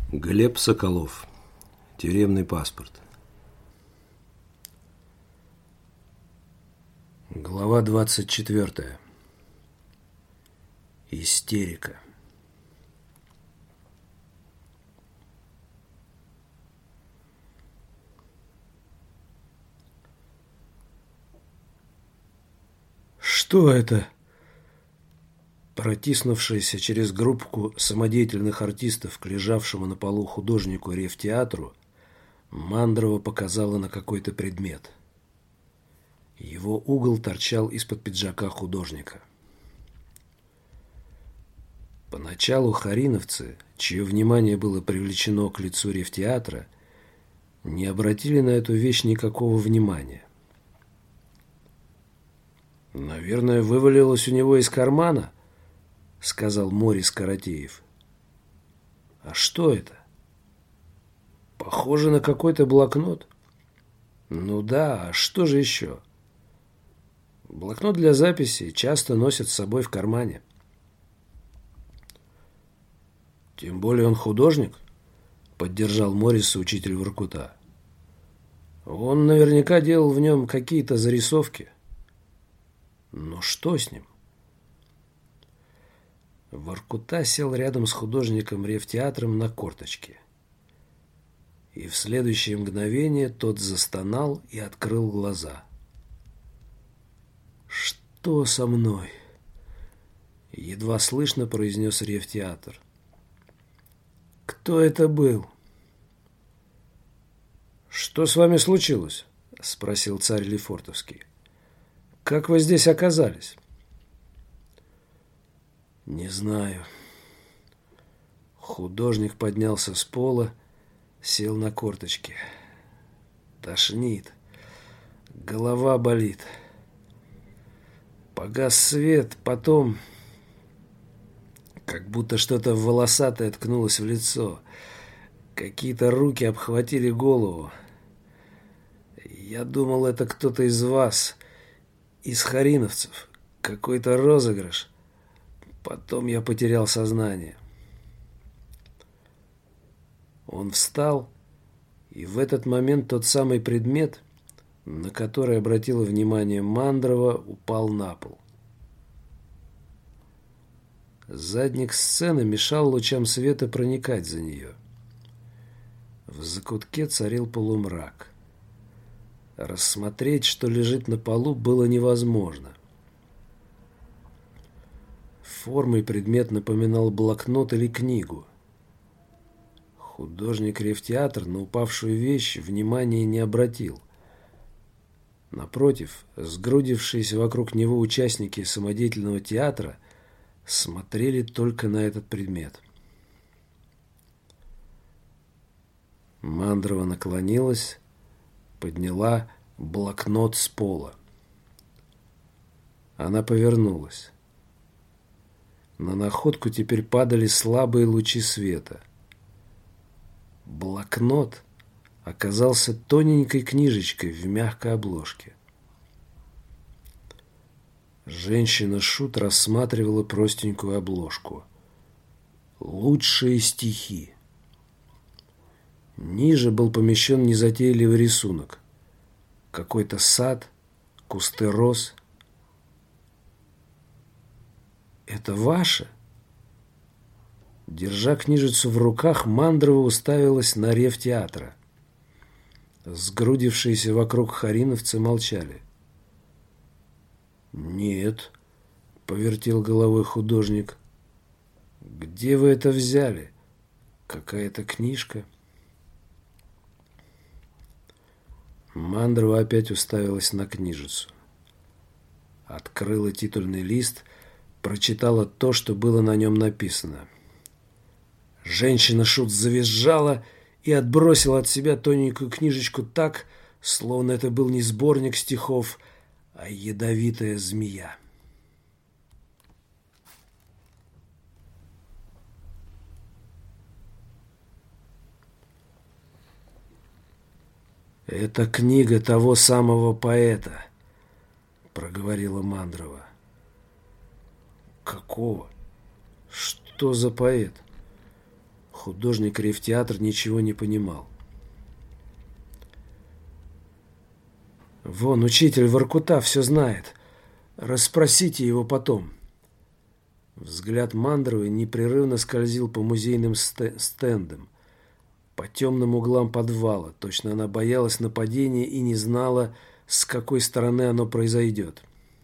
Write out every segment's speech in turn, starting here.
Глеб Соколов. Тюремный паспорт. Глава 24. Истерика. Что это? Протиснувшаяся через группку самодеятельных артистов к лежавшему на полу художнику Ревтеатру, Мандрова показала на какой-то предмет. Его угол торчал из-под пиджака художника. Поначалу хариновцы, чье внимание было привлечено к лицу Ревтеатра, не обратили на эту вещь никакого внимания. «Наверное, вывалилось у него из кармана», — сказал Морис Каратеев. «А что это? Похоже на какой-то блокнот». «Ну да, а что же еще?» «Блокнот для записи часто носят с собой в кармане». «Тем более он художник», — поддержал Мориса учитель Воркута. «Он наверняка делал в нем какие-то зарисовки». «Но что с ним?» Воркута сел рядом с художником Ревтеатром на корточке. И в следующее мгновение тот застонал и открыл глаза. «Что со мной?» — едва слышно произнес Ревтеатр. «Кто это был?» «Что с вами случилось?» — спросил царь Лефортовский. «Как вы здесь оказались?» «Не знаю». Художник поднялся с пола, сел на корточки. Тошнит. Голова болит. Погас свет, потом... Как будто что-то волосатое ткнулось в лицо. Какие-то руки обхватили голову. Я думал, это кто-то из вас, из хариновцев. Какой-то розыгрыш. Потом я потерял сознание. Он встал, и в этот момент тот самый предмет, на который обратила внимание Мандрова, упал на пол. Задник сцены мешал лучам света проникать за нее. В закутке царил полумрак. Рассмотреть, что лежит на полу, было невозможно. Формой предмет напоминал блокнот или книгу. Художник Ревтеатр на упавшую вещь внимания не обратил. Напротив, сгрудившиеся вокруг него участники самодеятельного театра смотрели только на этот предмет. Мандрова наклонилась, подняла блокнот с пола. Она повернулась. На находку теперь падали слабые лучи света. Блокнот оказался тоненькой книжечкой в мягкой обложке. Женщина-шут рассматривала простенькую обложку. «Лучшие стихи». Ниже был помещен незатейливый рисунок. Какой-то сад, кусты роз. «Это ваше?» Держа книжицу в руках, Мандрова уставилась на Ревтеатра. Сгрудившиеся вокруг хариновцы молчали. «Нет», — повертел головой художник. «Где вы это взяли? Какая-то книжка». Мандрова опять уставилась на книжицу. Открыла титульный лист, прочитала то, что было на нем написано. Женщина-шут завизжала и отбросила от себя тоненькую книжечку так, словно это был не сборник стихов, а ядовитая змея. «Это книга того самого поэта», — проговорила Мандрова. «Какого? Что за поэт?» Художник Рефтеатр ничего не понимал. «Вон, учитель Воркута все знает. Расспросите его потом». Взгляд Мандровой непрерывно скользил по музейным стендам, по темным углам подвала. Точно она боялась нападения и не знала, с какой стороны оно произойдет.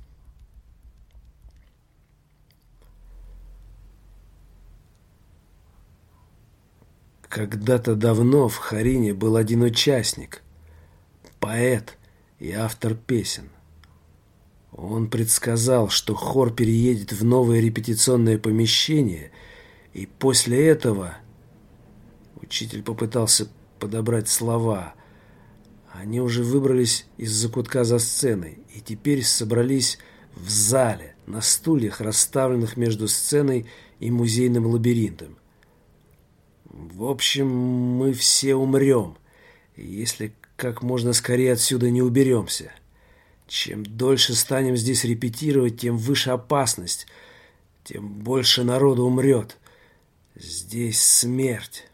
Когда-то давно в Харине был один участник, поэт и автор песен. Он предсказал, что хор переедет в новое репетиционное помещение, и после этого... Учитель попытался подобрать слова. Они уже выбрались из закутка за сценой и теперь собрались в зале, на стульях, расставленных между сценой и музейным лабиринтом. В общем, мы все умрем, если как можно скорее отсюда не уберемся. Чем дольше станем здесь репетировать, тем выше опасность, тем больше народу умрет. Здесь смерть.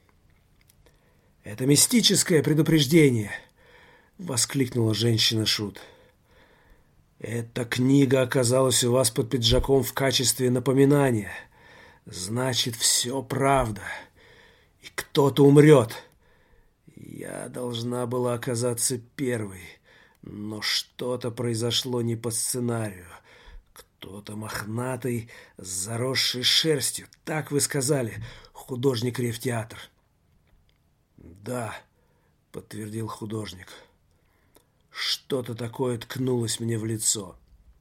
«Это мистическое предупреждение!» — воскликнула женщина-шут. «Эта книга оказалась у вас под пиджаком в качестве напоминания. Значит, все правда. И кто-то умрет. Я должна была оказаться первой, но что-то произошло не по сценарию. Кто-то мохнатый, с заросшей шерстью. Так вы сказали, художник Рефтеатр». «Да», — подтвердил художник. «Что-то такое ткнулось мне в лицо».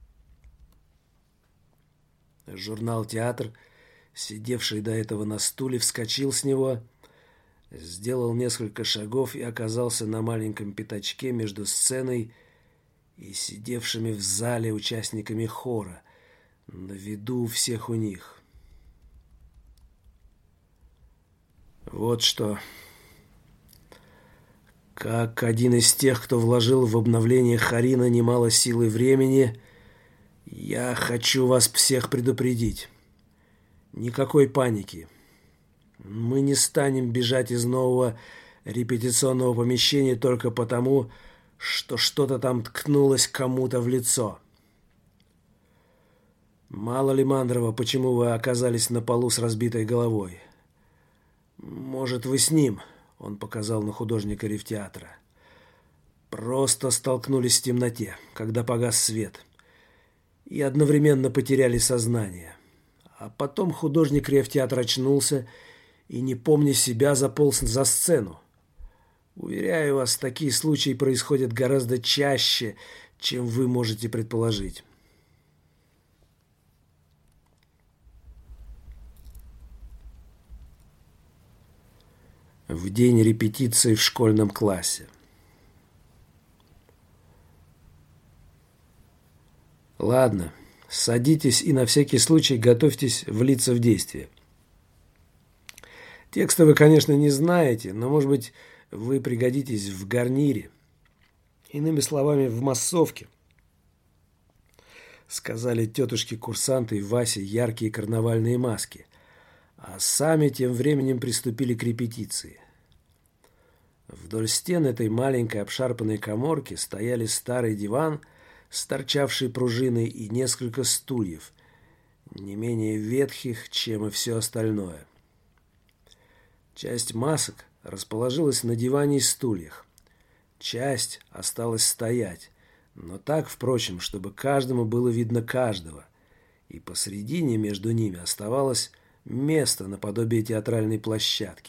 Журнал «Театр», сидевший до этого на стуле, вскочил с него, сделал несколько шагов и оказался на маленьком пятачке между сценой и сидевшими в зале участниками хора, на виду у всех у них. «Вот что. Как один из тех, кто вложил в обновление Харина немало сил и времени, я хочу вас всех предупредить. Никакой паники. Мы не станем бежать из нового репетиционного помещения только потому, что что-то там ткнулось кому-то в лицо. Мало ли, Мандрова, почему вы оказались на полу с разбитой головой? Может, вы с ним?» Он показал на художника Рефтеатра. «Просто столкнулись в темноте, когда погас свет, и одновременно потеряли сознание. А потом художник Рефтеатра очнулся и, не помня себя, заполз за сцену. Уверяю вас, такие случаи происходят гораздо чаще, чем вы можете предположить». В день репетиции в школьном классе. Ладно, садитесь и на всякий случай готовьтесь влиться в действие. Текста вы, конечно, не знаете, но, может быть, вы пригодитесь в гарнире. Иными словами, в массовке. Сказали тетушки-курсанты и Васе яркие карнавальные маски. А сами тем временем приступили к репетиции. Вдоль стен этой маленькой обшарпанной каморки стояли старый диван с торчавшей пружиной и несколько стульев, не менее ветхих, чем и все остальное. Часть масок расположилась на диване и стульях. Часть осталась стоять, но так, впрочем, чтобы каждому было видно каждого, и посредине между ними оставалось место наподобие театральной площадки.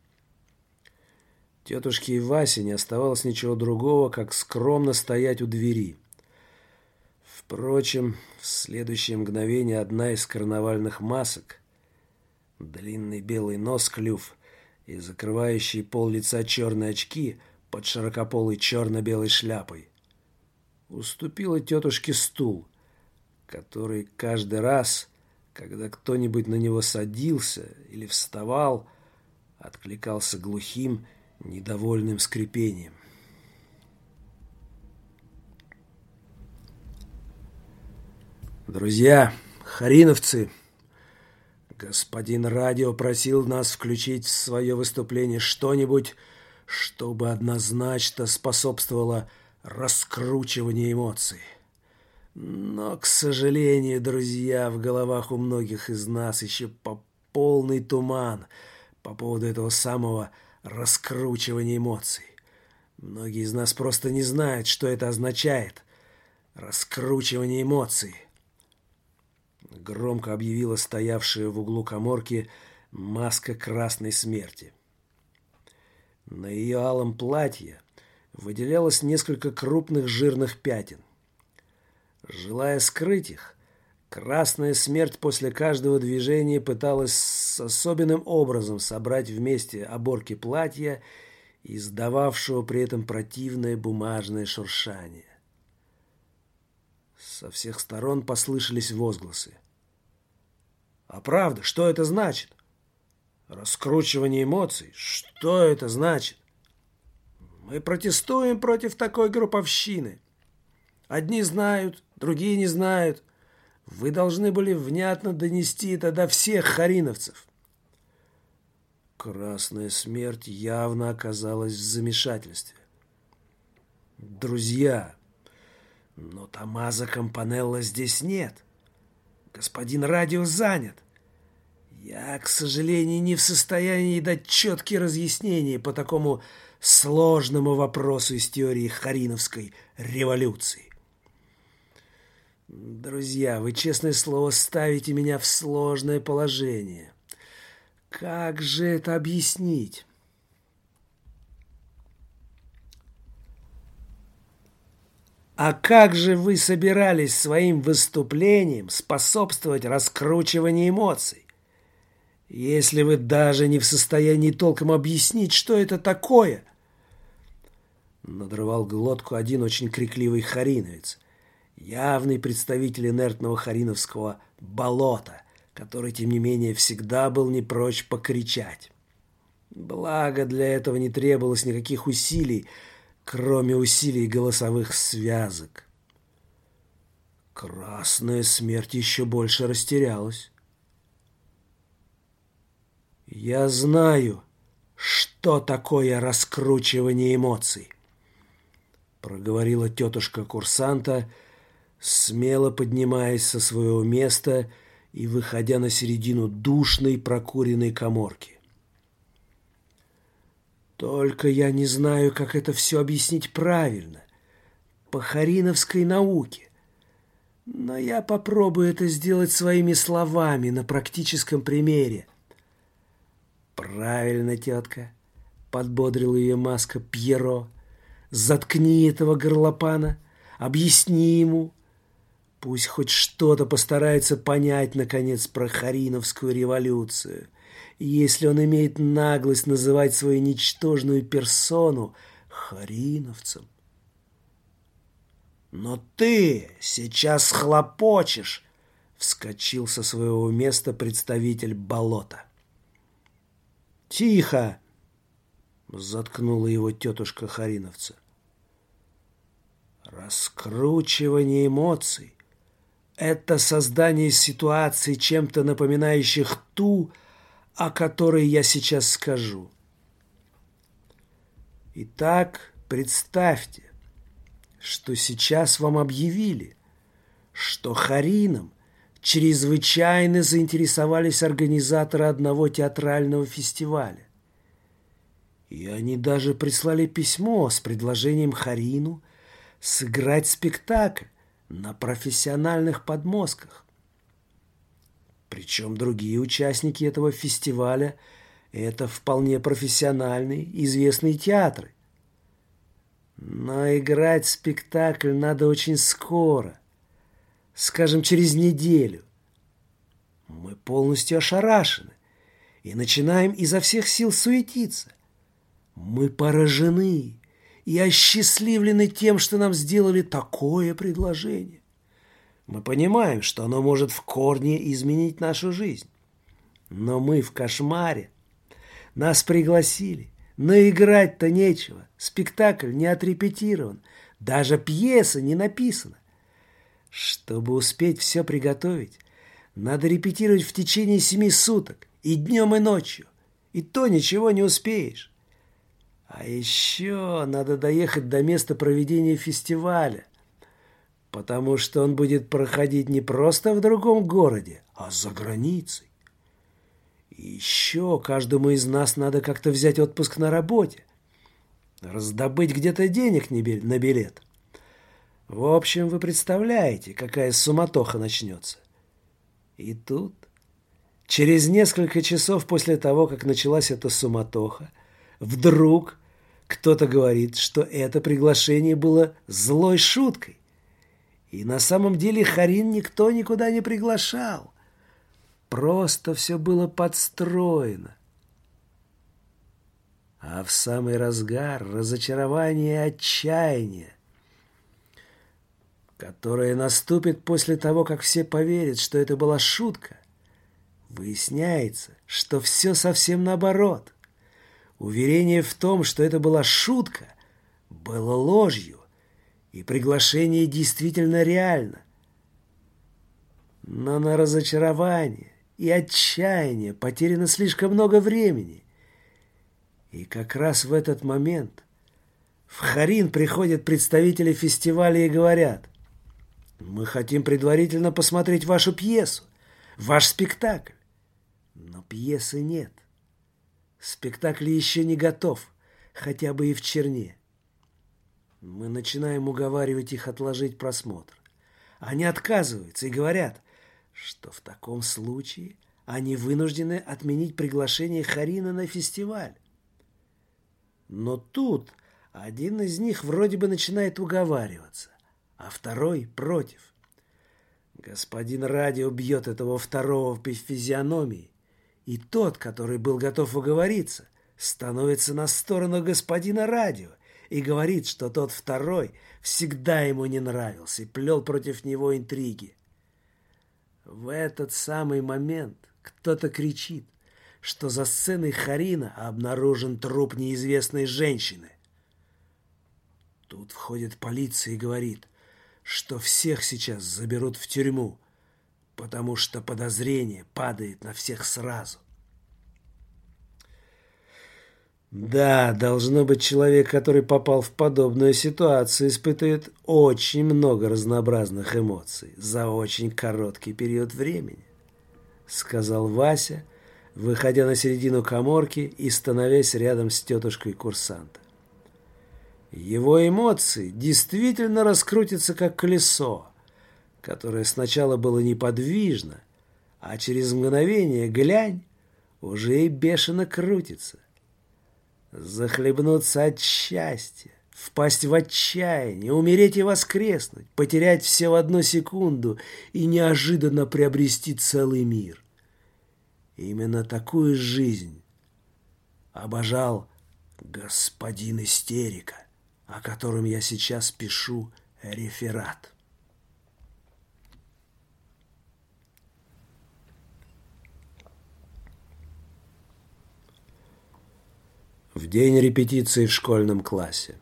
Тетушке и Васе не оставалось ничего другого, как скромно стоять у двери. Впрочем, в следующее мгновение одна из карнавальных масок, длинный белый нос-клюв и закрывающие пол лица черные очки под широкополой черно-белой шляпой, уступила тетушке стул, который каждый раз, когда кто-нибудь на него садился или вставал, откликался глухим, недовольным скрипением. «Друзья, хариновцы», — Господин радио просил нас включить в свое выступление что-нибудь, чтобы однозначно способствовало раскручиванию эмоций. Но, к сожалению, друзья, в головах у многих из нас еще полный туман по поводу этого самого раскручивания эмоций. Многие из нас просто не знают, что это означает. Раскручивание эмоций. Громко объявила стоявшая в углу каморки маска красной смерти. На ее алом платье выделялось несколько крупных жирных пятен. Желая скрыть их, красная смерть после каждого движения пыталась с особенным образом собрать вместе оборки платья, издававшего при этом противное бумажное шуршание. Со всех сторон послышались возгласы. «А правда, что это значит? Раскручивание эмоций? Что это значит? Мы протестуем против такой групповщины. Одни знают, другие не знают. Вы должны были внятно донести это до всех хариновцев». Красная смерть явно оказалась в замешательстве. «Друзья, но Томмазо Кампанелло здесь нет. Господин радио занят. Я, к сожалению, не в состоянии дать четкие разъяснения по такому сложному вопросу из теории хариновской революции. Друзья, вы, честное слово, ставите меня в сложное положение. Как же это объяснить?» «А как же вы собирались своим выступлением способствовать раскручиванию эмоций, если вы даже не в состоянии толком объяснить, что это такое?» Надрывал глотку один очень крикливый хариновец, явный представитель инертного хариновского болота, который, тем не менее, всегда был не прочь покричать. Благо, для этого не требовалось никаких усилий, кроме усилий голосовых связок. Красная смерть еще больше растерялась. «Я знаю, что такое раскручивание эмоций», — проговорила тетушка курсанта, смело поднимаясь со своего места и выходя на середину душной прокуренной каморки. «Только я не знаю, как это все объяснить правильно, по хариновской науке. Но я попробую это сделать своими словами на практическом примере». «Правильно, тетка», — подбодрил ее маска Пьеро. «Заткни этого горлопана, объясни ему. Пусть хоть что-то постарается понять, наконец, про хариновскую революцию. Если он имеет наглость называть свою ничтожную персону хариновцем». «Но ты сейчас хлопочешь», — вскочил со своего места представитель болота. «Тихо!» — заткнула его тетушка хариновца. Раскручивание эмоций — это создание ситуаций, чем-то напоминающих ту, о которой я сейчас скажу. Итак, представьте, что сейчас вам объявили, что харином чрезвычайно заинтересовались организаторы одного театрального фестиваля. И они даже прислали письмо с предложением Харину сыграть спектакль на профессиональных подмостках. Причем другие участники этого фестиваля – это вполне профессиональные, известные театры. Но играть спектакль надо очень скоро, скажем, через неделю. Мы полностью ошарашены и начинаем изо всех сил суетиться. Мы поражены и осчастливлены тем, что нам сделали такое предложение. Мы понимаем, что оно может в корне изменить нашу жизнь. Но мы в кошмаре. Нас пригласили, но играть-то нечего. Спектакль не отрепетирован, даже пьеса не написана. Чтобы успеть все приготовить, Надо репетировать в течение 7 суток, и днем, и ночью. И то ничего не успеешь. А еще надо доехать до места проведения фестиваля, потому что он будет проходить не просто в другом городе, а за границей. И еще каждому из нас надо как-то взять отпуск на работе, раздобыть где-то денег на билет. В общем, вы представляете, какая суматоха начнется. И тут, через несколько часов после того, как началась эта суматоха, вдруг кто-то говорит, что это приглашение было злой шуткой. И на самом деле Харин никто никуда не приглашал. Просто все было подстроено. А в самый разгар разочарования и отчаяния, которое наступит после того, как все поверят, что это была шутка, выясняется, что все совсем наоборот. Уверение в том, что это была шутка, было ложью, и приглашение действительно реально. Но на разочарование и отчаяние потеряно слишком много времени. И как раз в этот момент в Харин приходят представители фестиваля и говорят: «Мы хотим предварительно посмотреть вашу пьесу, ваш спектакль». Но пьесы нет. Спектакль еще не готов, хотя бы и в черне. Мы начинаем уговаривать их отложить просмотр. Они отказываются и говорят, что в таком случае они вынуждены отменить приглашение Харина на фестиваль. Но тут один из них вроде бы начинает уговариваться, а второй против. Господин радио бьет этого второго по физиономии, и тот, который был готов уговориться, становится на сторону господина радио и говорит, что тот второй всегда ему не нравился и плел против него интриги. В этот самый момент кто-то кричит, что за сценой Харина обнаружен труп неизвестной женщины. Тут входит полиция и говорит, что всех сейчас заберут в тюрьму, потому что подозрение падает на всех сразу. Да, должно быть, человек, который попал в подобную ситуацию, испытывает очень много разнообразных эмоций за очень короткий период времени, сказал Вася, выходя на середину каморки и становясь рядом с тетушкой курсанта. Его эмоции действительно раскрутятся, как колесо, которое сначала было неподвижно, а через мгновение, глянь, уже и бешено крутится. Захлебнуться от счастья, впасть в отчаяние, умереть и воскреснуть, потерять все в одну секунду и неожиданно приобрести целый мир. Именно такую жизнь обожал господин Истерика, о котором я сейчас пишу реферат. В день репетиции в школьном классе.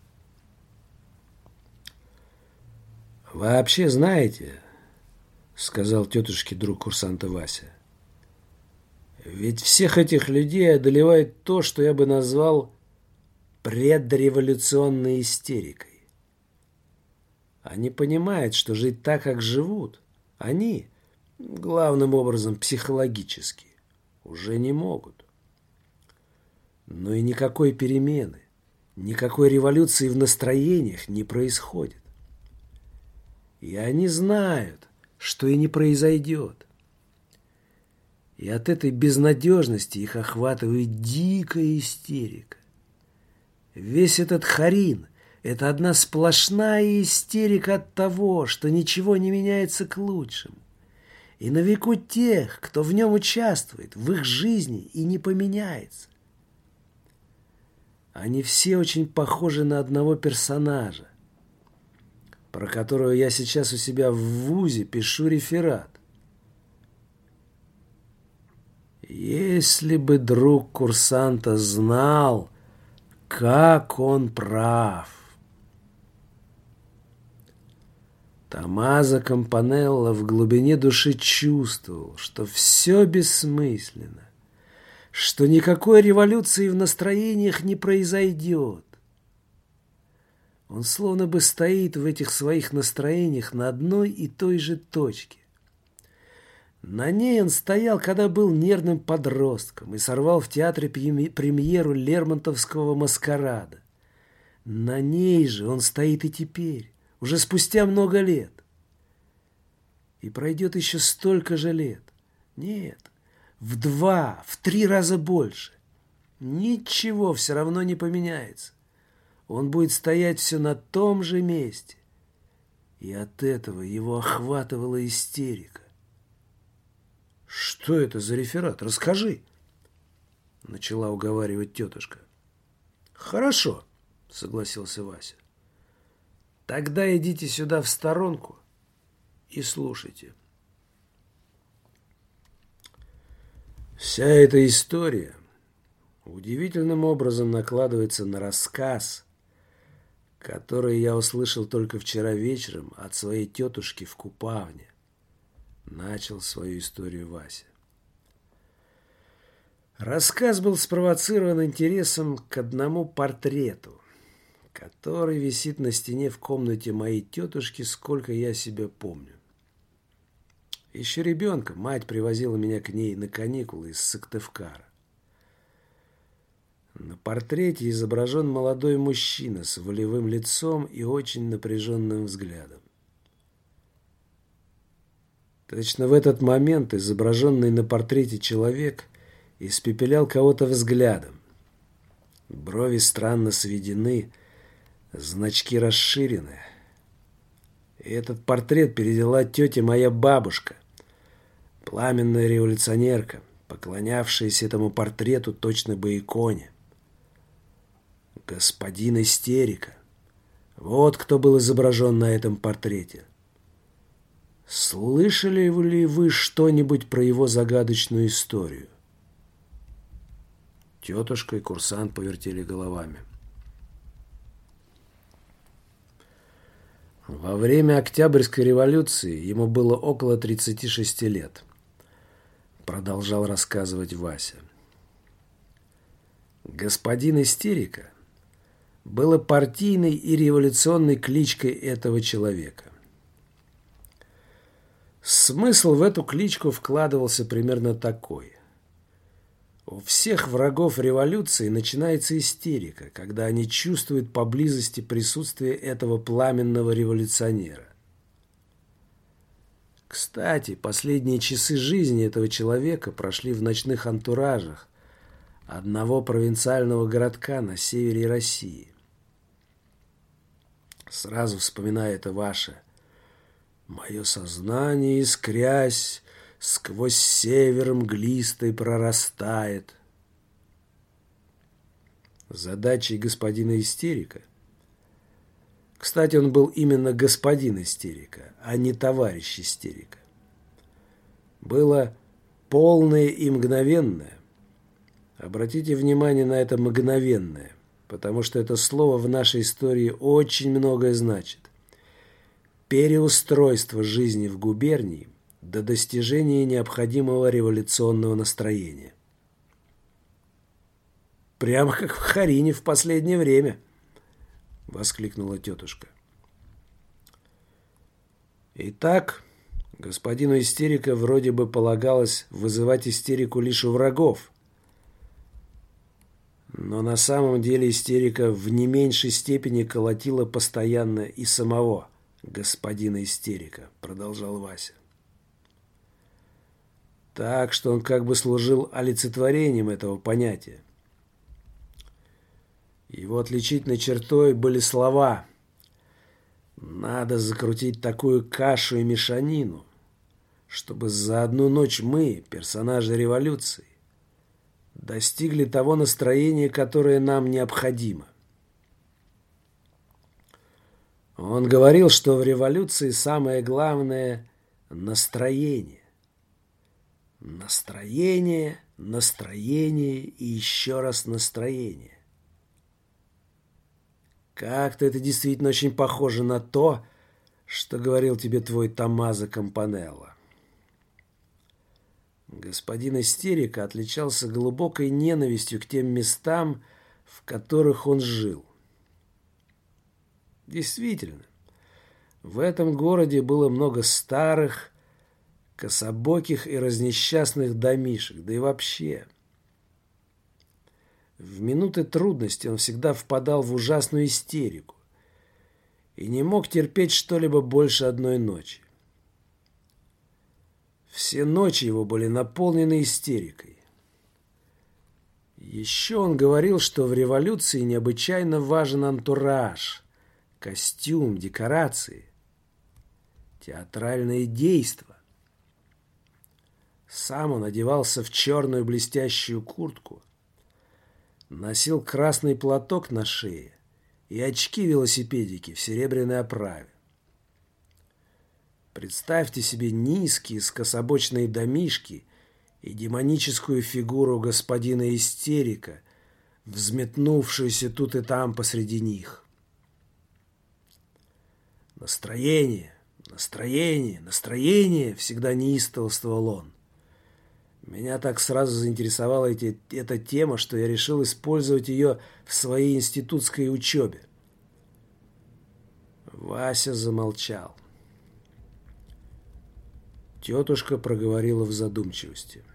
«Вообще, знаете, — сказал тетушке друг курсанта Вася, — ведь всех этих людей одолевает то, что я бы назвал предреволюционной истерикой. Они понимают, что жить так, как живут, они, главным образом психологически, уже не могут. Но и никакой перемены, никакой революции в настроениях не происходит. И они знают, что и не произойдет. И от этой безнадежности их охватывает дикая истерика. Весь этот Харин – это одна сплошная истерика от того, что ничего не меняется к лучшему. И на веку тех, кто в нем участвует, в их жизни и не поменяется. Они все очень похожи на одного персонажа, про которого я сейчас у себя в вузе пишу реферат. Если бы друг курсанта знал, как он прав. Томмазо Кампанелло в глубине души чувствовал, что все бессмысленно, что никакой революции в настроениях не произойдет. Он словно бы стоит в этих своих настроениях на одной и той же точке. На ней он стоял, когда был нервным подростком и сорвал в театре премьеру Лермонтовского «Маскарада». На ней же он стоит и теперь, уже спустя много лет. И пройдет еще столько же лет. Нет, в 2, в 3 раза больше. Ничего все равно не поменяется. Он будет стоять все на том же месте. И от этого его охватывала истерика. «Что это за реферат? Расскажи!» Начала уговаривать тетушка. «Хорошо», — согласился Вася. «Тогда идите сюда в сторонку и слушайте». Вся эта история удивительным образом накладывается на рассказ, который я услышал только вчера вечером от своей тетушки в Купавне. Начал свою историю Вася. Рассказ был спровоцирован интересом к одному портрету, который висит на стене в комнате моей тетушки, сколько я себя помню. Еще ребенком мать привозила меня к ней на каникулы из Сыктывкара. На портрете изображен молодой мужчина с волевым лицом и очень напряженным взглядом. Точно в этот момент изображенный на портрете человек испепелял кого-то взглядом. Брови странно сведены, значки расширены. И этот портрет передала тете моя бабушка, пламенная революционерка, поклонявшаяся этому портрету точно бы иконе. Господин Истерика. Вот кто был изображен на этом портрете. Слышали ли вы что-нибудь про его загадочную историю? Тетушка и курсант повертели головами. Во время Октябрьской революции ему было около 36 лет, продолжал рассказывать Вася. Господин Истерика было партийной и революционной кличкой этого человека. Смысл в эту кличку вкладывался примерно такой. У всех врагов революции начинается истерика, когда они чувствуют поблизости присутствие этого пламенного революционера. Кстати, последние часы жизни этого человека прошли в ночных антуражах одного провинциального городка на севере России. Сразу вспоминаю это ваше. Мое сознание, искрясь, сквозь север мглистой прорастает. Задачей господина Истерика, кстати, он был именно господин Истерика, а не товарищ Истерика, было полное и мгновенное. Обратите внимание на это мгновенное, потому что это слово в нашей истории очень многое значит. Переустройство жизни в губернии до достижения необходимого революционного настроения. «Прямо как в Харине в последнее время!» — воскликнула тетушка. Итак, господину Истерика вроде бы полагалось вызывать истерику лишь у врагов. Но на самом деле истерика в не меньшей степени колотила постоянно и самого господина Истерика, продолжал Вася. Так что он как бы служил олицетворением этого понятия. Его отличительной чертой были слова «Надо закрутить такую кашу и мешанину, чтобы за одну ночь мы, персонажи революции, достигли того настроения, которое нам необходимо». Он говорил, что в революции самое главное – настроение. Настроение, настроение и еще раз настроение. Как-то это действительно очень похоже на то, что говорил тебе твой Томмазо Кампанелло. Господин Истерика отличался глубокой ненавистью к тем местам, в которых он жил. Действительно, в этом городе было много старых, кособоких и разнесчастных домишек, да и вообще. В минуты трудности он всегда впадал в ужасную истерику и не мог терпеть что-либо больше одной ночи. Все ночи его были наполнены истерикой. Еще он говорил, что в революции необычайно важен антураж, костюм, декорации, театральные действа. Сам он одевался в черную блестящую куртку, носил красный платок на шее и очки-велосипедики в серебряной оправе. Представьте себе низкие скособочные домишки и демоническую фигуру господина Истерика, взметнувшуюся тут и там посреди них. «Настроение, настроение, настроение!» — всегда неистовствовал он. Меня так сразу заинтересовала эта тема, что я решил использовать ее в своей институтской учебе. Вася замолчал. Тетушка проговорила в задумчивости.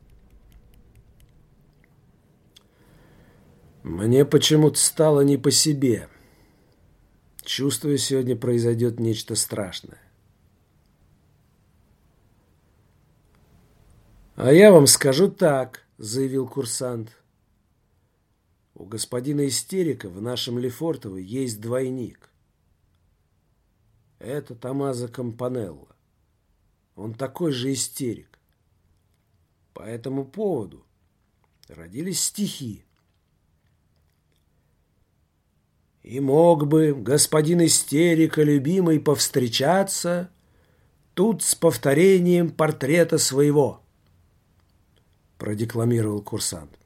Мне почему-то стало не по себе. Чувствую, сегодня произойдет нечто страшное. «А я вам скажу так», — заявил курсант. «У господина Истерика в нашем Лефортово есть двойник. Это Томмазо Кампанелло. Он такой же истерик. По этому поводу родились стихи. И мог бы господин Истерика, любимый, повстречаться тут с повторением портрета своего», — продекламировал курсант.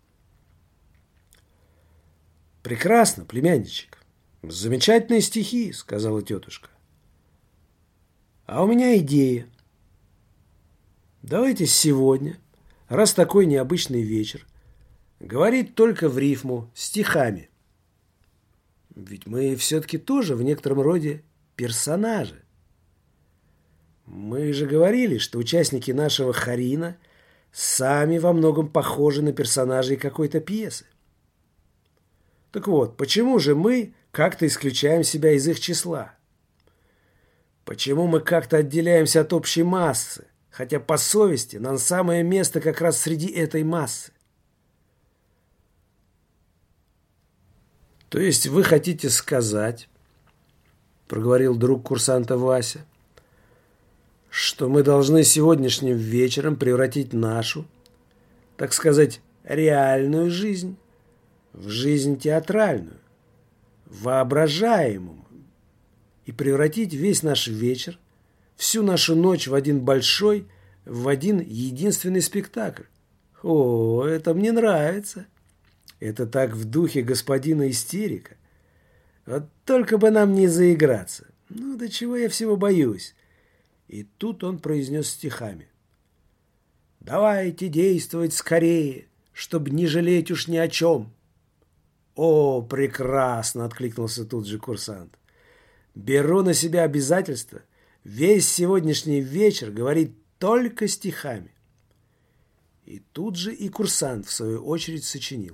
«Прекрасно, племянничек. Замечательные стихи», — сказала тетушка. «А у меня идея. Давайте сегодня, раз такой необычный вечер, говорить только в рифму, стихами. Ведь мы все-таки тоже в некотором роде персонажи. Мы же говорили, что участники нашего хорина сами во многом похожи на персонажей какой-то пьесы. Так вот, почему же мы как-то исключаем себя из их числа? Почему мы как-то отделяемся от общей массы, хотя по совести нам самое место как раз среди этой массы? То есть вы хотите сказать, проговорил друг курсанта Вася, что мы должны сегодняшним вечером превратить нашу, так сказать, реальную жизнь в жизнь театральную, воображаемую, и превратить весь наш вечер, всю нашу ночь в один большой, в один единственный спектакль. О, это мне нравится. Это так в духе господина Истерика. Вот только бы нам не заиграться. Ну, до чего я всего боюсь. И тут он произнес стихами. «Давайте действовать скорее, чтобы не жалеть уж ни о чем». «О, прекрасно!» — откликнулся тут же курсант. «Беру на себя обязательство весь сегодняшний вечер говорить только стихами». И тут же и курсант, в свою очередь, сочинил.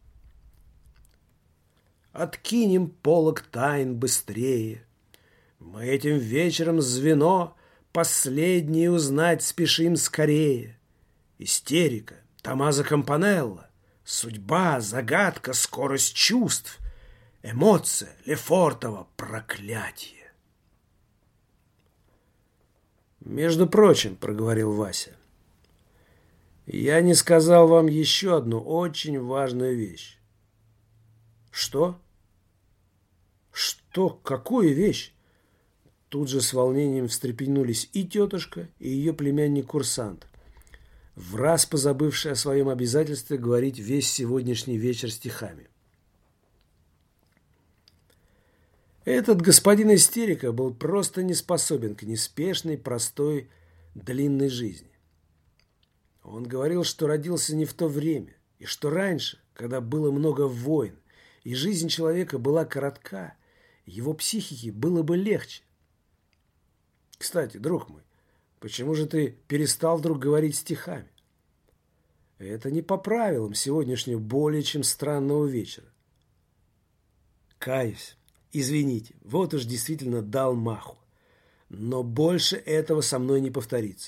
Откинем полог тайн быстрее. Мы этим вечером звено последнее узнать спешим скорее. Истерика, Томмазо Кампанелло, судьба, загадка, скорость чувств, эмоция, Лефортово, проклятие. «Между прочим, — проговорил Вася, — я не сказал вам еще одну очень важную вещь». «Что? Что? Какую вещь?» Тут же с волнением встрепенулись и тетушка, и ее племянник-курсант, враз позабывший о своем обязательстве говорить весь сегодняшний вечер стихами. Этот господин истерика был просто не способен к неспешной, простой, длинной жизни. Он говорил, что родился не в то время, и что раньше, когда было много войн, и жизнь человека была коротка, его психике было бы легче. Кстати, друг мой, почему же ты перестал вдруг говорить стихами? Это не по правилам сегодняшнего более чем странного вечера. Каюсь, извините, вот уж действительно дал маху. Но больше этого со мной не повторится.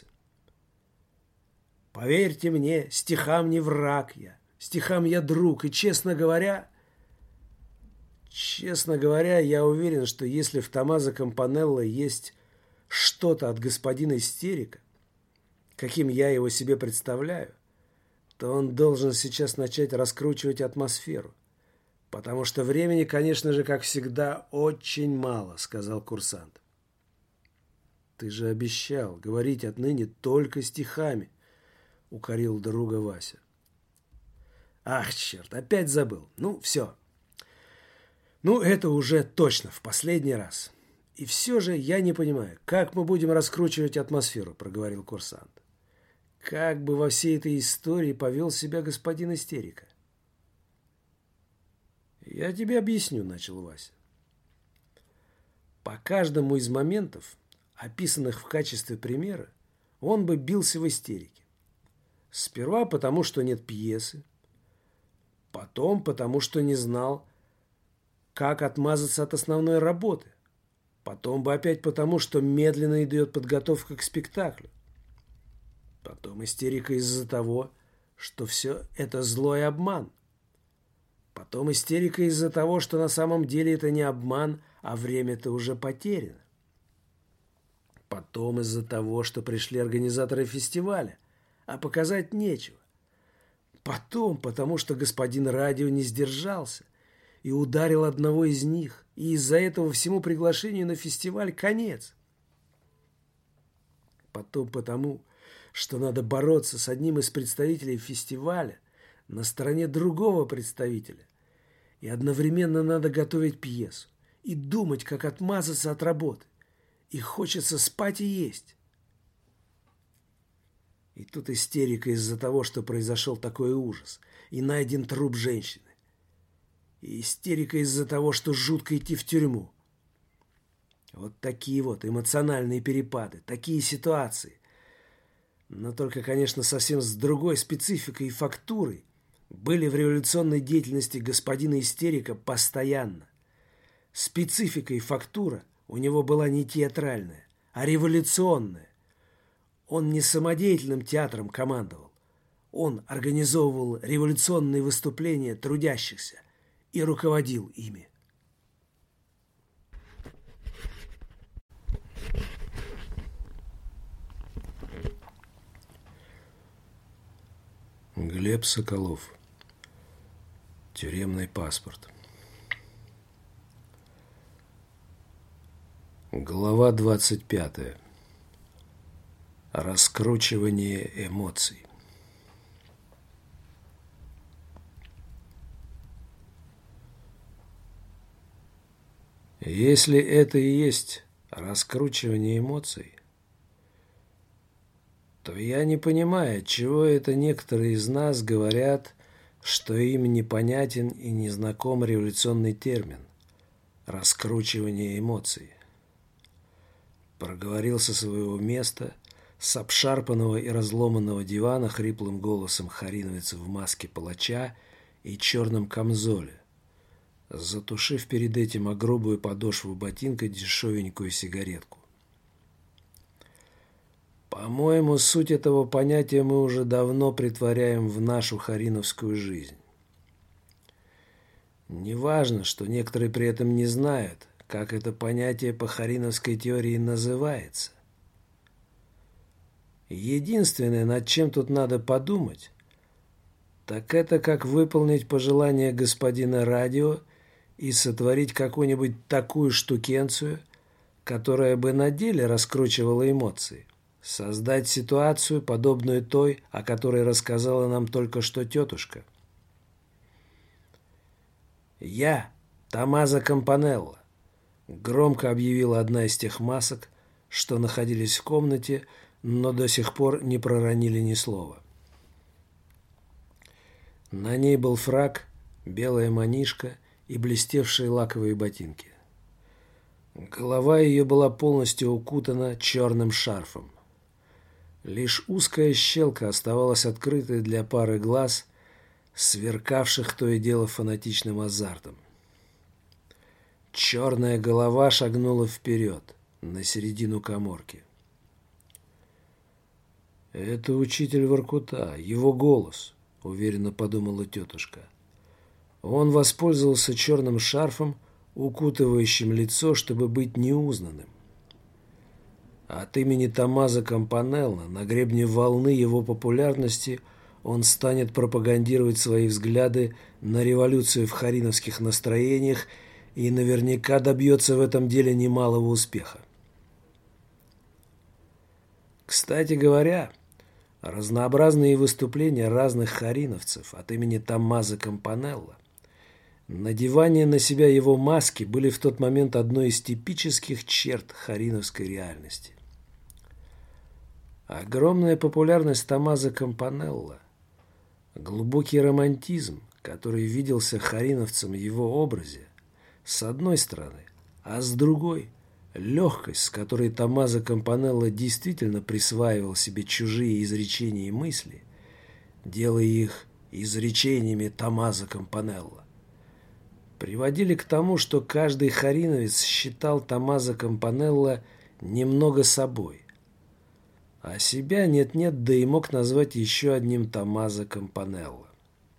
Поверьте мне, стихам не враг я, стихам я друг, и, честно говоря, я уверен, что если в Томмазо Кампанелло есть что-то от господина истерика, каким я его себе представляю, то он должен сейчас начать раскручивать атмосферу. Потому что времени, конечно же, как всегда, очень мало, сказал курсант. Ты же обещал говорить отныне только стихами, укорил друга Вася. Ах, черт, опять забыл. Ну, все. Ну, это уже точно в последний раз. И все же я не понимаю, как мы будем раскручивать атмосферу, проговорил курсант. Как бы во всей этой истории повел себя господин истерика? Я тебе объясню, начал Вася. По каждому из моментов, описанных в качестве примера, он бы бился в истерике. Сперва потому, что нет пьесы, потом потому, что не знал, как отмазаться от основной работы, потом бы опять потому, что медленно идет подготовка к спектаклю, потом истерика из-за того, что все это злой обман, потом истерика из-за того, что на самом деле это не обман, а время-то уже потеряно. Потом из-за того, что пришли организаторы фестиваля, а показать нечего. Потом, потому что господин радио не сдержался и ударил одного из них, и из-за этого всему приглашению на фестиваль конец. Потом потому, что надо бороться с одним из представителей фестиваля на стороне другого представителя, и одновременно надо готовить пьесу и думать, как отмазаться от работы. И хочется спать и есть. И тут истерика из-за того, что произошел такой ужас, и найден труп женщины. И истерика из-за того, что жутко идти в тюрьму. Вот такие вот эмоциональные перепады, такие ситуации. Но только, конечно, совсем с другой спецификой и фактурой были в революционной деятельности господина истерика постоянно. Специфика и фактура у него была не театральная, а революционная. Он не самодеятельным театром командовал. Он организовывал революционные выступления трудящихся и руководил ими. Глеб Соколов. Тюремный паспорт. Глава 25. Раскручивание эмоций. Если это и есть раскручивание эмоций, то я не понимаю, отчего это некоторые из нас говорят, что им непонятен и незнаком революционный термин «раскручивание эмоций». Проговорил со своего места, с обшарпанного и разломанного дивана хриплым голосом хариновец в маске палача и черном камзоле, затушив перед этим огрубую подошву ботинка дешевенькую сигаретку. По-моему, суть этого понятия мы уже давно притворяем в нашу хариновскую жизнь. Неважно, что некоторые при этом не знают, как это понятие по хариновской теории называется. Единственное, над чем тут надо подумать, так это как выполнить пожелание господина радио и сотворить какую-нибудь такую штукенцию, которая бы на деле раскручивала эмоции. Создать ситуацию, подобную той, о которой рассказала нам только что тетушка. Я, Томмазо Кампанелло, Громко объявила одна из тех масок, что находились в комнате, но до сих пор не проронили ни слова. На ней был фрак, белая манишка и блестевшие лаковые ботинки. Голова ее была полностью укутана черным шарфом. Лишь узкая щелка оставалась открытой для пары глаз, сверкавших то и дело фанатичным азартом. Черная голова шагнула вперед, на середину каморки. «Это учитель Воркута, его голос», — уверенно подумала тетушка. Он воспользовался черным шарфом, укутывающим лицо, чтобы быть неузнанным. От имени Томмазо Кампанелло на гребне волны его популярности он станет пропагандировать свои взгляды на революцию в хариновских настроениях и наверняка добьется в этом деле немалого успеха. Кстати говоря, разнообразные выступления разных хариновцев от имени Томмазо Кампанелло, надевание на себя его маски были в тот момент одной из типических черт хариновской реальности. Огромная популярность Томмазо Кампанелло, глубокий романтизм, который виделся хариновцам в его образе, с одной стороны, а с другой – легкость, с которой Томмазо Кампанелло действительно присваивал себе чужие изречения и мысли, делая их изречениями Томмазо Кампанелло, приводили к тому, что каждый хариновец считал Томмазо Кампанелло немного собой, а себя нет-нет, да и мог назвать еще одним Томмазо Кампанелло.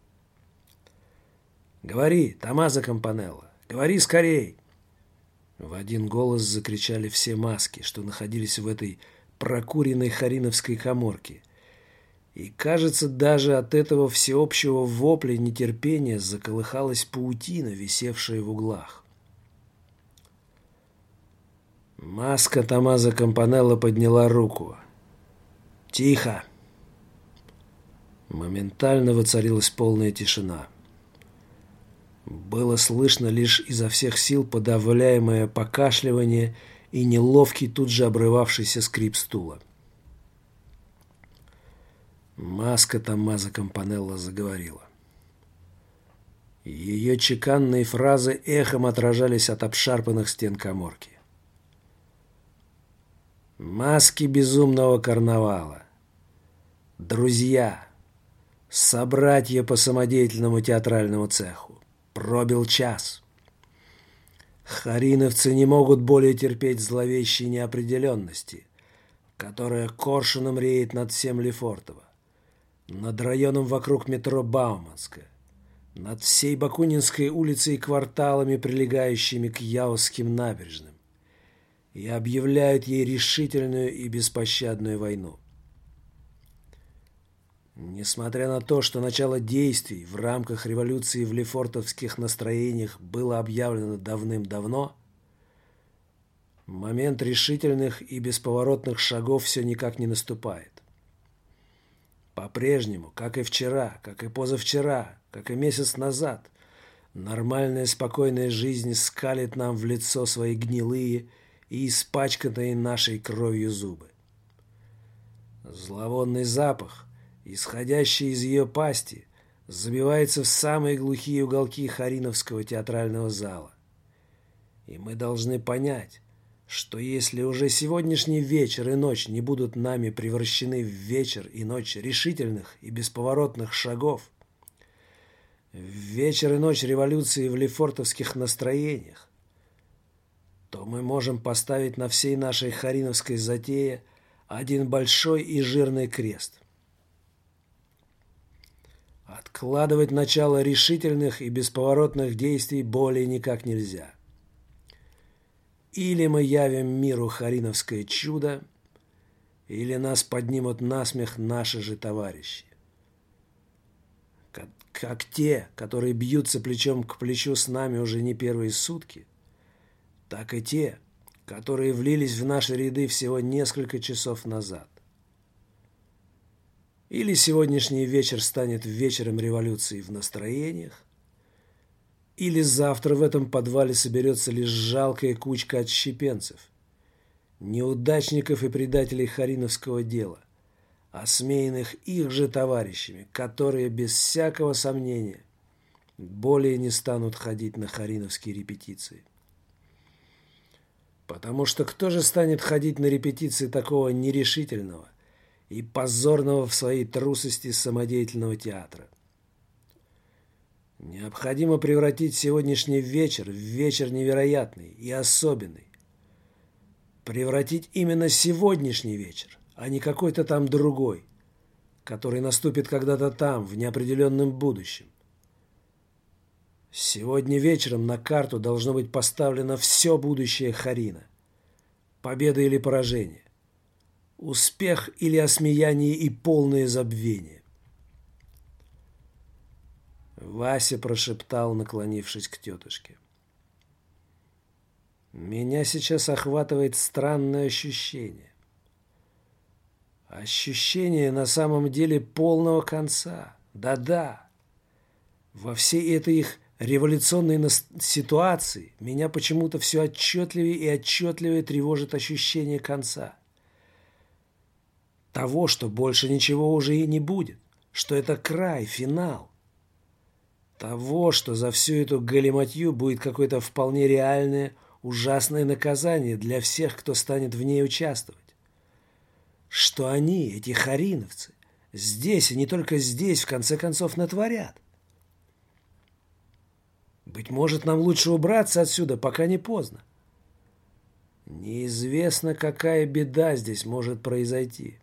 «Говори, Томмазо Кампанелло, говори скорей!» В один голос закричали все маски, что находились в этой прокуренной хариновской каморке. И, кажется, даже от этого всеобщего вопля нетерпения заколыхалась паутина, висевшая в углах. Маска Томмазо Кампанелло подняла руку. «Тихо!» Моментально воцарилась полная тишина. Было слышно лишь изо всех сил подавляемое покашливание и неловкий тут же обрывавшийся скрип стула. Маска Томмазо Кампанелло заговорила. Ее чеканные фразы эхом отражались от обшарпанных стен каморки. Маски безумного карнавала. Друзья. Собратья по самодеятельному театральному цеху. Пробил час. Хариновцы не могут более терпеть зловещей неопределенности, которая коршуном реет над всем Лефортово, над районом вокруг метро Бауманская, над всей Бакунинской улицей и кварталами, прилегающими к Яузским набережным, и объявляют ей решительную и беспощадную войну. Несмотря на то, что начало действий в рамках революции в лефортовских настроениях было объявлено давным-давно, момент решительных и бесповоротных шагов все никак не наступает. По-прежнему, как и вчера, как и позавчера, как и месяц назад, нормальная спокойная жизнь скалит нам в лицо свои гнилые и испачканные нашей кровью зубы. Зловонный запах, исходящий из ее пасти, забивается в самые глухие уголки Хариновского театрального зала. И мы должны понять, что если уже сегодняшний вечер и ночь не будут нами превращены в вечер и ночь решительных и бесповоротных шагов, в вечер и ночь революции в лефортовских настроениях, то мы можем поставить на всей нашей хариновской затее один большой и жирный крест. Откладывать начало решительных и бесповоротных действий более никак нельзя. Или мы явим миру хариновское чудо, или нас поднимут насмех наши же товарищи. Как те, которые бьются плечом к плечу с нами уже не первые сутки, так и те, которые влились в наши ряды всего несколько часов назад. Или сегодняшний вечер станет вечером революции в настроениях, Или завтра в этом подвале соберется лишь жалкая кучка отщепенцев, неудачников и предателей Хариновского дела, осмеянных их же товарищами, которые без всякого сомнения более не станут ходить на хариновские репетиции. Потому что кто же станет ходить на репетиции такого нерешительного и позорного в своей трусости самодеятельного театра? Необходимо превратить сегодняшний вечер в вечер невероятный и особенный. Превратить именно сегодняшний вечер, а не какой-то там другой, который наступит когда-то там, в неопределенном будущем. Сегодня вечером на карту должно быть поставлено все будущее Харина. Победа или поражение. Успех или осмеяние и полное забвение. Вася прошептал, наклонившись к тетушке. Меня сейчас охватывает странное ощущение. Ощущение на самом деле полного конца. Да-да. Во всей этой их революционной ситуации меня почему-то все отчетливее и отчетливее тревожит ощущение конца. Того, что больше ничего уже и не будет. Что это край, финал. Того, что за всю эту галиматью будет какое-то вполне реальное, ужасное наказание для всех, кто станет в ней участвовать. Что они, эти хариновцы, здесь и не только здесь, в конце концов, натворят. Быть может, нам лучше убраться отсюда, пока не поздно. Неизвестно, какая беда здесь может произойти.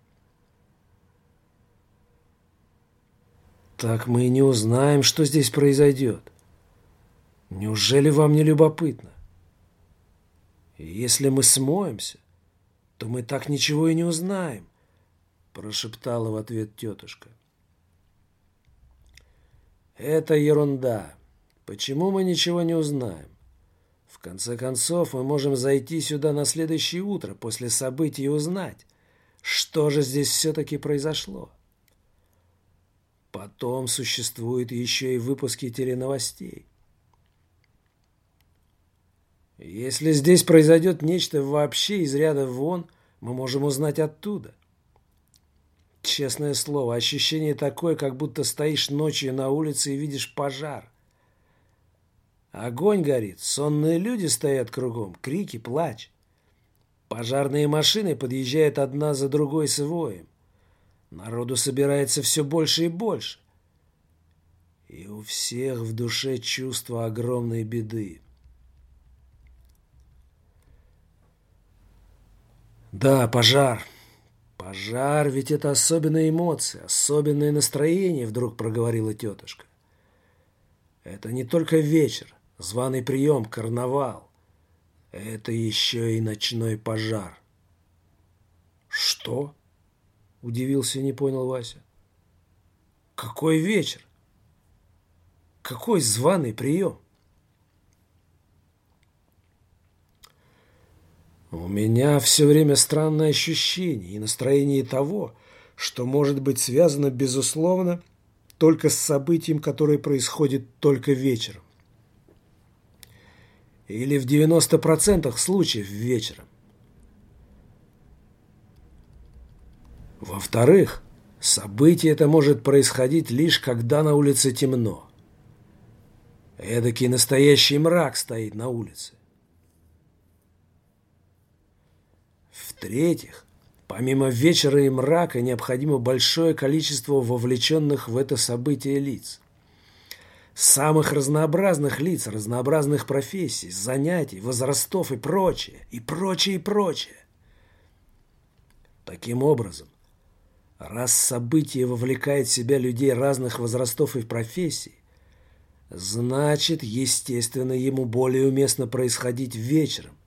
Так мы и не узнаем, что здесь произойдет. Неужели вам не любопытно? И если мы смоемся, то мы так ничего и не узнаем, прошептала в ответ тетушка. Это ерунда. Почему мы ничего не узнаем? В конце концов, мы можем зайти сюда на следующее утро после событий и узнать, что же здесь все-таки произошло. Потом существуют еще и выпуски теленовостей. Если здесь произойдет нечто вообще из ряда вон, мы можем узнать оттуда. Честное слово, ощущение такое, как будто стоишь ночью на улице и видишь пожар. Огонь горит, сонные люди стоят кругом, крики, плач. Пожарные машины подъезжают одна за другой с воем. Народу собирается все больше и больше. И у всех в душе чувство огромной беды. Да, пожар. Пожар, ведь это особенная эмоция, особенное настроение, вдруг проговорила тетушка. Это не только вечер, званый прием, карнавал. Это еще и ночной пожар. Что? Удивился и не понял Вася. Какой вечер? Какой званый прием? У меня все время странное ощущение и настроение того, что может быть связано, безусловно, только с событием, которое происходит только вечером. Или в 90% случаев вечером. Во-вторых, событие это может происходить лишь когда на улице темно. Эдакий настоящий мрак стоит на улице. В-третьих, помимо вечера и мрака необходимо большое количество вовлеченных в это событие лиц. Самых разнообразных лиц, разнообразных профессий, занятий, возрастов и прочее, и прочее, и прочее. Таким образом, раз событие вовлекает в себя людей разных возрастов и профессий, значит, естественно, ему более уместно происходить вечером.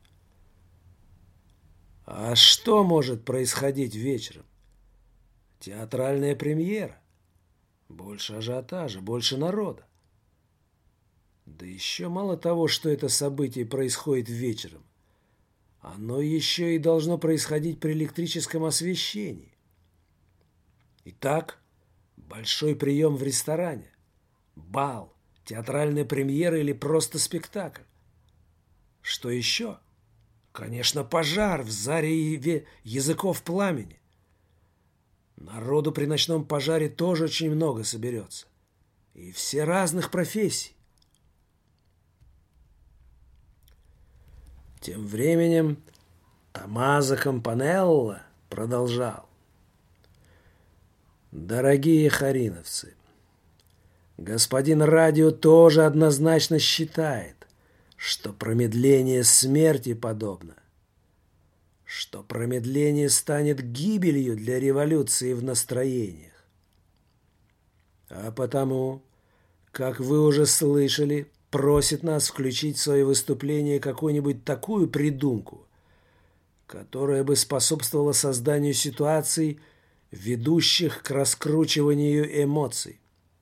А что может происходить вечером? Театральная премьера. Больше ажиотажа, больше народа. Да еще мало того, что это событие происходит вечером. Оно еще и должно происходить при электрическом освещении. Итак, большой прием в ресторане. Бал, театральная премьера или просто спектакль. Что еще? Конечно, пожар в зареве языков пламени. Народу при ночном пожаре тоже очень много соберется. И все разных профессий. Тем временем Томмазо Кампанелло продолжал. Дорогие хариновцы, господин радио тоже однозначно считает, что промедление смерти подобно, что промедление станет гибелью для революции в настроениях. А потому, как вы уже слышали, просит нас включить в свое выступление какую-нибудь такую придумку, которая бы способствовала созданию ситуаций, ведущих к раскручиванию эмоций.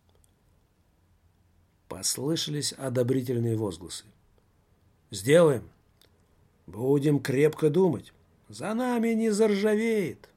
Послышались одобрительные возгласы. «Сделаем. Будем крепко думать. За нами не заржавеет».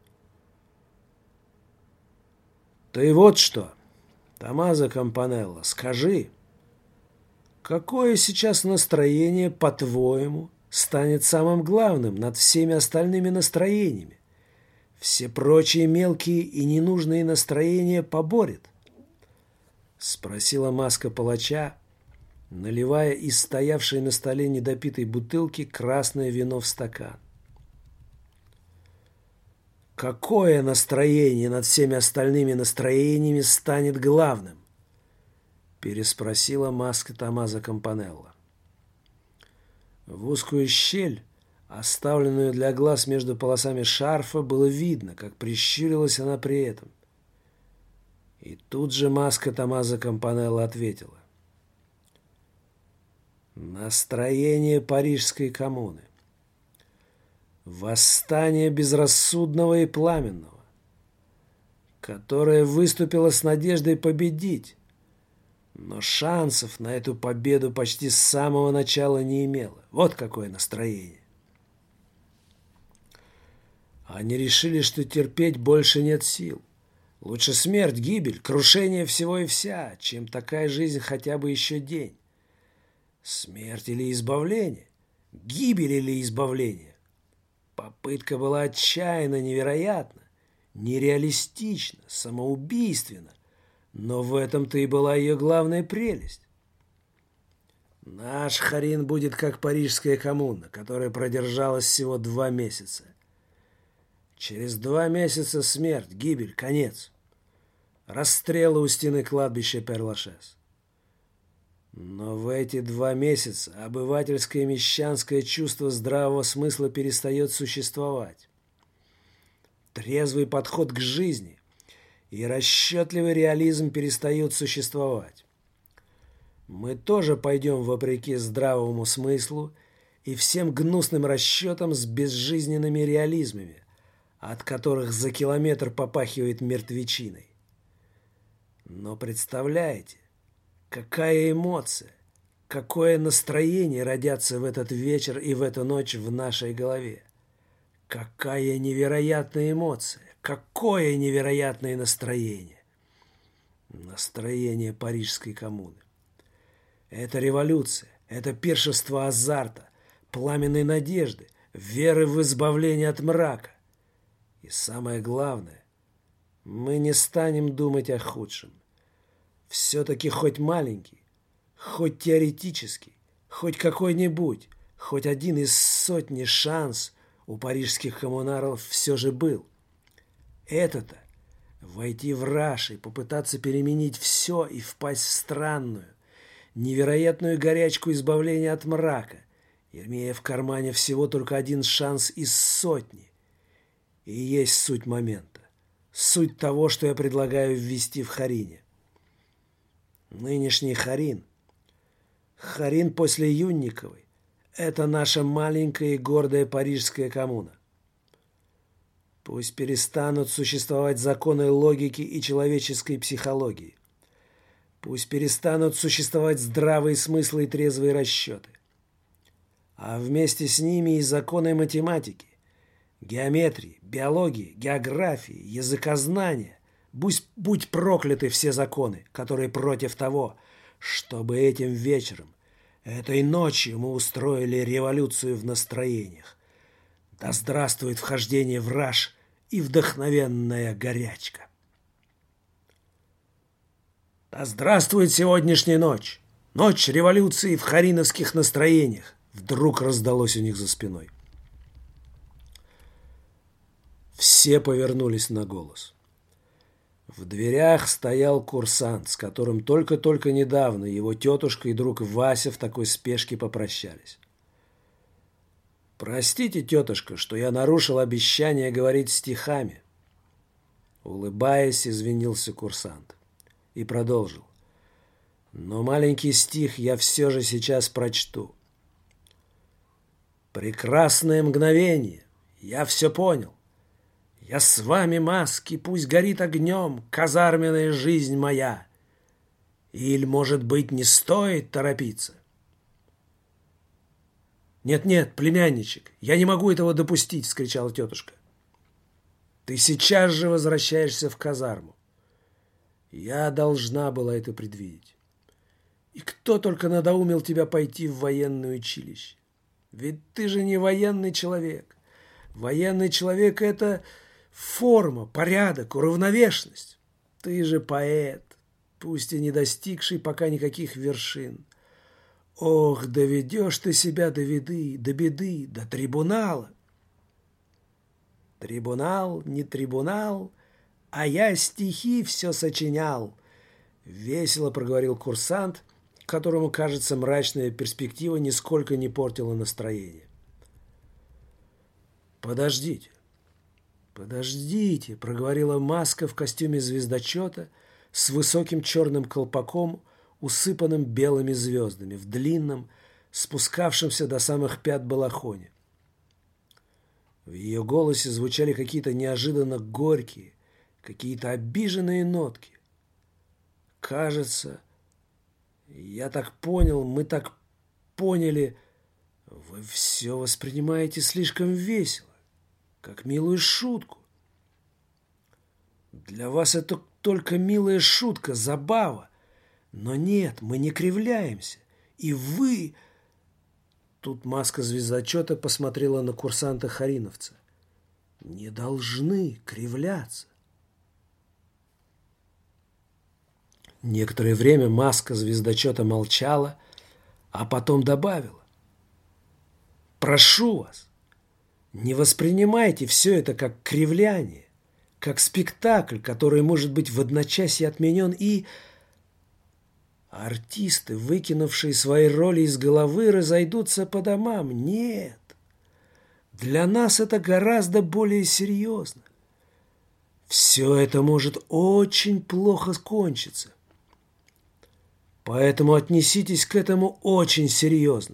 «Ты вот что, Томмазо Кампанелло, скажи, какое сейчас настроение, по-твоему, станет самым главным над всеми остальными настроениями? Все прочие мелкие и ненужные настроения поборет?» Спросила маска палача, наливая из стоявшей на столе недопитой бутылки красное вино в стакан. «Какое настроение над всеми остальными настроениями станет главным?» Переспросила маска Томмазо Кампанелло. В узкую щель, оставленную для глаз между полосами шарфа, было видно, как прищурилась она при этом. И тут же маска Томмазо Кампанелло ответила. Настроение Парижской коммуны. Восстание безрассудного и пламенного, которое выступило с надеждой победить, но шансов на эту победу почти с самого начала не имело. Вот какое настроение. Они решили, что терпеть больше нет сил. Лучше смерть, гибель, крушение всего и вся, чем такая жизнь хотя бы еще день. Смерть или избавление? Гибель или избавление? Попытка была отчаянно, невероятна, нереалистична, самоубийственна, но в этом-то и была ее главная прелесть. Наш Харин будет как Парижская коммуна, которая продержалась всего 2 месяца. Через 2 месяца смерть, гибель, конец. Расстрелы у стены кладбища Пер-Лашез. Но в эти 2 месяца обывательское мещанское чувство здравого смысла перестает существовать. Трезвый подход к жизни и расчетливый реализм перестают существовать. Мы тоже пойдем вопреки здравому смыслу и всем гнусным расчетам с безжизненными реализмами, от которых за километр попахивает мертвечиной. Но представляете, какая эмоция, какое настроение родятся в этот вечер и в эту ночь в нашей голове? Какая невероятная эмоция, какое невероятное настроение! Настроение Парижской коммуны. Это революция, это пиршество азарта, пламенной надежды, веры в избавление от мрака. И самое главное, мы не станем думать о худшем. Все-таки хоть маленький, хоть теоретический, хоть какой-нибудь, хоть один из сотни шанс у парижских коммунаров все же был. Это-то войти в раж и попытаться переменить все и впасть в странную, невероятную горячку избавления от мрака, имея в кармане всего только один шанс из сотни. И есть суть момента, суть того, что я предлагаю ввести в Харине. Нынешний Харин, Харин после Юнниковой, это наша маленькая и гордая парижская коммуна. Пусть перестанут существовать законы логики и человеческой психологии. Пусть перестанут существовать здравые смыслы и трезвые расчеты. А вместе с ними и законы математики, геометрии, биологии, географии, языкознания. Будь прокляты все законы, которые против того, чтобы этим вечером, этой ночью мы устроили революцию в настроениях. Да здравствует вхождение в раж и вдохновенная горячка. Да здравствует сегодняшняя ночь! Ночь революции в хариновских настроениях! Вдруг раздалось у них за спиной. Все повернулись на голос. В дверях стоял курсант, с которым только-только недавно его тетушка и друг Вася в такой спешке попрощались. «Простите, тетушка, что я нарушил обещание говорить стихами», — улыбаясь, извинился курсант и продолжил. «Но маленький стих я все же сейчас прочту. Прекрасное мгновение, я все понял. Я с вами, маски, пусть горит огнем казарменная жизнь моя. Или, может быть, не стоит торопиться?» «Нет-нет, племянничек, я не могу этого допустить!» — вскричала тетушка. «Ты сейчас же возвращаешься в казарму. Я должна была это предвидеть. И кто только надоумил тебя пойти в военное училище? Ведь ты же не военный человек. Военный человек — это форма, порядок, уравновешенность. Ты же поэт, пусть и не достигший пока никаких вершин. Ох, доведешь ты себя до беды, до трибунала. Трибунал, не трибунал, а я стихи все сочинял, весело проговорил курсант, которому, кажется, мрачная перспектива нисколько не портила настроение. «Подождите, проговорила маска в костюме звездочета с высоким черным колпаком, усыпанным белыми звездами, в длинном, спускавшемся до самых пят балахоне. В ее голосе звучали какие-то неожиданно горькие, какие-то обиженные нотки. «Кажется, я так понял, мы так поняли, вы все воспринимаете слишком весело, как милую шутку. Для вас это только милая шутка, забава. Но нет, мы не кривляемся. И вы...» Тут маска звездочета посмотрела на курсанта-хариновца. «Не должны кривляться». Некоторое время маска звездочета молчала, а потом добавила. «Прошу вас, не воспринимайте все это как кривляние, как спектакль, который может быть в одночасье отменен и... Артисты, выкинувшие свои роли из головы, разойдутся по домам. Нет, для нас это гораздо более серьезно. Все это может очень плохо кончиться. Поэтому отнеситесь к этому очень серьезно».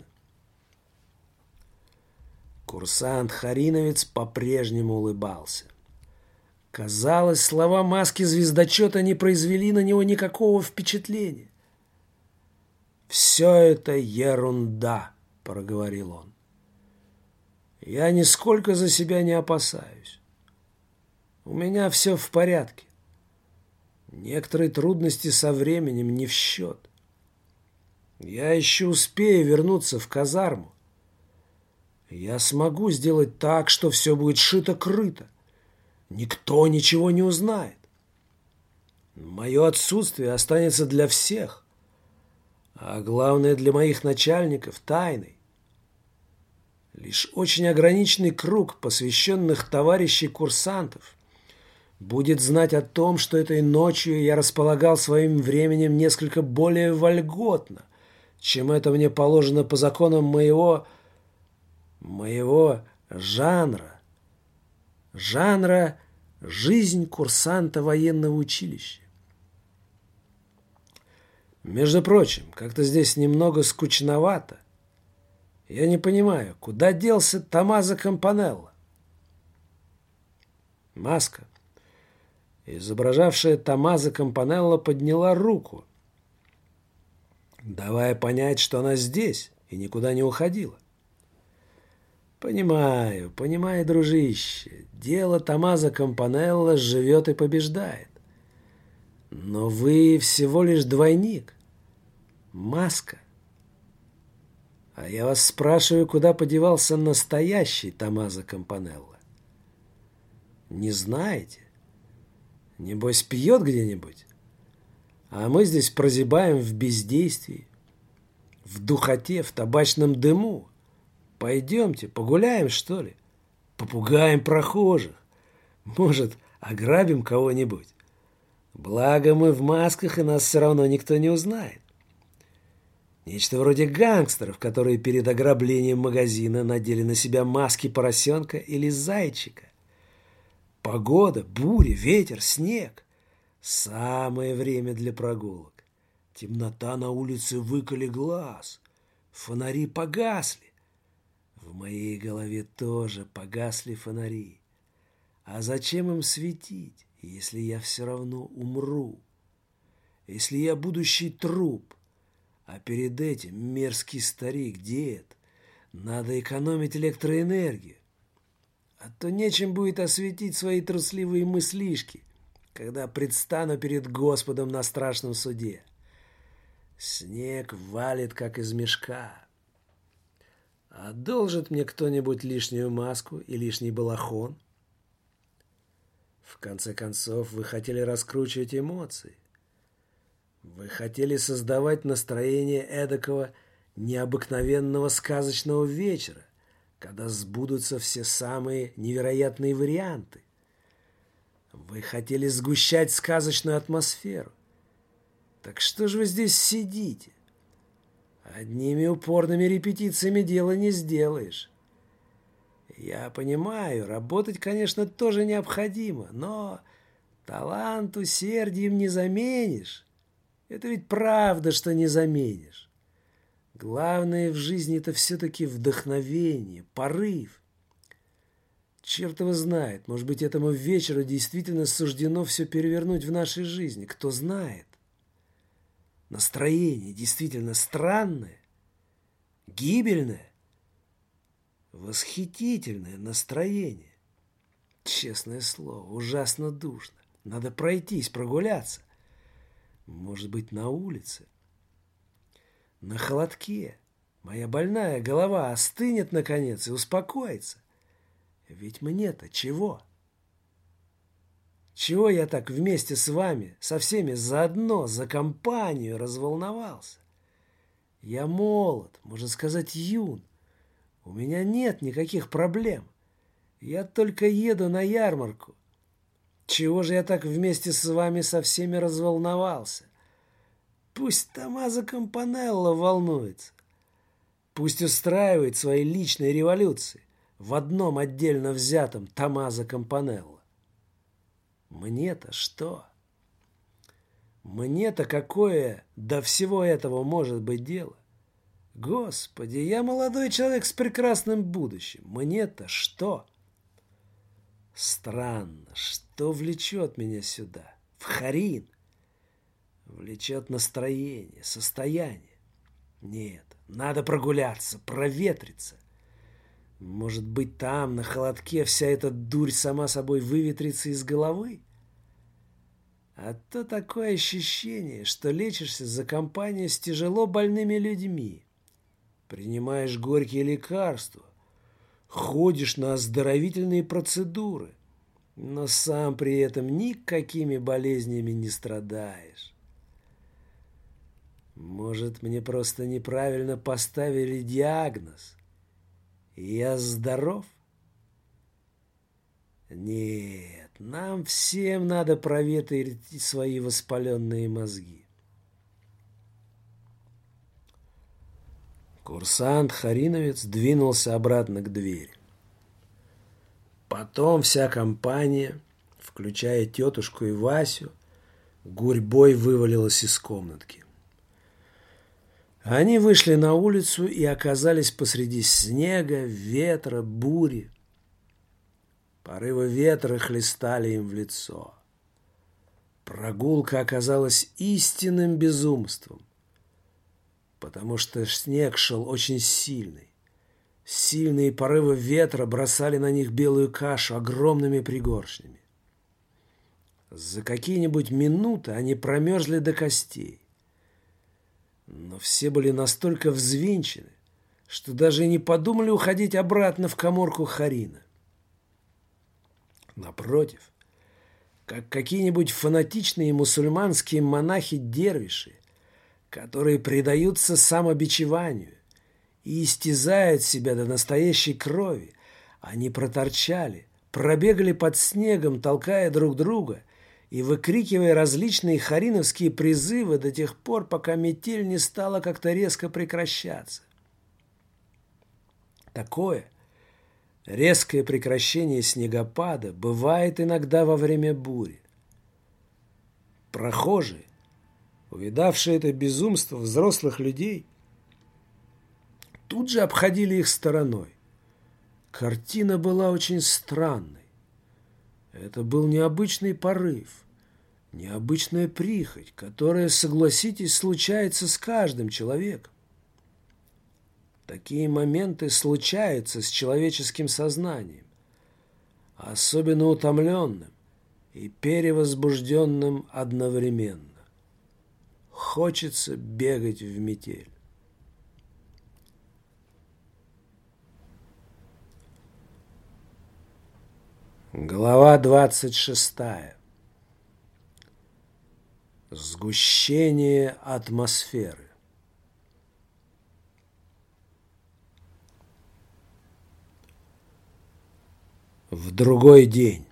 Курсант-хариновец по-прежнему улыбался. Казалось, слова маски звездочета не произвели на него никакого впечатления. «Все это ерунда», — проговорил он. «Я нисколько за себя не опасаюсь. У меня все в порядке. Некоторые трудности со временем не в счет. Я еще успею вернуться в казарму. Я смогу сделать так, что все будет шито-крыто. Никто ничего не узнает. Мое отсутствие останется для всех. А главное, для моих начальников тайной. Лишь очень ограниченный круг посвященных товарищей курсантов будет знать о том, что этой ночью я располагал своим временем несколько более вольготно, чем это мне положено по законам моего жанра. Жанра «Жизнь курсанта военного училища». Между прочим, как-то здесь немного скучновато. Я не понимаю, куда делся Томмазо Кампанелло? Маска, изображавшая Томмазо Кампанелло, подняла руку, давая понять, что она здесь и никуда не уходила. «Понимаю, дружище, дело Томмазо Кампанелло живет и побеждает. Но вы всего лишь двойник. Маска. А я вас спрашиваю, куда подевался настоящий Томмазо Кампанелло? Не знаете? Небось, пьет где-нибудь? А мы здесь прозябаем в бездействии, в духоте, в табачном дыму. Пойдемте, погуляем, что ли? Попугаем прохожих. Может, ограбим кого-нибудь? Благо мы в масках, и нас все равно никто не узнает. Нечто вроде гангстеров, которые перед ограблением магазина надели на себя маски поросенка или зайчика. Погода, буря, ветер, снег. Самое время для прогулок. Темнота на улице выколи глаз. Фонари погасли. В моей голове тоже погасли фонари. А зачем им светить, если я все равно умру? Если я будущий труп, а перед этим мерзкий старик, дед, надо экономить электроэнергию. А то нечем будет осветить свои трусливые мыслишки, когда предстану перед Господом на страшном суде. Снег валит, как из мешка. Одолжит мне кто-нибудь лишнюю маску и лишний балахон? В конце концов, вы хотели раскручивать эмоции. Вы хотели создавать настроение эдакого необыкновенного сказочного вечера, когда сбудутся все самые невероятные варианты. Вы хотели сгущать сказочную атмосферу. Так что же вы здесь сидите? Одними упорными репетициями дело не сделаешь. Я понимаю, работать, конечно, тоже необходимо, но талант усердием не заменишь. Это ведь правда, что не заменишь. Главное в жизни это все-таки вдохновение, порыв. Черт его знает, может быть, этому вечеру действительно суждено все перевернуть в нашей жизни. Кто знает. Настроение действительно странное, гибельное, восхитительное настроение. Честное слово, ужасно душно. Надо пройтись, прогуляться. Может быть, на улице. На холодке. Моя больная голова остынет, наконец, и успокоится. Ведь мне-то чего? Чего я так вместе с вами, со всеми заодно, за компанию разволновался? Я молод, можно сказать, юн. У меня нет никаких проблем. Я только еду на ярмарку. Чего же я так вместе с вами со всеми разволновался? Пусть Томмазо Кампанелло волнуется. Пусть устраивает свои личные революции в одном отдельно взятом Томмазо Кампанелло. Мне-то что? Мне-то какое до всего этого может быть дело? Господи, я молодой человек с прекрасным будущим. Мне-то что? Странно, что влечет меня сюда, в Харин? Влечет настроение, состояние. Нет, надо прогуляться, проветриться. Может быть, там, на холодке, вся эта дурь сама собой выветрится из головы? А то такое ощущение, что лечишься за компанию с тяжело больными людьми. Принимаешь горькие лекарства, ходишь на оздоровительные процедуры, но сам при этом никакими болезнями не страдаешь. Может, мне просто неправильно поставили диагноз, и я здоров? Нет, нам всем надо проветрить свои воспаленные мозги. Курсант-хариновец двинулся обратно к двери. Потом вся компания, включая тетушку и Васю, гурьбой вывалилась из комнатки. Они вышли на улицу и оказались посреди снега, ветра, бури. Порывы ветра хлестали им в лицо. Прогулка оказалась истинным безумством, потому что снег шел очень сильный. Сильные порывы ветра бросали на них белую кашу огромными пригоршнями. За какие-нибудь минуты они промерзли до костей. Но но все были настолько взвинчены, что даже и не подумали уходить обратно в каморку Харина. Напротив, как какие-нибудь фанатичные мусульманские монахи-дервиши, которые предаются самобичеванию и истязают себя до настоящей крови, они проторчали, пробегали под снегом, толкая друг друга и выкрикивая различные хариновские призывы до тех пор, пока метель не стала как-то резко прекращаться. Такое резкое прекращение снегопада бывает иногда во время бури. Прохожие, увидавшие это безумство взрослых людей, тут же обходили их стороной. Картина была очень странной. Это был необычный порыв, необычная прихоть, которая, согласитесь, случается с каждым человеком. Такие моменты случаются с человеческим сознанием, особенно утомленным и перевозбужденным одновременно. Хочется бегать в метель. Глава 26. Сгущение атмосферы. В другой день.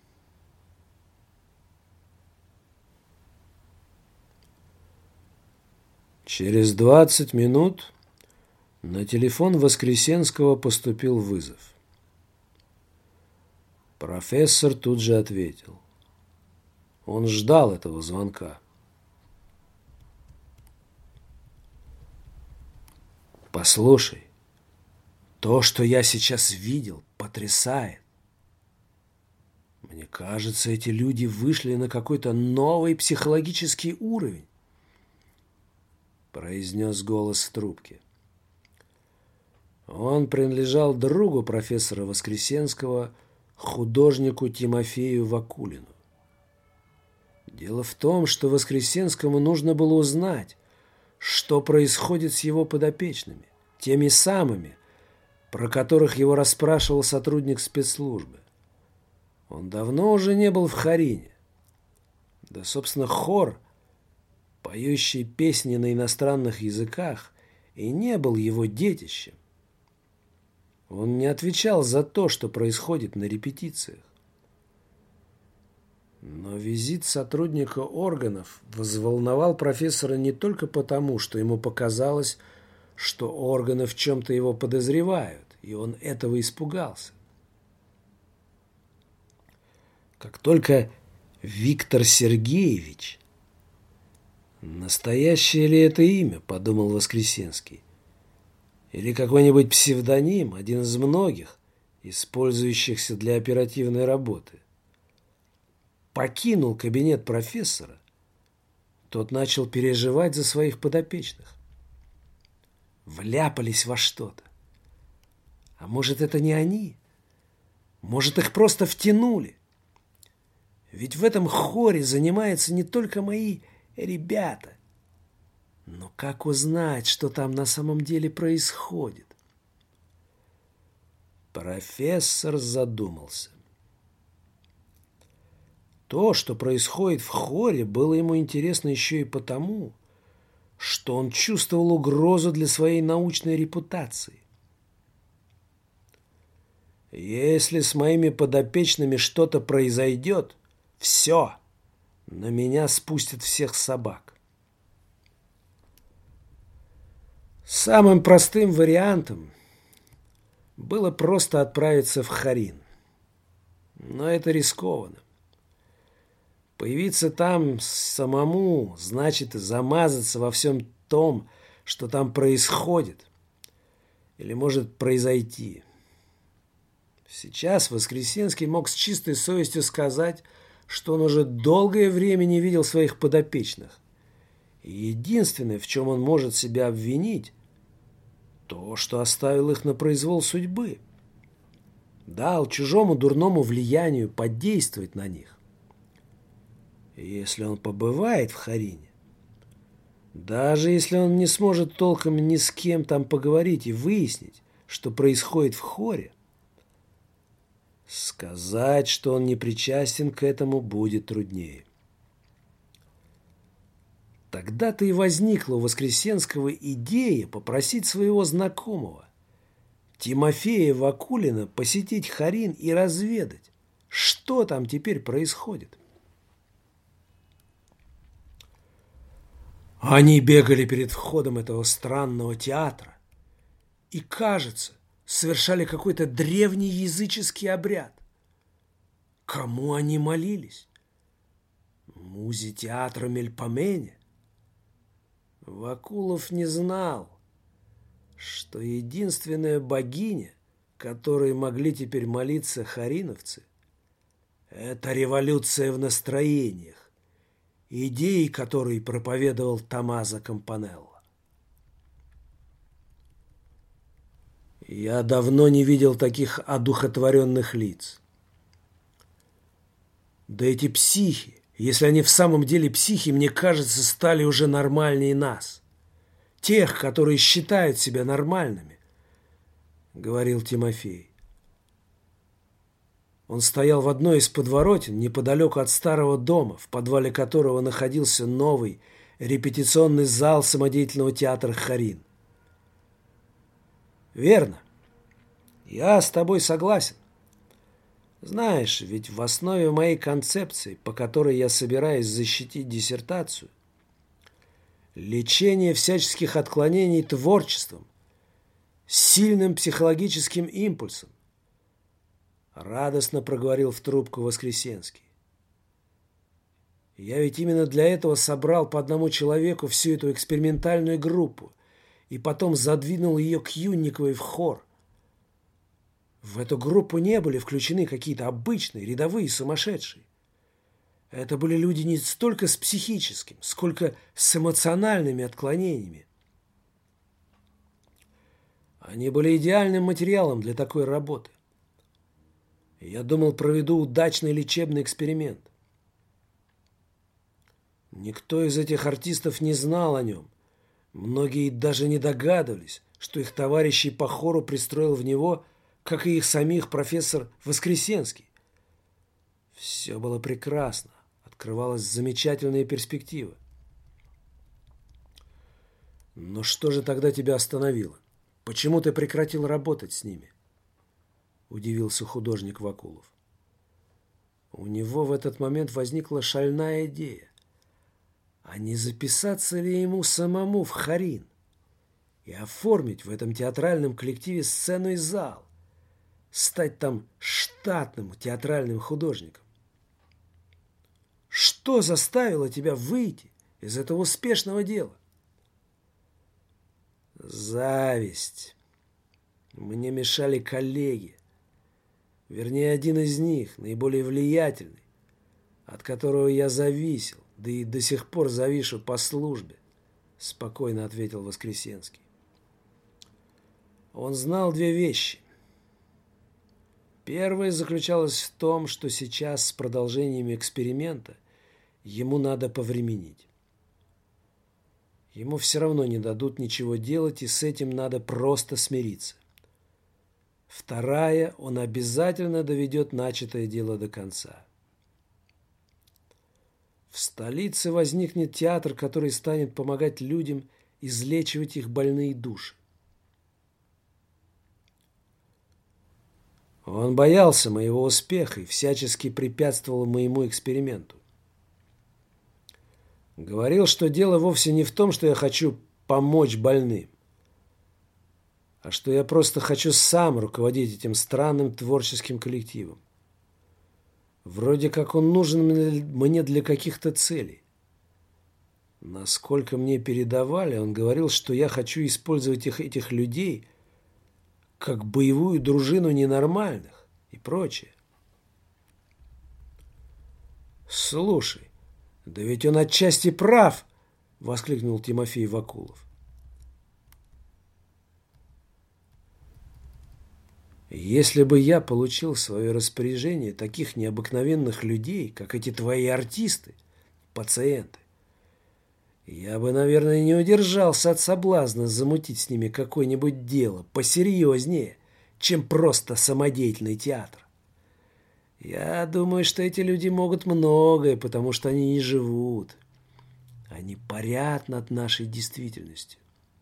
Через 20 минут на телефон Воскресенского поступил вызов. Профессор тут же ответил. Он ждал этого звонка. «Послушай, то, что я сейчас видел, потрясает. Мне кажется, эти люди вышли на какой-то новый психологический уровень», произнес голос в трубке. Он принадлежал другу профессора Воскресенского, художнику Тимофею Вакулину. Дело в том, что Воскресенскому нужно было узнать, что происходит с его подопечными, теми самыми, про которых его расспрашивал сотрудник спецслужбы. Он давно уже не был в Харине. Да, собственно, хор, поющий песни на иностранных языках, и не был его детищем. Он не отвечал за то, что происходит на репетициях. Но визит сотрудника органов взволновал профессора не только потому, что ему показалось, что органы в чем-то его подозревают, и он этого испугался. Как только Виктор Сергеевич... «Настоящее ли это имя?» – подумал Воскресенский. «Или какой-нибудь псевдоним, один из многих, использующихся для оперативной работы?» Покинул кабинет профессора, тот начал переживать за своих подопечных. Вляпались во что-то. А может, это не они? Может, их просто втянули? Ведь в этом хоре занимаются не только мои ребята. Но как узнать, что там на самом деле происходит? Профессор задумался. То, что происходит в хоре, было ему интересно еще и потому, что он чувствовал угрозу для своей научной репутации. Если с моими подопечными что-то произойдет, все, на меня спустят всех собак. Самым простым вариантом было просто отправиться в Харин. Но это рискованно. Появиться там самому значит замазаться во всем том, что там происходит или может произойти. Сейчас Воскресенский мог с чистой совестью сказать, что он уже долгое время не видел своих подопечных. И единственное, в чем он может себя обвинить, то, что оставил их на произвол судьбы. Дал чужому дурному влиянию подействовать на них. И если он побывает в Харине, Даже если он не сможет толком ни с кем там поговорить и выяснить, что происходит в хоре, сказать, что он не причастен к этому, будет труднее. Тогда-то и возникла у Воскресенского идея попросить своего знакомого, Тимофея Вакулина, посетить Хорин и разведать, что там теперь происходит. Они бегали перед входом этого странного театра и, кажется, совершали какой-то древний языческий обряд. Кому они молились? Музе театра Мельпомене? Вакулов не знал, что единственная богиня, которой могли теперь молиться хориновцы, это революция в настроениях, идеи которой проповедовал Томмазо Кампанелло. Я давно не видел таких одухотворенных лиц. Да эти психи, если они в самом деле психи, мне кажется, стали уже нормальнее нас. Тех, которые считают себя нормальными, говорил Тимофей. Он стоял в одной из подворотен, неподалеку от старого дома, в подвале которого находился новый репетиционный зал самодеятельного театра «Хорин». Верно. Я с тобой согласен. Знаешь, ведь в основе моей концепции, по которой я собираюсь защитить диссертацию, лечение всяческих отклонений творчеством, сильным психологическим импульсом, радостно проговорил в трубку Воскресенский. Я ведь именно для этого собрал по одному человеку всю эту экспериментальную группу и потом задвинул ее к Юнниковой в хор. В эту группу не были включены какие-то обычные, рядовые сумасшедшие. Это были люди не столько с психическим, сколько с эмоциональными отклонениями. Они были идеальным материалом для такой работы. Я думал, проведу удачный лечебный эксперимент. Никто из этих артистов не знал о нем. Многие даже не догадывались, что их товарищей по хору пристроил в него, как и их самих, профессор Воскресенский. Все было прекрасно. Открывалась замечательная перспектива. Но что же тогда тебя остановило? Почему ты прекратил работать с ними? Удивился художник Вакулов. У него в этот момент возникла шальная идея. А не записаться ли ему самому в Хорин и оформить в этом театральном коллективе сцену и зал, стать там штатным театральным художником? Что заставило тебя выйти из этого успешного дела? Зависть. Мне мешали коллеги. Вернее, один из них, наиболее влиятельный, от которого я зависел, да и до сих пор завишу по службе, спокойно ответил Воскресенский. Он знал две вещи. Первая заключалась в том, что сейчас с продолжением эксперимента ему надо повременить. Ему все равно не дадут ничего делать, и с этим надо просто смириться. Вторая, он обязательно доведет начатое дело до конца. В столице возникнет театр, который станет помогать людям излечивать их больные души. Он боялся моего успеха и всячески препятствовал моему эксперименту. Говорил, что дело вовсе не в том, что я хочу помочь больным, а что я просто хочу сам руководить этим странным творческим коллективом. Вроде как он нужен мне для каких-то целей. Насколько мне передавали, он говорил, что я хочу использовать этих людей как боевую дружину ненормальных и прочее. Слушай, да ведь он отчасти прав, воскликнул Тимофей Вакулов. Если бы я получил в свое распоряжение таких необыкновенных людей, как эти твои артисты, пациенты, Я бы, наверное, не удержался от соблазна замутить с ними какое-нибудь дело посерьезнее, чем просто самодеятельный театр. Я думаю, что эти люди могут многое, потому что они не живут. Они парят над нашей действительностью.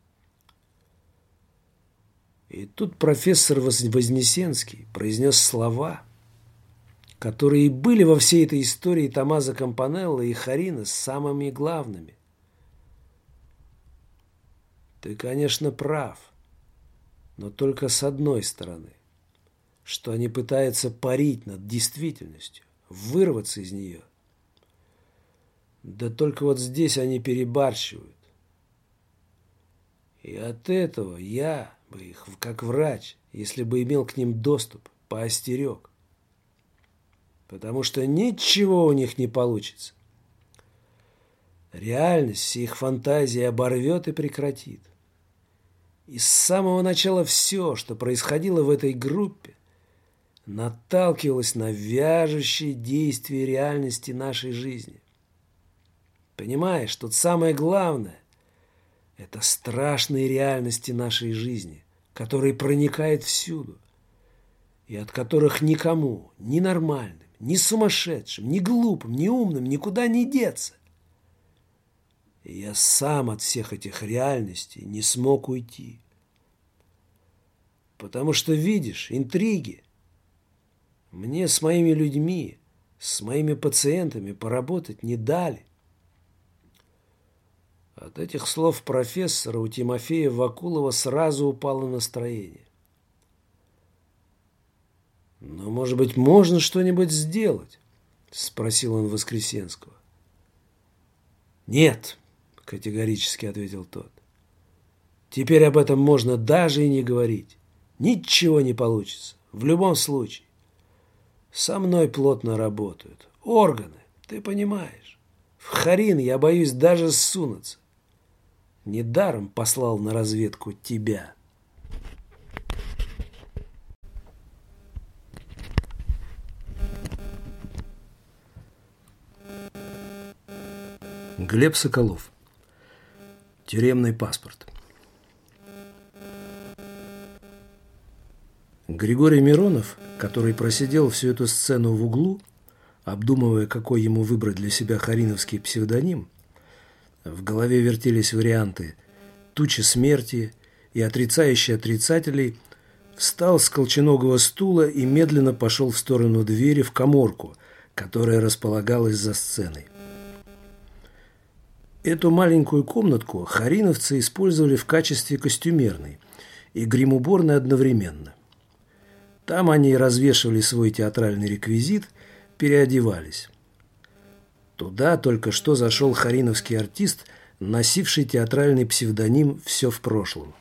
И тут профессор Вознесенский произнес слова, которые и были во всей этой истории Томмазо Кампанелло и Харина самыми главными. Ты, конечно, прав, но только с одной стороны, что они пытаются парить над действительностью, вырваться из нее. Да только вот здесь они перебарщивают. И от этого я бы их, как врач, если бы имел к ним доступ, поостерег. Потому что ничего у них не получится. Реальность все их фантазии оборвет и прекратит. И с самого начала все, что происходило в этой группе, наталкивалось на вяжущие действия реальности нашей жизни. Понимаешь, тут самое главное – это страшные реальности нашей жизни, которые проникают всюду, и от которых никому, ни нормальным, ни сумасшедшим, ни глупым, ни умным никуда не деться. И я сам от всех этих реальностей не смог уйти. Потому что, видишь, интриги. Мне с моими людьми, с моими пациентами поработать не дали. От этих слов профессора у Тимофея Вакулова сразу упало настроение. «Но, может быть, можно что-нибудь сделать?» – спросил он Воскресенского. «Нет», – категорически ответил тот. «Теперь об этом можно даже и не говорить. Ничего не получится. В любом случае. Со мной плотно работают. Органы, ты понимаешь. В Харин я боюсь даже сунуться. Недаром послал на разведку тебя». Глеб Соколов. Тюремный паспорт. Григорий Миронов, который просидел всю эту сцену в углу, обдумывая, какой ему выбрать для себя хариновский псевдоним, в голове вертелись варианты «Туча смерти» и «Отрицающий отрицателей», встал с колченогого стула и медленно пошел в сторону двери в каморку, которая располагалась за сценой. Эту маленькую комнатку хариновцы использовали в качестве костюмерной и гримуборной одновременно. Там они развешивали свой театральный реквизит, переодевались. Туда только что зашел хариновский артист, носивший театральный псевдоним «Все в прошлом».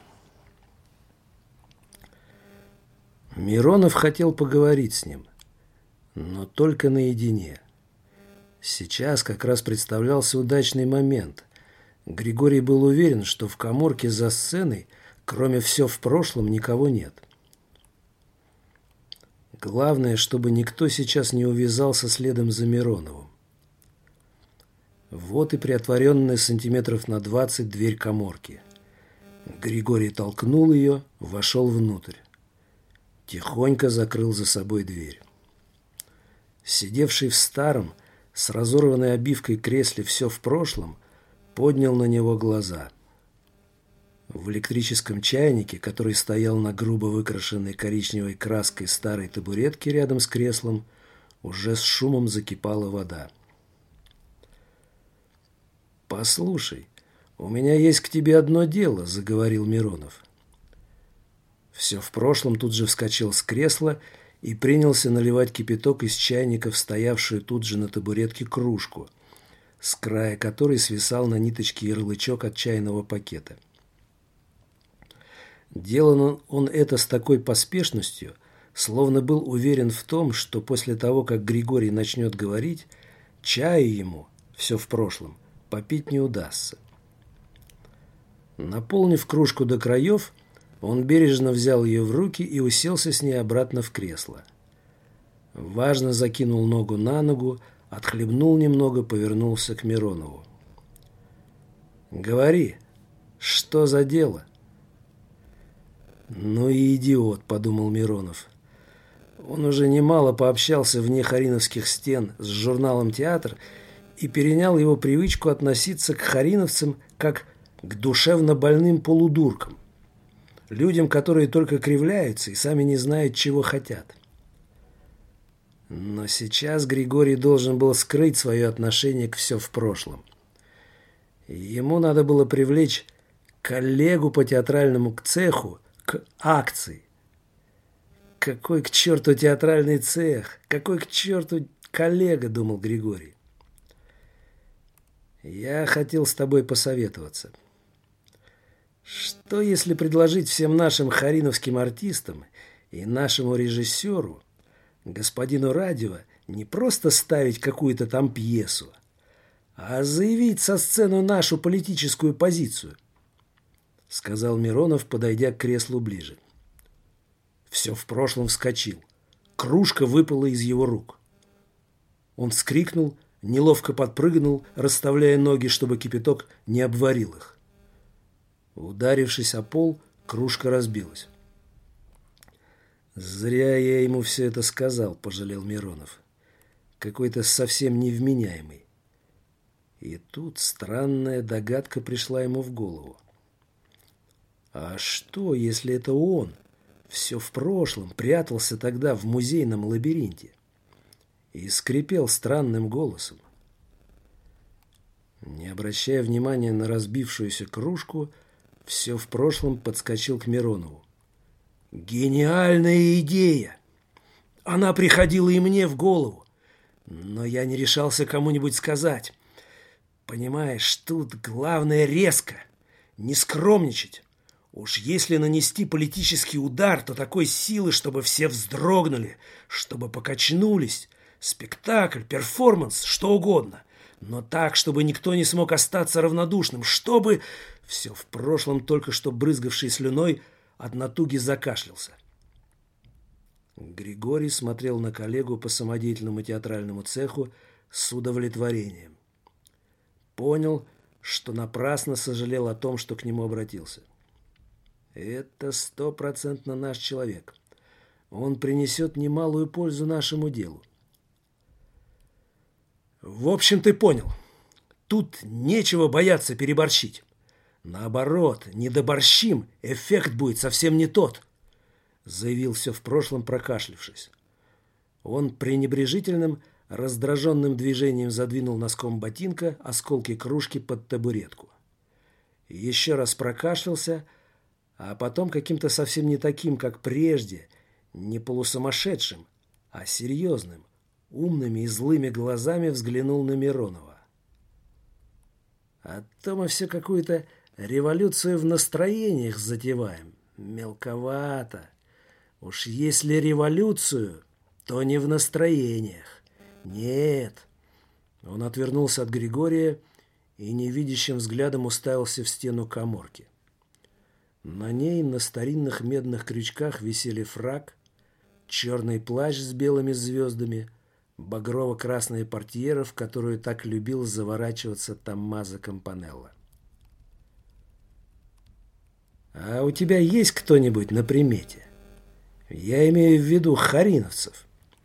Миронов хотел поговорить с ним, но только наедине. Сейчас как раз представлялся удачный момент. Григорий был уверен, что в каморке за сценой, кроме «Все в прошлом», никого нет. Главное, чтобы никто сейчас не увязался следом за Мироновым. Вот и приотворенная сантиметров на 20 дверь каморки. Григорий толкнул ее, вошел внутрь. Тихонько закрыл за собой дверь. Сидевший в старом, с разорванной обивкой кресле «Все в прошлом», поднял на него глаза. В электрическом чайнике, который стоял на грубо выкрашенной коричневой краской старой табуретке рядом с креслом, уже с шумом закипала вода. «Послушай, у меня есть к тебе одно дело», — заговорил Миронов. «Все в прошлом» тут же вскочил с кресла и принялся наливать кипяток из чайника в стоявшую тут же на табуретке кружку, с края которой свисал на ниточке ярлычок от чайного пакета. Делал он это с такой поспешностью, словно был уверен в том, что после того, как Григорий начнет говорить, чаю ему, все в прошлом, попить не удастся. Наполнив кружку до краев, он бережно взял ее в руки и уселся с ней обратно в кресло. Важно закинул ногу на ногу, отхлебнул немного, повернулся к Миронову. Говори, что за дело? Ну и идиот, подумал Миронов. Он уже немало пообщался вне хариновских стен с журналом «Театр» и перенял его привычку относиться к хариновцам как к душевно больным полудуркам. Людям, которые только кривляются и сами не знают, чего хотят. Но сейчас Григорий должен был скрыть свое отношение к «все в прошлом». Ему надо было привлечь коллегу по театральному цеху к акции. Какой к черту театральный цех? Какой к черту коллега, думал Григорий. Я хотел с тобой посоветоваться. Что если предложить всем нашим хариновским артистам и нашему режиссеру, господину Радио, не просто ставить какую-то там пьесу, а заявить со сцены нашу политическую позицию, сказал Миронов, подойдя к креслу ближе. Все в прошлом вскочил. Кружка выпала из его рук. Он вскрикнул, неловко подпрыгнул, расставляя ноги, чтобы кипяток не обварил их. Ударившись о пол, кружка разбилась. «Зря я ему все это сказал», – пожалел Миронов. «Какой-то совсем невменяемый». И тут странная догадка пришла ему в голову. А что, если это он, все в прошлом, прятался тогда в музейном лабиринте и скрипел странным голосом? Не обращая внимания на разбившуюся кружку, все в прошлом подскочил к Миронову. «Гениальная идея! Она приходила и мне в голову, но я не решался кому-нибудь сказать. Понимаешь, тут главное резко, не скромничать. Уж если нанести политический удар, то такой силы, чтобы все вздрогнули, чтобы покачнулись. Спектакль, перформанс, что угодно. Но так, чтобы никто не смог остаться равнодушным, чтобы...» Все в прошлом, только что брызгавший слюной, от натуги закашлялся. Григорий смотрел на коллегу по самодеятельному театральному цеху с удовлетворением. Понял, что напрасно сожалел о том, что к нему обратился. Это 100% наш человек. Он принесет немалую пользу нашему делу. В общем, ты понял. Тут нечего бояться переборщить. Наоборот, не доборщим, эффект будет совсем не тот, заявил все в прошлом, прокашлявшись. Он пренебрежительным, раздраженным движением задвинул носком ботинка осколки кружки под табуретку. Еще раз прокашлялся, а потом каким-то совсем не таким, как прежде, не полусумасшедшим, а серьезным, умными и злыми глазами взглянул на Миронова. А то мы все какую-то революцию в настроениях затеваем. Мелковато. Уж если революцию, то не в настроениях. Нет. Он отвернулся от Григория и невидящим взглядом уставился в стену каморки. На ней на старинных медных крючках висели фрак, черный плащ с белыми звездами, багрово-красная портьера, в которую так любил заворачиваться Томмазо Кампанелло. «А у тебя есть кто-нибудь на примете? Я имею в виду хариновцев.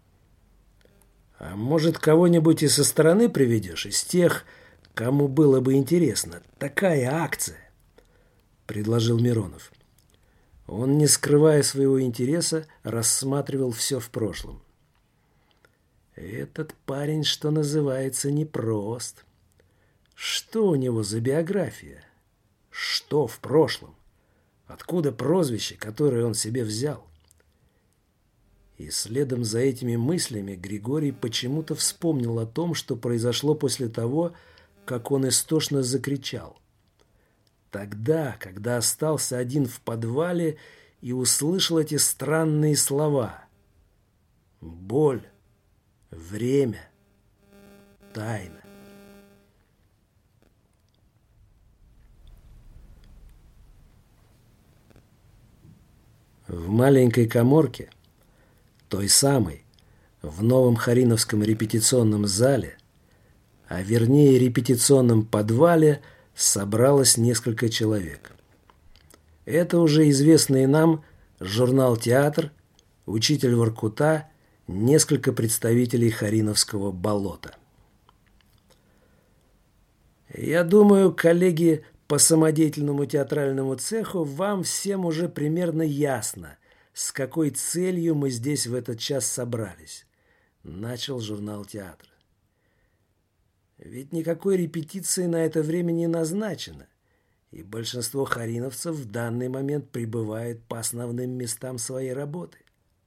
А может, кого-нибудь и со стороны приведешь, из тех, кому было бы интересно? Такая акция», — предложил Миронов. Он, не скрывая своего интереса, рассматривал все в прошлом. «Этот парень, что называется, непрост. Что у него за биография? Что в прошлом? Откуда прозвище, которое он себе взял?» И следом за этими мыслями Григорий почему-то вспомнил о том, что произошло после того, как он истошно закричал. Тогда, когда остался один в подвале и услышал эти странные слова. Боль, время, тайна. В маленькой каморке, той самой, в новом Хариновском репетиционном зале, а вернее репетиционном подвале, собралось несколько человек. Это уже известный нам журнал «Театр», учитель Воркута, несколько представителей Хариновского болота. Я думаю, коллеги по самодеятельному театральному цеху, вам всем уже примерно ясно, с какой целью мы здесь в этот час собрались, начал журнал «Театр». Ведь никакой репетиции на это время не назначено, и большинство хариновцев в данный момент пребывает по основным местам своей работы.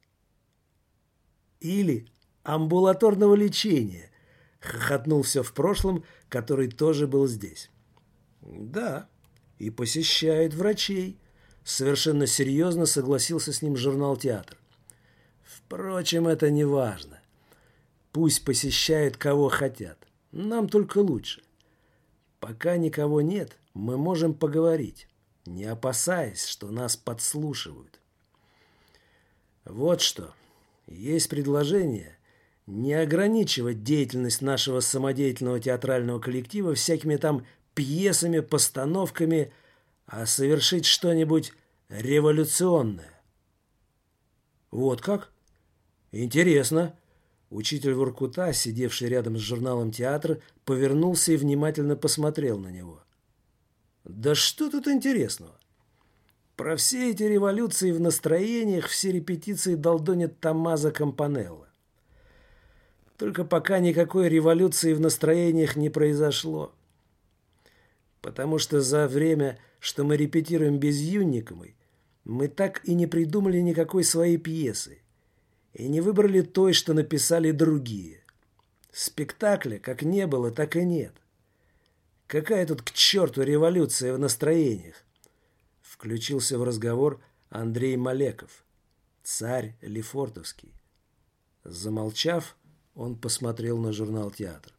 Или амбулаторного лечения, хохотнул все в прошлом, который тоже был здесь. Да, и посещает врачей, совершенно серьезно согласился с ним журнал «Театр». Впрочем, это не важно. Пусть посещают кого хотят, нам только лучше. Пока никого нет, мы можем поговорить, не опасаясь, что нас подслушивают. Вот что, есть предложение не ограничивать деятельность нашего самодеятельного театрального коллектива всякими там пьесами, постановками, а совершить что-нибудь революционное. Вот как? Интересно. Учитель Воркута, сидевший рядом с журналом «Театр», повернулся и внимательно посмотрел на него. Да что тут интересного? Про все эти революции в настроениях все репетиции долдонит Томмазо Кампанелло. Только пока никакой революции в настроениях не произошло. Потому что за время, что мы репетируем без Юнниковой, мы так и не придумали никакой своей пьесы и не выбрали той, что написали другие. Спектакля как не было, так и нет. Какая тут к черту революция в настроениях? Включился в разговор Андрей Малеков, царь Лефортовский. Замолчав, он посмотрел на журнал «Театр».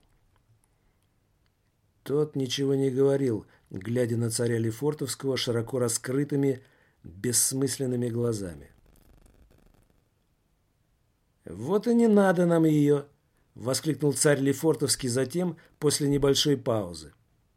Тот ничего не говорил, глядя на царя Лефортовского широко раскрытыми, бессмысленными глазами. «Вот и не надо нам ее!» — воскликнул царь Лефортовский затем, после небольшой паузы.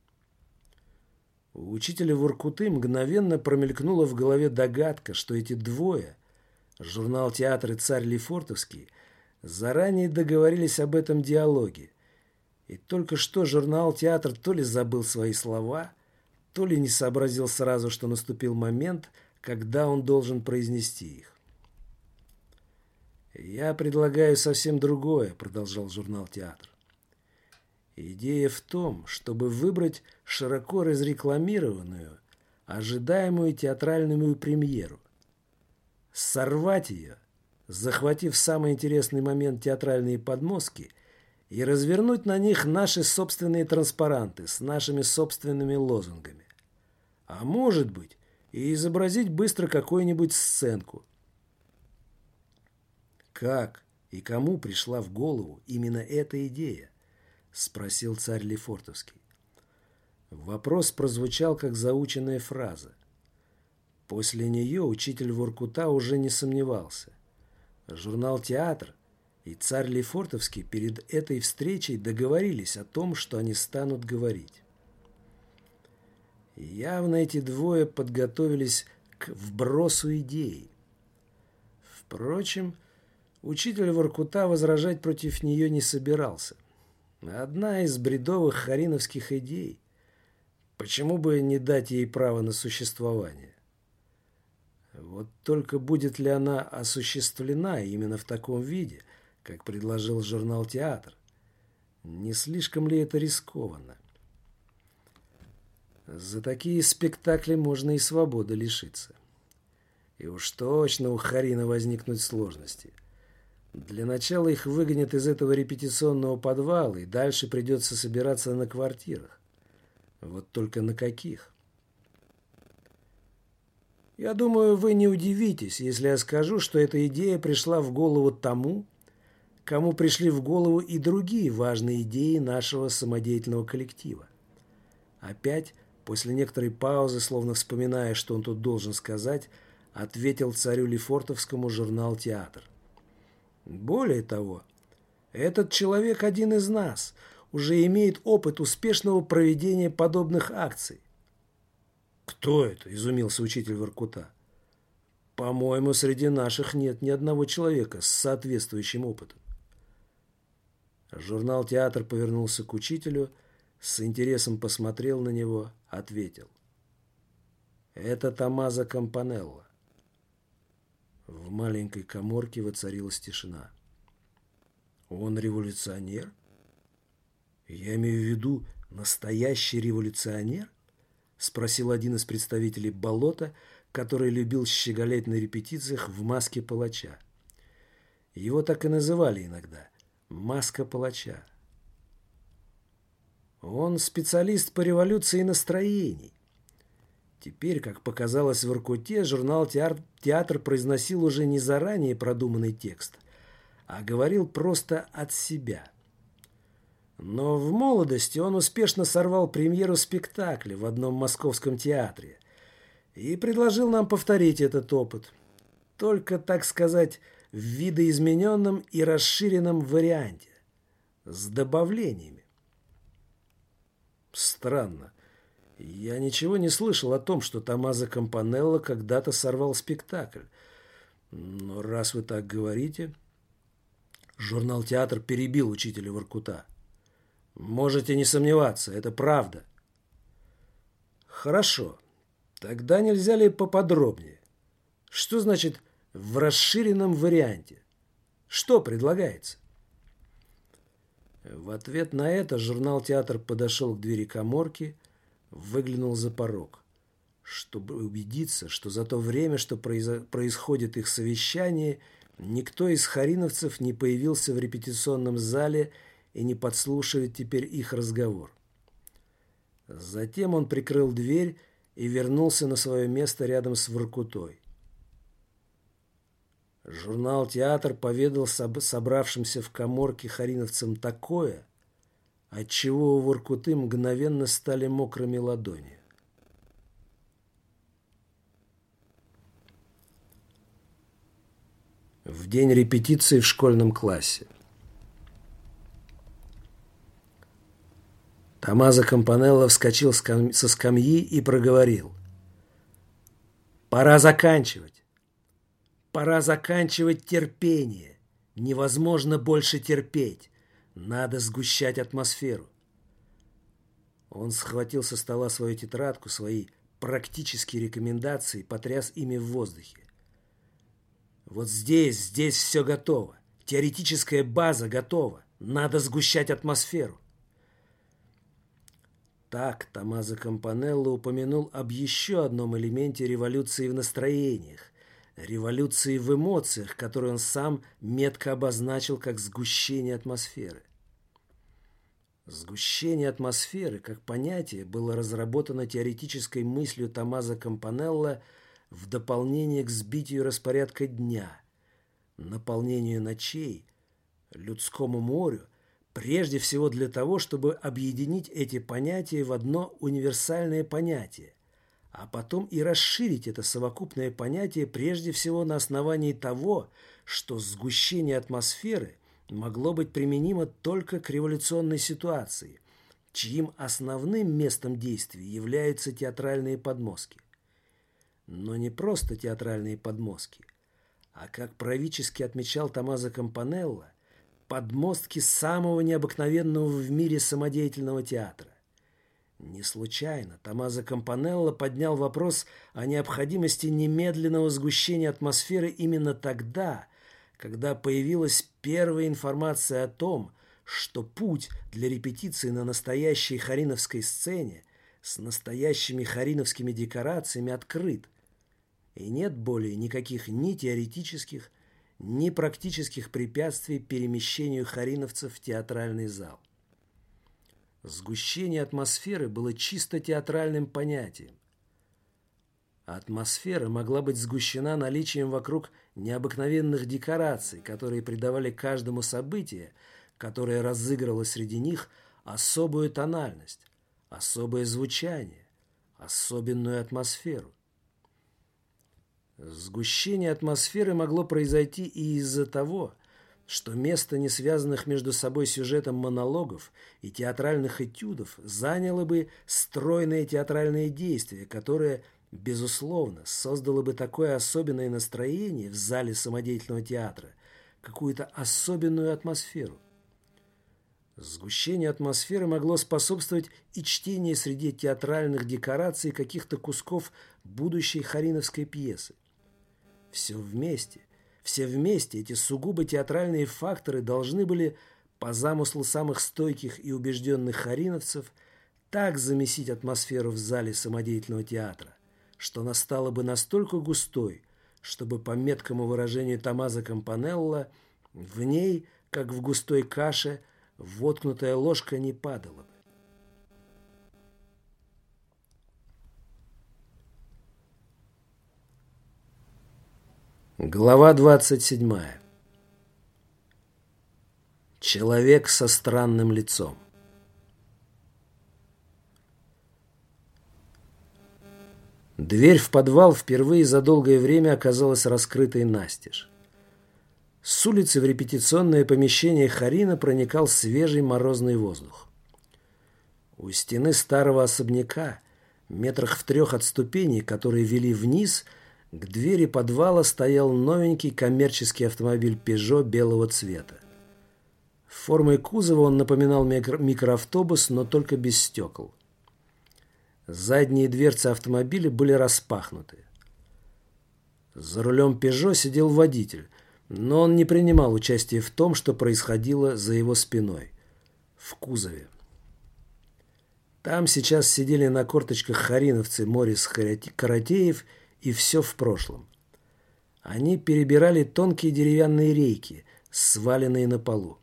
У учителя Воркуты мгновенно промелькнула в голове догадка, что эти двое, журнал «Театр» и царь Лефортовский, заранее договорились об этом диалоге. И только что журнал «Театр» то ли забыл свои слова, то ли не сообразил сразу, что наступил момент, когда он должен произнести их. «Я предлагаю совсем другое», — продолжал журнал «Театр». «Идея в том, чтобы выбрать широко разрекламированную, ожидаемую театральную премьеру, сорвать ее, захватив в самый интересный момент театральные подмостки и развернуть на них наши собственные транспаранты с нашими собственными лозунгами. А может быть, и изобразить быстро какую-нибудь сценку». «Как и кому пришла в голову именно эта идея?» — спросил царь Лефортовский. Вопрос прозвучал, как заученная фраза. После нее учитель Воркута уже не сомневался. Журнал «Театр» и царь Лефортовский перед этой встречей договорились о том, что они станут говорить. Явно эти двое подготовились к вбросу идеи. Впрочем, учитель Воркута возражать против нее не собирался. Одна из бредовых хариновских идей. Почему бы не дать ей право на существование? Вот только будет ли она осуществлена именно в таком виде, как предложил журнал «Театр»? Не слишком ли это рискованно? За такие спектакли можно и свободы лишиться. И уж точно у Харина возникнут сложности. Для начала их выгонят из этого репетиционного подвала, и дальше придется собираться на квартирах. Вот только на каких? Я думаю, вы не удивитесь, если я скажу, что эта идея пришла в голову тому, кому пришли в голову и другие важные идеи нашего самодеятельного коллектива. Опять, после некоторой паузы, словно вспоминая, что он тут должен сказать, ответил царю Лефортовскому журнал «Театр». Более того, этот человек один из нас. уже имеет опыт успешного проведения подобных акций. «Кто это?» – изумился учитель Воркута. «По-моему, среди наших нет ни одного человека с соответствующим опытом». Журнал «Театр» повернулся к учителю, с интересом посмотрел на него, ответил. «Это Томмазо Кампанелло». В маленькой каморке воцарилась тишина. «Он революционер? Я имею в виду настоящий революционер?» — спросил один из представителей болота, который любил щеголять на репетициях в маске палача. Его так и называли иногда — маска палача. Он специалист по революции настроений. Теперь, как показалось в Воркуте, журнал «Театр» произносил уже не заранее продуманный текст, а говорил просто от себя. Но в молодости он успешно сорвал премьеру спектакля в одном московском театре и предложил нам повторить этот опыт, только, так сказать, в видоизмененном и расширенном варианте, с добавлениями. Странно. Я ничего не слышал о том, что Томмазо Кампанелло когда-то сорвал спектакль. Но раз вы так говорите... Журнал «Театр» перебил учителя Воркута. Можете не сомневаться, это правда. Хорошо. Тогда нельзя ли поподробнее? Что значит «в расширенном варианте»? Что предлагается? В ответ на это журнал «Театр» подошел к двери каморки, выглянул за порог, чтобы убедиться, что за то время, что происходит их совещание, никто из хариновцев не появился в репетиционном зале и не подслушивает теперь их разговор. Затем он прикрыл дверь и вернулся на свое место рядом с Воркутой. Журнал «Театр» поведал собравшимся в каморке хариновцам такое, отчего у Воркуты мгновенно стали мокрыми ладони. В день репетиции в школьном классе. Томмазо Кампанелло вскочил со скамьи и проговорил. «Пора заканчивать. Пора заканчивать терпение. Невозможно больше терпеть. Надо сгущать атмосферу». Он схватил со стола свою тетрадку, свои практические рекомендации, потряс ими в воздухе. «Вот здесь все готово. Теоретическая база готова. Надо сгущать атмосферу». Так Томмазо Кампанелло упомянул об еще одном элементе революции в настроениях, революции в эмоциях, которую он сам метко обозначил как сгущение атмосферы. Сгущение атмосферы как понятие было разработано теоретической мыслью Томмазо Кампанелло в дополнение к сбитию распорядка дня, наполнению ночей, людскому морю, прежде всего для того, чтобы объединить эти понятия в одно универсальное понятие, а потом и расширить это совокупное понятие прежде всего на основании того, что сгущение атмосферы могло быть применимо только к революционной ситуации, чьим основным местом действия являются театральные подмостки. Но не просто театральные подмостки, а, как правительски отмечал Томмазо Кампанелло, подмостки самого необыкновенного в мире самодеятельного театра. Не случайно Томмазо Кампанелло поднял вопрос о необходимости немедленного сгущения атмосферы именно тогда, когда появилась первая информация о том, что путь для репетиции на настоящей хариновской сцене с настоящими хариновскими декорациями открыт, и нет более никаких ни теоретических, ни практических препятствий перемещению хариновцев в театральный зал. Сгущение атмосферы было чисто театральным понятием. Атмосфера могла быть сгущена наличием вокруг необыкновенных декораций, которые придавали каждому событию, которое разыгрывалось среди них, особую тональность, особое звучание, особенную атмосферу. Сгущение атмосферы могло произойти и из-за того, что место несвязанных между собой сюжетом монологов и театральных этюдов заняло бы стройное театральное действие, которое, безусловно, создало бы такое особенное настроение в зале самодеятельного театра, какую-то особенную атмосферу. Сгущению атмосферы могло способствовать и чтение среди театральных декораций каких-то кусков будущей хариновской пьесы. Все вместе эти сугубо театральные факторы должны были, по замыслу самых стойких и убежденных хариновцев, так замесить атмосферу в зале самодеятельного театра, что она стала бы настолько густой, чтобы, по меткому выражению Томмазо Кампанелло, в ней, как в густой каше, воткнутая ложка не падала бы. Глава 27. Человек со странным лицом. Дверь в подвал впервые за долгое время оказалась раскрытой настежь. С улицы в репетиционное помещение Харина проникал свежий морозный воздух. У стены старого особняка, метрах в 3 от ступеней, которые вели вниз, к двери подвала стоял новенький коммерческий автомобиль «Пежо» белого цвета. Формой кузова он напоминал микроавтобус, но только без стекол. Задние дверцы автомобиля были распахнуты. За рулем «Пежо» сидел водитель, но он не принимал участия в том, что происходило за его спиной, в кузове. Там сейчас сидели на корточках хариновцы Морис Каратеев и все в прошлом. Они перебирали тонкие деревянные рейки, сваленные на полу.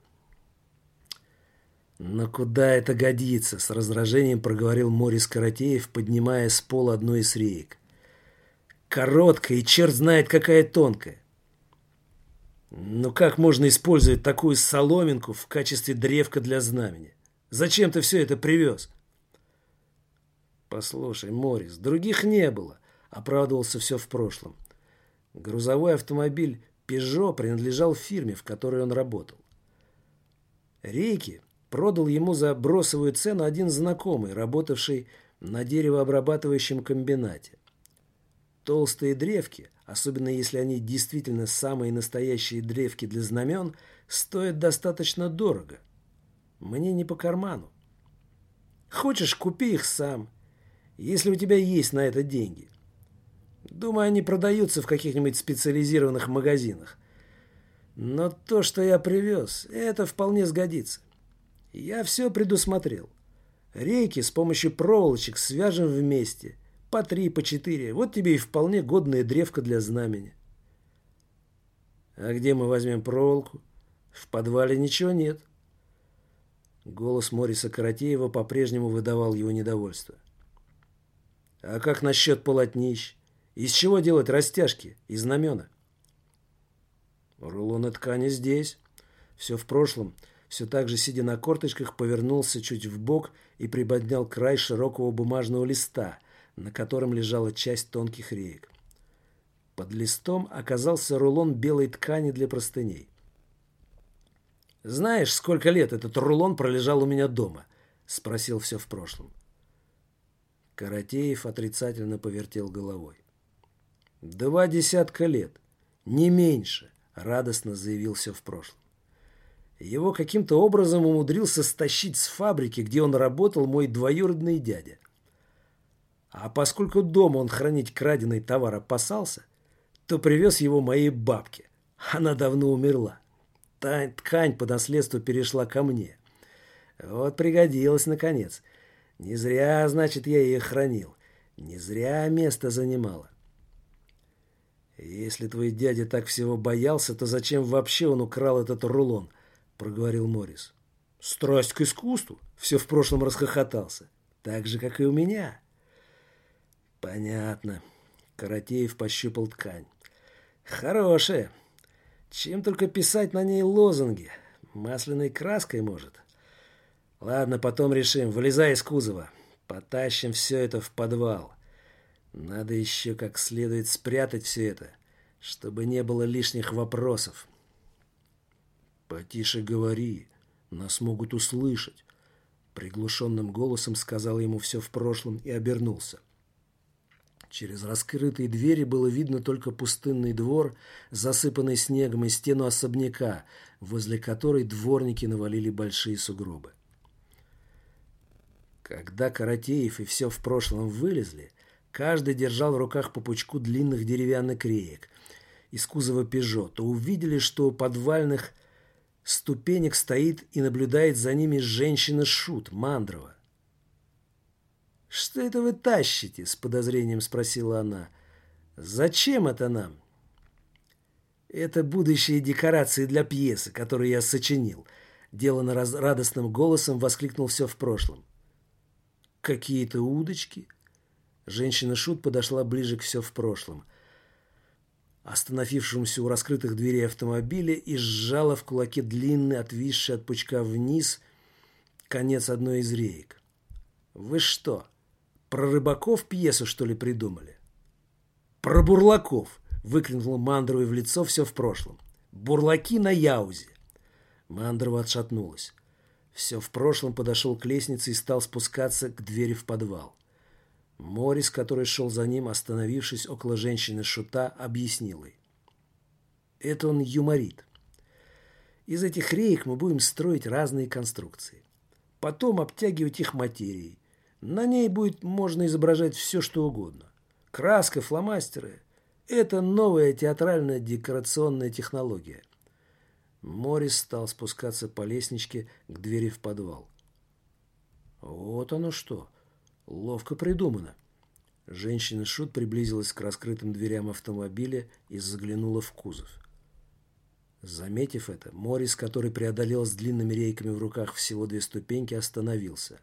«Но куда это годится?» — с раздражением проговорил Морис Каратеев, поднимая с пола одну из реек. «Короткая и черт знает какая тонкая. Ну как можно использовать такую соломинку в качестве древка для знамени? Зачем ты все это привез?» «Послушай, Морис, других не было», — оправдывался все в прошлом. Грузовой автомобиль «Пежо» принадлежал фирме, в которой он работал. Рейки продал ему за бросовую цену один знакомый, работавший на деревообрабатывающем комбинате. Толстые древки, особенно если они действительно самые настоящие древки для знамен, стоят достаточно дорого. Мне не по карману. Хочешь, купи их сам, если у тебя есть на это деньги. Думаю, они продаются в каких-нибудь специализированных магазинах. Но то, что я привез, это вполне сгодится. Я все предусмотрел. Рейки с помощью проволочек свяжем вместе. По 3, по 4. Вот тебе и вполне годная древка для знамени. А где мы возьмем проволоку? В подвале ничего нет. Голос Мориса Каратеева по-прежнему выдавал его недовольство. А как насчет полотнищ? Из чего делать растяжки и знамена? Рулоны ткани здесь. Все в прошлом. Все так же, сидя на корточках, повернулся чуть вбок и приподнял край широкого бумажного листа, на котором лежала часть тонких реек. Под листом оказался рулон белой ткани для простыней. «Знаешь, сколько лет этот рулон пролежал у меня дома?» — спросил все в прошлом. Каратеев отрицательно повертел головой. 20 лет, не меньше», — радостно заявил все в прошлом. Его каким-то образом умудрился стащить с фабрики, где он работал, мой двоюродный дядя. А поскольку дома он хранить краденый товар опасался, то привез его моей бабке. Она давно умерла. Ткань по наследству перешла ко мне. Вот пригодилась, наконец. Не зря, значит, я ее хранил. Не зря место занимала. «Если твой дядя так всего боялся, то зачем вообще он украл этот рулон?» — проговорил Морис. «Страсть к искусству!» — все в прошлом расхохотался. «Так же, как и у меня». «Понятно». Каратеев пощупал ткань. «Хорошая. Чем только писать на ней лозунги. Масляной краской, может. Ладно, потом решим. Вылезай из кузова. Потащим все это в подвал. Надо еще как следует спрятать все это, чтобы не было лишних вопросов». «Потише говори, нас могут услышать», — приглушенным голосом сказал ему все в прошлом и обернулся. Через раскрытые двери было видно только пустынный двор, засыпанный снегом, и стену особняка, возле которой дворники навалили большие сугробы. Когда Каратеев и все в прошлом вылезли, каждый держал в руках по пучку длинных деревянных реек из кузова «Пежо», то увидели, что у подвальных ступенек стоит и наблюдает за ними женщина-шут Мандрова. «Что это вы тащите?» — с подозрением спросила она. «Зачем это нам?» «Это будущие декорации для пьесы, которую я сочинил», — деланно радостным голосом воскликнул все в прошлом. «Какие-то удочки?» Женщина-шут подошла ближе к все в прошлом, остановившемуся у раскрытых дверей автомобиля, и сжала в кулаке длинный, отвисший от пучка вниз конец одной из реек. «Вы что, про рыбаков пьесу, что ли, придумали?» «Про бурлаков!» — выкрикнул Мандровой в лицо все в прошлом. «Бурлаки на Яузе!» Мандрова отшатнулась. Все в прошлом подошел к лестнице и стал спускаться к двери в подвал. Морис, который шел за ним, остановившись около женщины-шута, объяснил ей. «Это он юморит. Из этих реек мы будем строить разные конструкции. Потом обтягивать их материей. На ней будет можно изображать все, что угодно. Краска, фломастеры – это новая театральная декорационная технология». Морис стал спускаться по лестничке к двери в подвал. «Вот оно что! Ловко придумано!» Женщина-шут приблизилась к раскрытым дверям автомобиля и заглянула в кузов. Заметив это, Морис, который преодолел с длинными рейками в руках всего 2 ступеньки, остановился.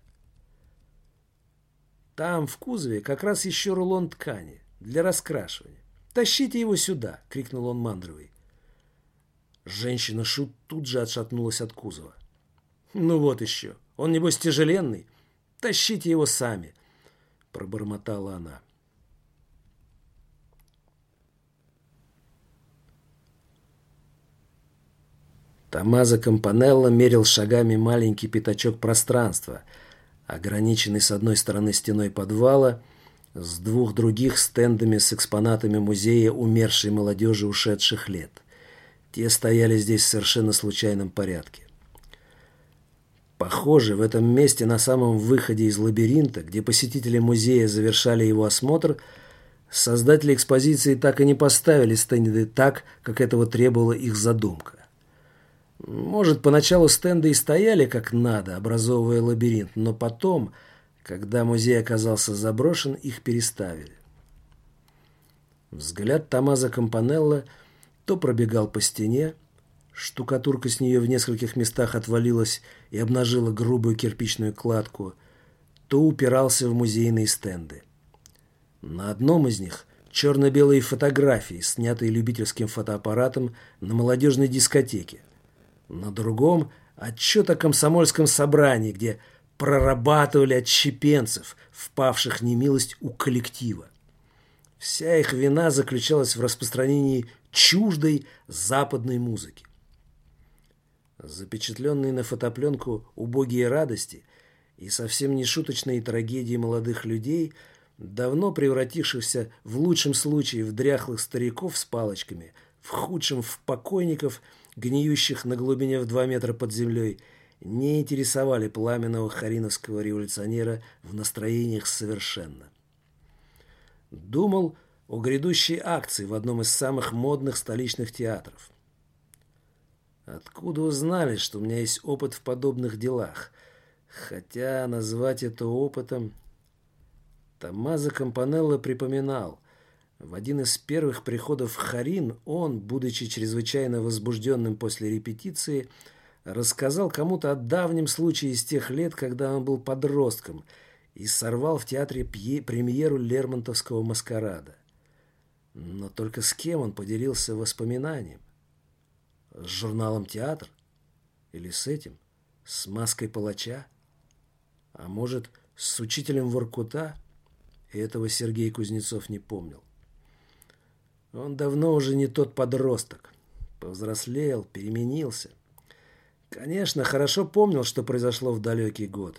«Там, в кузове, как раз еще рулон ткани для раскрашивания. Тащите его сюда!» — крикнул он Мандровой. Женщина-шут тут же отшатнулась от кузова. «Ну вот еще! Он, небось, тяжеленный! Тащите его сами!» — пробормотала она. Томмазо Кампанелло мерил шагами маленький пятачок пространства, ограниченный с одной стороны стеной подвала, с 2 других стендами с экспонатами музея умершей молодежи ушедших лет. Те стояли здесь в совершенно случайном порядке. Похоже, в этом месте, на самом выходе из лабиринта, где посетители музея завершали его осмотр, создатели экспозиции так и не поставили стенды так, как этого требовала их задумка. Может, поначалу стенды и стояли как надо, образовывая лабиринт, но потом, когда музей оказался заброшен, их переставили. Взгляд Томмазо Кампанелло то пробегал по стене, штукатурка с нее в нескольких местах отвалилась и обнажила грубую кирпичную кладку, то упирался в музейные стенды. На одном из них черно-белые фотографии, снятые любительским фотоаппаратом на молодежной дискотеке. На другом отчет о комсомольском собрании, где прорабатывали отщепенцев, впавших в немилость у коллектива. Вся их вина заключалась в распространении чуждой западной музыки. Запечатленные на фотопленку убогие радости и совсем не шуточные трагедии молодых людей, давно превратившихся в лучшем случае в дряхлых стариков с палочками, в худшем в покойников, гниющих на глубине в 2 метра под землей, не интересовали пламенного хариновского революционера в настроениях совершенно. Думал о грядущей акции в одном из самых модных столичных театров. Откуда узнали, что у меня есть опыт в подобных делах? Хотя назвать это опытом... Томмазо Кампанелло припоминал. В один из первых приходов в Харин он, будучи чрезвычайно возбужденным после репетиции, рассказал кому-то о давнем случае из тех лет, когда он был подростком, и сорвал в театре премьеру Лермонтовского «Маскарада». Но только с кем он поделился воспоминанием? С журналом «Театр»? Или с этим? С маской палача? А может, с учителем Воркута? И этого Сергей Кузнецов не помнил. Он давно уже не тот подросток. Повзрослел, переменился. Конечно, хорошо помнил, что произошло в далекий год.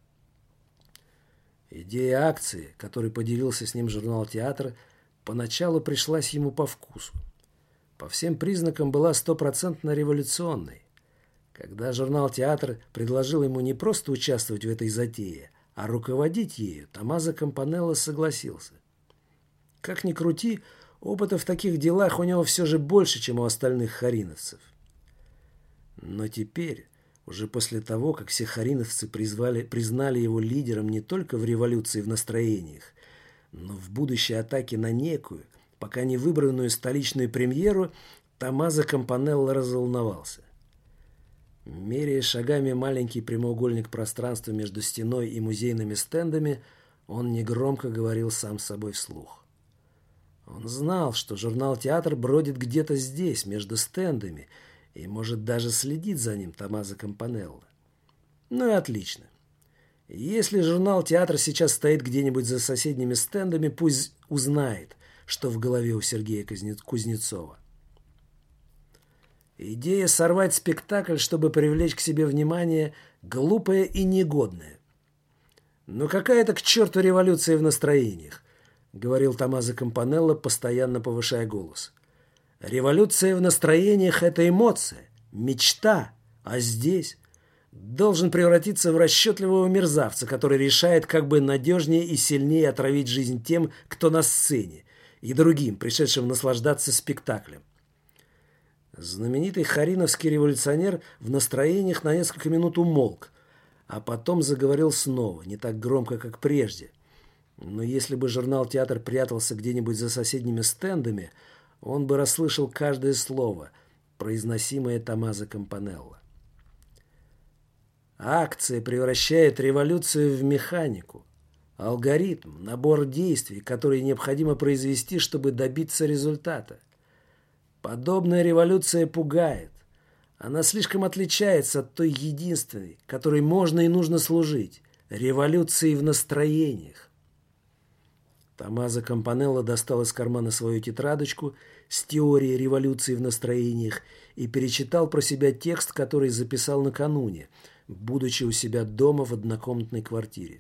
Идея акции, которой поделился с ним журнал «Театр», поначалу пришлась ему по вкусу. По всем признакам была стопроцентно революционной. Когда журнал «Театр» предложил ему не просто участвовать в этой затее, а руководить ею, Томмазо Кампанелло согласился. Как ни крути, опыта в таких делах у него все же больше, чем у остальных хариновцев. Но теперь, уже после того, как все хариновцы признали его лидером не только в революции в настроениях, но в будущей атаке на некую, пока не выбранную столичную премьеру, Томмазо Кампанелло разволновался. Меряя шагами маленький прямоугольник пространства между стеной и музейными стендами, он негромко говорил сам с собой вслух. Он знал, что журнал «Театр» бродит где-то здесь, между стендами, и может даже следить за ним Томмазо Кампанелло. Ну и отлично. Если журнал «Театр» сейчас стоит где-нибудь за соседними стендами, пусть узнает, что в голове у Сергея Кузнецова. Идея сорвать спектакль, чтобы привлечь к себе внимание, глупая и негодная. «Ну какая-то к черту революция в настроениях», — говорил Томмазо Кампанелло, постоянно повышая голос. «Революция в настроениях — это эмоция, мечта, а здесь должен превратиться в расчетливого мерзавца, который решает, как бы надежнее и сильнее отравить жизнь тем, кто на сцене, и другим, пришедшим наслаждаться спектаклем». Знаменитый хариновский революционер в настроениях на несколько минут умолк, а потом заговорил снова, не так громко, как прежде. Но если бы журнал «Театр» прятался где-нибудь за соседними стендами, он бы расслышал каждое слово, произносимое Томмазо Кампанелло. Акция превращает революцию в механику, алгоритм, набор действий, которые необходимо произвести, чтобы добиться результата. Подобная революция пугает. Она слишком отличается от той единственной, которой можно и нужно служить – революции в настроениях. Томмазо Кампанелло достал из кармана свою тетрадочку с теорией революции в настроениях и перечитал про себя текст, который записал накануне, будучи у себя дома в однокомнатной квартире.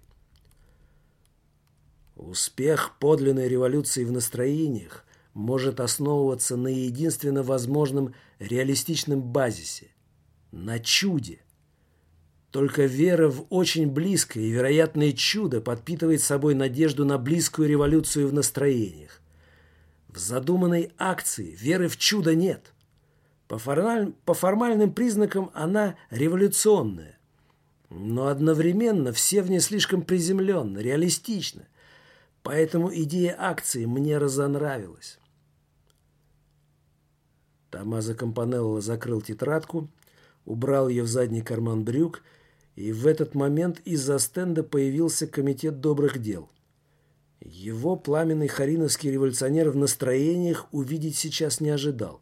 Успех подлинной революции в настроениях может основываться на единственно возможном реалистичном базисе – на чуде. Только вера в очень близкое и вероятное чудо подпитывает собой надежду на близкую революцию в настроениях. В задуманной акции веры в чудо нет. По формальным признакам она революционная. Но одновременно все в ней слишком приземленно, реалистично. Поэтому идея акции мне разонравилась. Томмазо Кампанелло закрыл тетрадку, убрал ее в задний карман брюк, и в этот момент из-за стенда появился комитет добрых дел. Его пламенный хариновский революционер в настроениях увидеть сейчас не ожидал.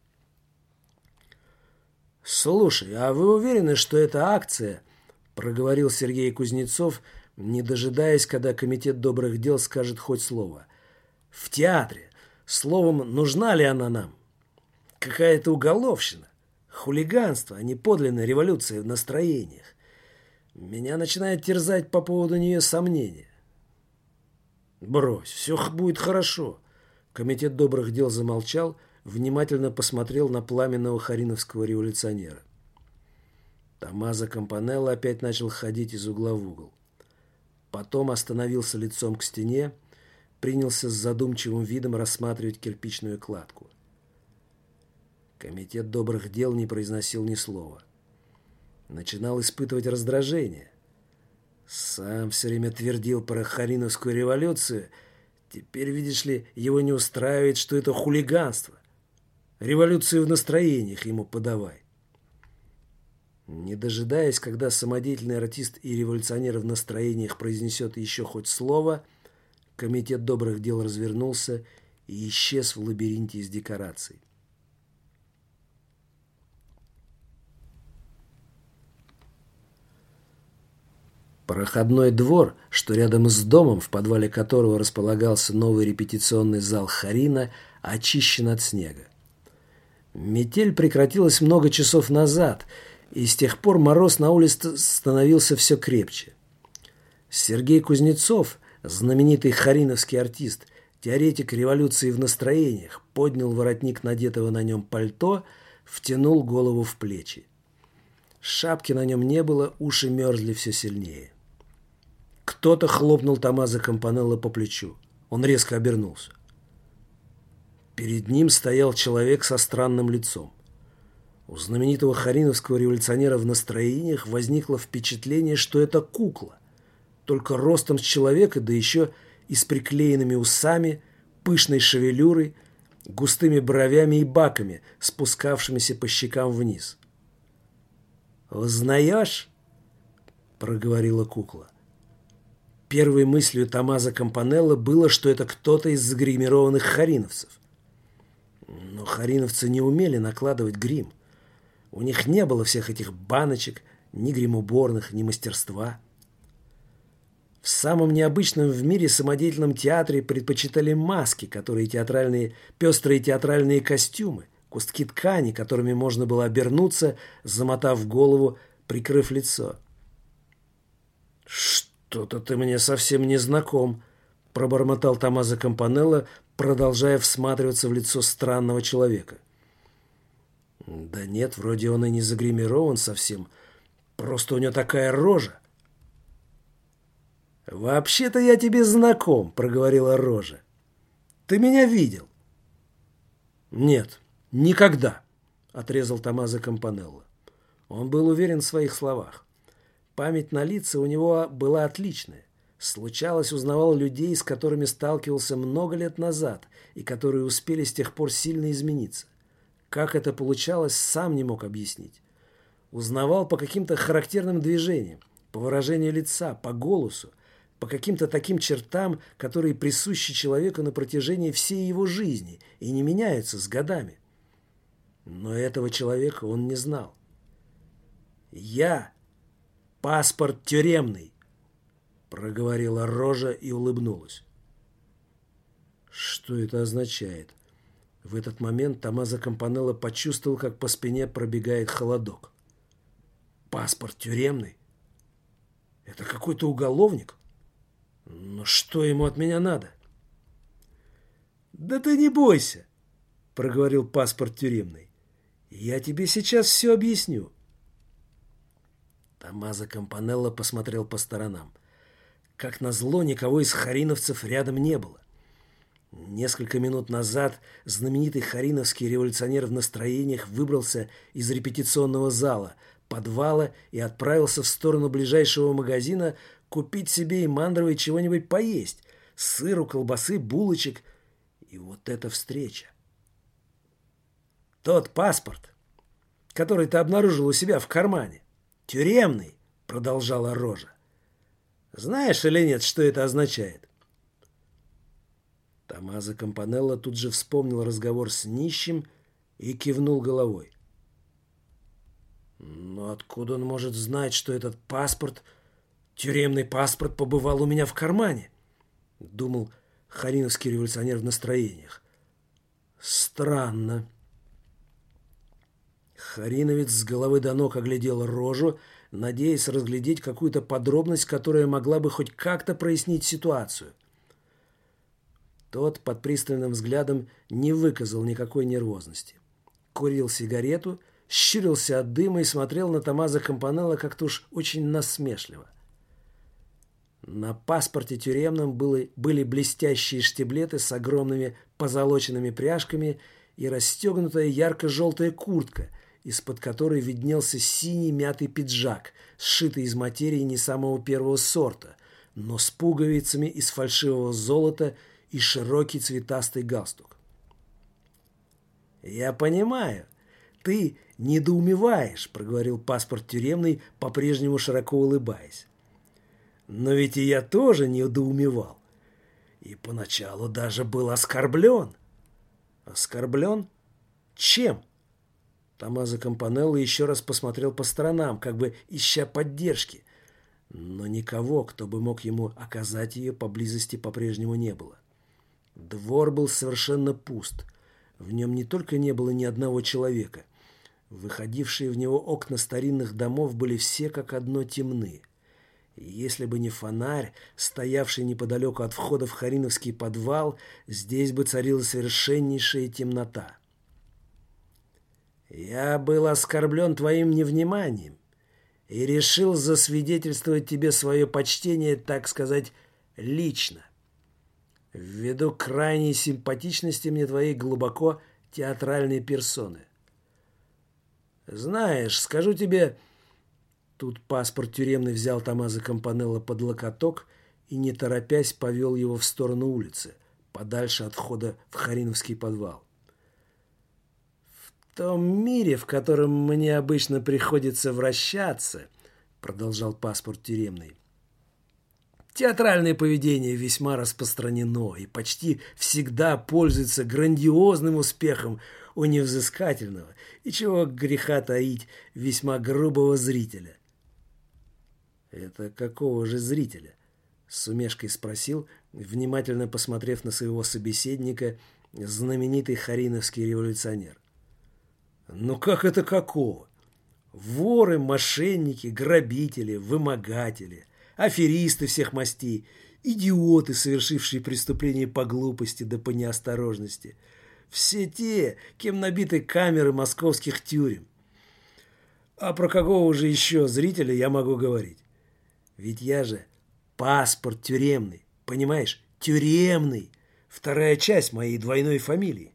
«Слушай, а вы уверены, что это акция?» – проговорил Сергей Кузнецов, не дожидаясь, когда комитет добрых дел скажет хоть слово. «В театре. Словом, нужна ли она нам? Какая-то уголовщина, хулиганство, а не подлинная революция в настроениях. Меня начинает терзать по поводу нее сомнения». «Брось, все будет хорошо». Комитет добрых дел замолчал, внимательно посмотрел на пламенного хариновского революционера. Томмазо Кампанелло опять начал ходить из угла в угол. Потом остановился лицом к стене, принялся с задумчивым видом рассматривать кирпичную кладку. Комитет добрых дел не произносил ни слова. Начинал испытывать раздражение. Сам все время твердил про хариновскую революцию. Теперь, видишь ли, его не устраивает, что это хулиганство. Революцию в настроениях ему подавай. Не дожидаясь, когда самодеятельный артист и революционер в настроениях произнесет еще хоть слово, комитет добрых дел развернулся и исчез в лабиринте из декораций. Проходной двор, что рядом с домом, в подвале которого располагался новый репетиционный зал Харина, очищен от снега. Метель прекратилась много часов назад, и с тех пор мороз на улице становился все крепче. Сергей Кузнецов, знаменитый хариновский артист, теоретик революции в настроениях, поднял воротник надетого на нем пальто, втянул голову в плечи. Шапки на нем не было, уши мерзли все сильнее. Кто-то хлопнул Томмазо Кампанелло по плечу. Он резко обернулся. Перед ним стоял человек со странным лицом. У знаменитого хариновского революционера в настроениях возникло впечатление, что это кукла, только ростом с человека, да еще и с приклеенными усами, пышной шевелюрой, густыми бровями и баками, спускавшимися по щекам вниз. «Узнаешь?» – проговорила кукла. Первой мыслью Томмазо Кампанелло было, что это кто-то из загримированных хариновцев. Но хариновцы не умели накладывать грим. У них не было всех этих баночек, ни гримуборных, ни мастерства. В самом необычном в мире самодеятельном театре предпочитали маски, пестрые театральные костюмы, куски ткани, которыми можно было обернуться, замотав голову, прикрыв лицо. «Что-то ты мне совсем не знаком», – пробормотал Томмазо Кампанелло, продолжая всматриваться в лицо странного человека. «Да нет, вроде он и не загримирован совсем, просто у него такая рожа». «Вообще-то я тебе знаком», – проговорила рожа. «Ты меня видел?» «Нет, никогда», – отрезал Томмазо Кампанелло. Он был уверен в своих словах. Память на лица у него была отличная. Случалось, узнавал людей, с которыми сталкивался много лет назад и которые успели с тех пор сильно измениться. Как это получалось, сам не мог объяснить. Узнавал по каким-то характерным движениям, по выражению лица, по голосу, по каким-то таким чертам, которые присущи человеку на протяжении всей его жизни и не меняются с годами. Но этого человека он не знал. «Я паспорт тюремный», — проговорила рожа и улыбнулась. Что это означает? В этот момент Томмазо Кампанелло почувствовал, как по спине пробегает холодок. Паспорт тюремный? Это какой-то уголовник? Но что ему от меня надо? «Да ты не бойся», — проговорил паспорт тюремный. «Я тебе сейчас все объясню». Томмазо Кампанелло посмотрел по сторонам. Как назло, никого из хариновцев рядом не было. Несколько минут назад знаменитый хариновский революционер в настроениях выбрался из репетиционного зала, подвала и отправился в сторону ближайшего магазина купить себе и мандровой чего-нибудь поесть, сыру, колбасы, булочек. И вот эта встреча. Тот паспорт, который ты обнаружил у себя в кармане, тюремный, продолжала рожа. Знаешь или нет, что это означает? Томмазо Кампанелло тут же вспомнил разговор с нищим и кивнул головой. Но откуда он может знать, что этот паспорт, тюремный паспорт, побывал у меня в кармане? Думал хариновский революционер в настроениях. Странно. Хариновец с головы до ног оглядел рожу, надеясь разглядеть какую-то подробность, которая могла бы хоть как-то прояснить ситуацию. Тот под пристальным взглядом не выказал никакой нервозности. Курил сигарету, щурился от дыма и смотрел на Томмазо Кампанелло как-то уж очень насмешливо. На паспорте тюремном были блестящие штиблеты с огромными позолоченными пряжками и расстегнутая ярко-желтая куртка, из-под которой виднелся синий мятый пиджак, сшитый из материи не самого первого сорта, но с пуговицами из фальшивого золота и широкий цветастый галстук. «Я понимаю, ты недоумеваешь», — проговорил паспорт тюремный, по-прежнему широко улыбаясь. «Но ведь и я тоже недоумевал. И поначалу даже был оскорблен». «Оскорблен? Чем?» Томмазо Кампанелло еще раз посмотрел по сторонам, как бы ища поддержки. Но никого, кто бы мог ему оказать ее, поблизости по-прежнему не было. Двор был совершенно пуст. В нем не только не было ни одного человека. Выходившие в него окна старинных домов были все как одно темны. И если бы не фонарь, стоявший неподалеку от входа в Хариновский подвал, здесь бы царила совершеннейшая темнота. «Я был оскорблен твоим невниманием и решил засвидетельствовать тебе свое почтение, так сказать, лично. Ввиду крайней симпатичности мне твоей глубоко театральной персоны. Знаешь, скажу тебе...» Тут паспорт тюремный взял Томмазо Кампанелло под локоток и, не торопясь, повел его в сторону улицы, подальше от входа в Хариновский подвал. «В том мире, в котором мне обычно приходится вращаться, — продолжал паспорт тюремный, — театральное поведение весьма распространено и почти всегда пользуется грандиозным успехом у невзыскательного и, чего греха таить, весьма грубого зрителя». «Это какого же зрителя?» — с усмешкой спросил, внимательно посмотрев на своего собеседника, знаменитый хариновский революционер. «Ну как это какого? Воры, мошенники, грабители, вымогатели, аферисты всех мастей, идиоты, совершившие преступления по глупости да по неосторожности. Все те, кем набиты камеры московских тюрем. А про какого же еще зрителя я могу говорить? Ведь я же паспорт тюремный, понимаешь? Тюремный. Вторая часть моей двойной фамилии».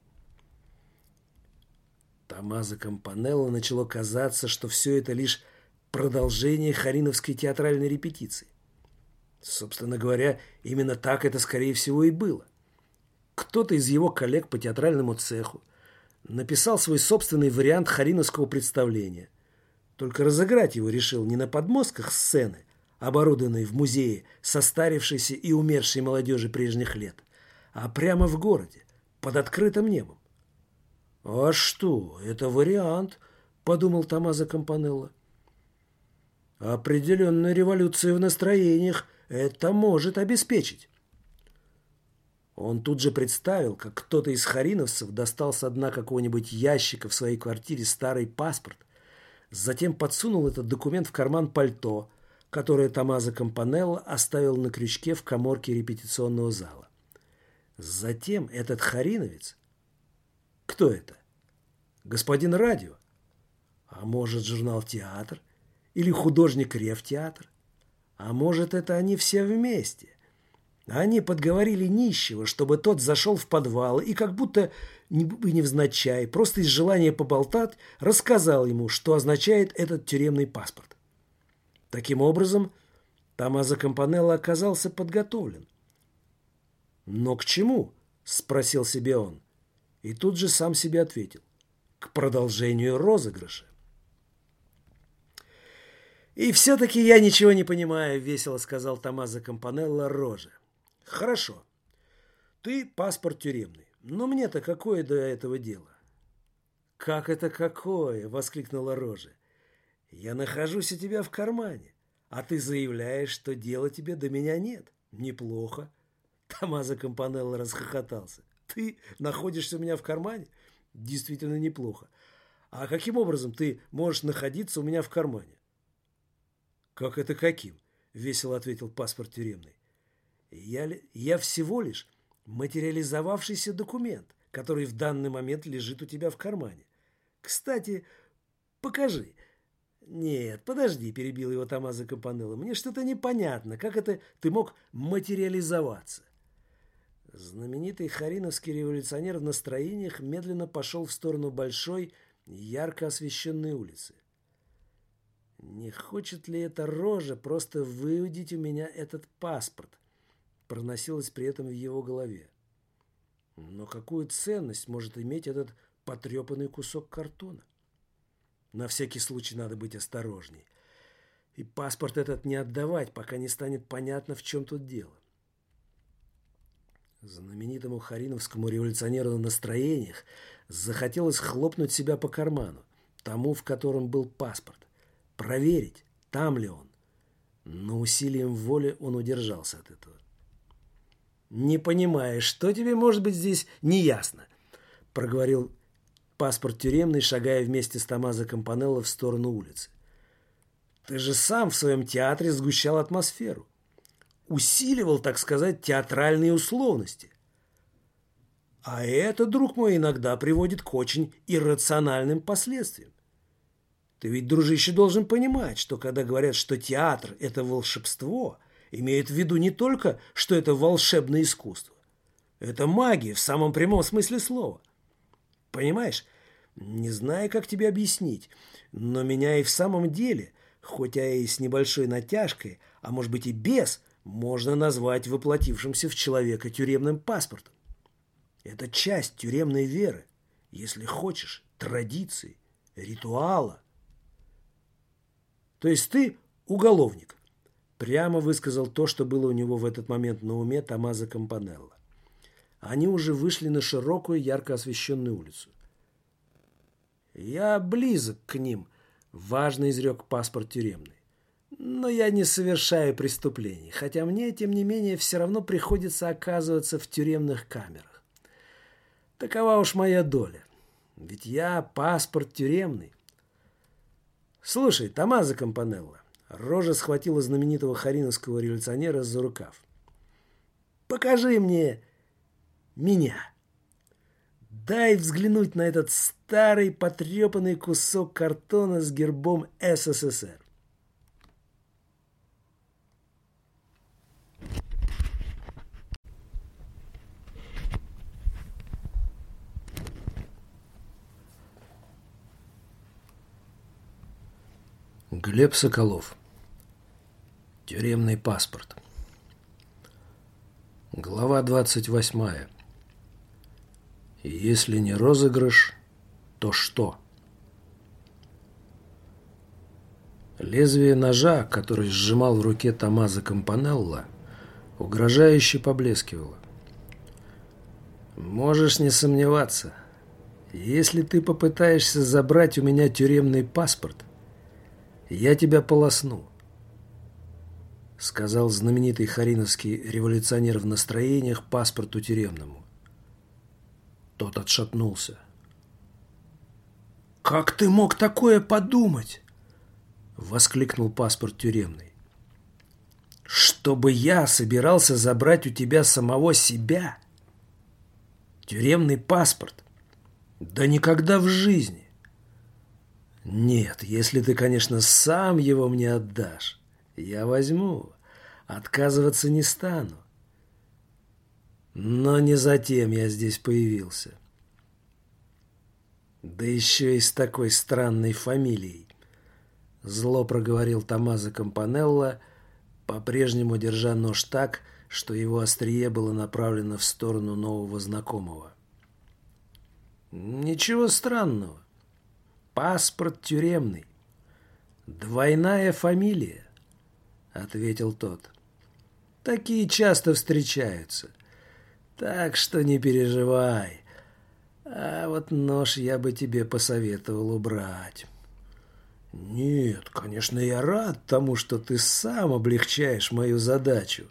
Томмазо Кампанелло начало казаться, что все это лишь продолжение хариновской театральной репетиции. Собственно говоря, именно так это, скорее всего, и было. Кто-то из его коллег по театральному цеху написал свой собственный вариант хариновского представления. Только разыграть его решил не на подмостках сцены, оборудованной в музее состарившейся и умершей молодежи прежних лет, а прямо в городе, под открытым небом. «А что, это вариант», — подумал Томмазо Кампанелло. «Определенную революцию в настроениях это может обеспечить». Он тут же представил, как кто-то из хариновцев достал со дна какого-нибудь ящика в своей квартире старый паспорт, затем подсунул этот документ в карман пальто, которое Томмазо Кампанелло оставил на крючке в каморке репетиционного зала. Затем этот хариновец... Кто это? Господин радио? А может, журнал «Театр»? Или художник Ревтеатр? А может, это они все вместе? Они подговорили нищего, чтобы тот зашел в подвал и как будто невзначай, просто из желания поболтать, рассказал ему, что означает этот тюремный паспорт. Таким образом, Томмазо Кампанелло оказался подготовлен. «Но к чему?» – спросил себе он. И тут же сам себе ответил. К продолжению розыгрыша. «И все-таки я ничего не понимаю», – весело сказал Томмазо Кампанелло Роже. «Хорошо. Ты паспорт тюремный. Но мне-то какое до этого дело?» «Как это какое?» – воскликнула Роже. «Я нахожусь у тебя в кармане, а ты заявляешь, что дела тебе до меня нет. Неплохо». Томмазо Кампанелло расхохотался. «Ты находишься у меня в кармане? Действительно неплохо. А каким образом ты можешь находиться у меня в кармане?» «Как это каким?» – весело ответил паспорт тюремный. Я всего лишь материализовавшийся документ, который в данный момент лежит у тебя в кармане. Кстати, покажи». «Нет, подожди», – перебил его Томмазо Кампанелло. «Мне что-то непонятно. Как это ты мог материализоваться?» Знаменитый хариновский революционер в настроениях медленно пошел в сторону большой, ярко освещенной улицы. «Не хочет ли эта Рожа просто выудить у меня этот паспорт?» Проносилось при этом в его голове. Но какую ценность может иметь этот потрепанный кусок картона? На всякий случай надо быть осторожней. И паспорт этот не отдавать, пока не станет понятно, в чем тут дело. Знаменитому хариновскому революционеру на настроениях захотелось хлопнуть себя по карману, тому, в котором был паспорт, проверить, там ли он. Но усилием воли он удержался от этого. «Не понимаешь, что тебе может быть здесь неясно?» – проговорил паспорт тюремный, шагая вместе с Томмазо Кампанелло в сторону улицы. «Ты же сам в своем театре сгущал атмосферу. Усиливал, так сказать, театральные условности. А это, друг мой, иногда приводит к очень иррациональным последствиям. Ты ведь, дружище, должен понимать, что когда говорят, что театр – это волшебство, имеют в виду не только, что это волшебное искусство. Это магия в самом прямом смысле слова. Понимаешь, не знаю, как тебе объяснить, но меня и в самом деле, хотя и с небольшой натяжкой, а может быть и без, можно назвать воплотившимся в человека тюремным паспортом. Это часть тюремной веры, если хочешь, традиции, ритуала. То есть ты уголовник, прямо высказал то, что было у него в этот момент на уме Томмазо Кампанелло. Они уже вышли на широкую, ярко освещенную улицу. «Я близок к ним», — важно изрек паспорт тюремный. «Но я не совершаю преступлений, хотя мне, тем не менее, все равно приходится оказываться в тюремных камерах. Такова уж моя доля, ведь я паспорт тюремный». «Слушай, Томмазо Кампанелло», — Рожа схватила знаменитого хариновского революционера за рукав. «Покажи мне меня. Дай взглянуть на этот старый потрепанный кусок картона с гербом СССР». Глеб Соколов. Тюремный паспорт. Глава 28. Если не розыгрыш, то что? Лезвие ножа, который сжимал в руке Томмазо Кампанелло, угрожающе поблескивало. «Можешь не сомневаться, если ты попытаешься забрать у меня тюремный паспорт, я тебя полосну», — сказал знаменитый хариновский революционер в настроениях паспорту тюремному. Тот отшатнулся. «Как ты мог такое подумать?» — воскликнул паспорт тюремный. «Чтобы я собирался забрать у тебя самого себя? Тюремный паспорт? Да никогда в жизни! Нет, если ты, конечно, сам его мне отдашь, я возьму, отказываться не стану. Но не затем я здесь появился. Да еще и с такой странной фамилией», — зло проговорил Томмазо Кампанелло, по-прежнему держа нож так, что его острие было направлено в сторону нового знакомого. «Ничего странного. Паспорт тюремный. Двойная фамилия», — ответил тот. «Такие часто встречаются. Так что не переживай. А вот нож я бы тебе посоветовал убрать». «Нет, конечно, я рад тому, что ты сам облегчаешь мою задачу».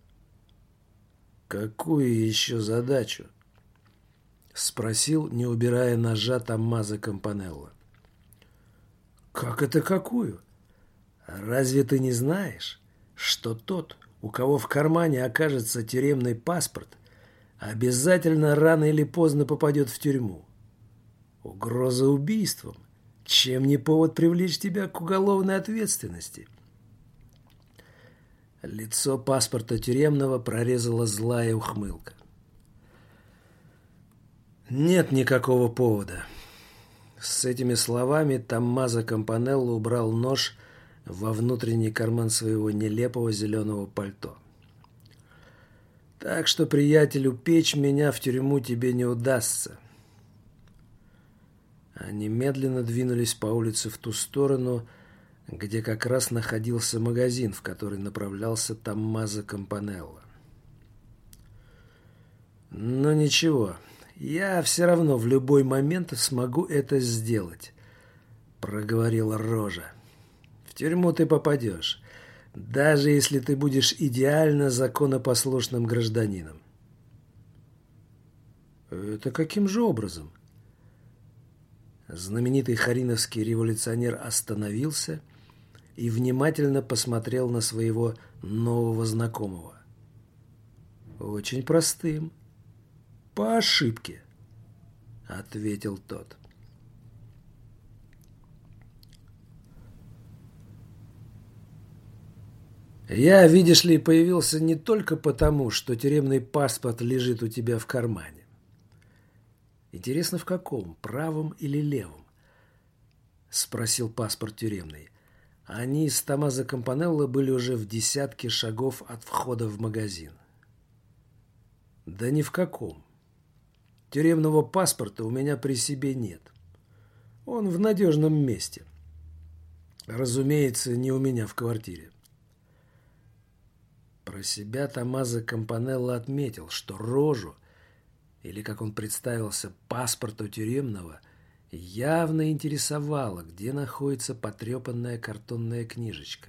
«Какую еще задачу?» — спросил, не убирая ножа Томмазо Кампанелло. «Как это какую? Разве ты не знаешь, что тот, у кого в кармане окажется тюремный паспорт, обязательно рано или поздно попадет в тюрьму? Угроза убийством. Чем не повод привлечь тебя к уголовной ответственности?» Лицо паспорта тюремного прорезала злая ухмылка. «Нет никакого повода». С этими словами Томмазо Кампанелло убрал нож во внутренний карман своего нелепого зеленого пальто. «Так что, приятель, упечь меня в тюрьму тебе не удастся». Они медленно двинулись по улице в ту сторону, где как раз находился магазин, в который направлялся Томмазо Кампанелло. «Но ничего, я все равно в любой момент смогу это сделать», — проговорила Рожа. «В тюрьму ты попадешь, даже если ты будешь идеально законопослушным гражданином». «Это каким же образом?» Знаменитый хариновский революционер остановился и внимательно посмотрел на своего нового знакомого. «Очень простым. По ошибке», — ответил тот. «Я, видишь ли, появился не только потому, что тюремный паспорт лежит у тебя в кармане. Интересно, в каком, правом или левом?» — спросил паспорт тюремный. Они с Томмазо Кампанелло были уже в десятке шагов от входа в магазин. «Да ни в каком. Тюремного паспорта у меня при себе нет. Он в надежном месте. Разумеется, не у меня в квартире». Про себя Томмазо Кампанелло отметил, что рожу, или, как он представился, паспорту тюремного, явно интересовало, где находится потрепанная картонная книжечка.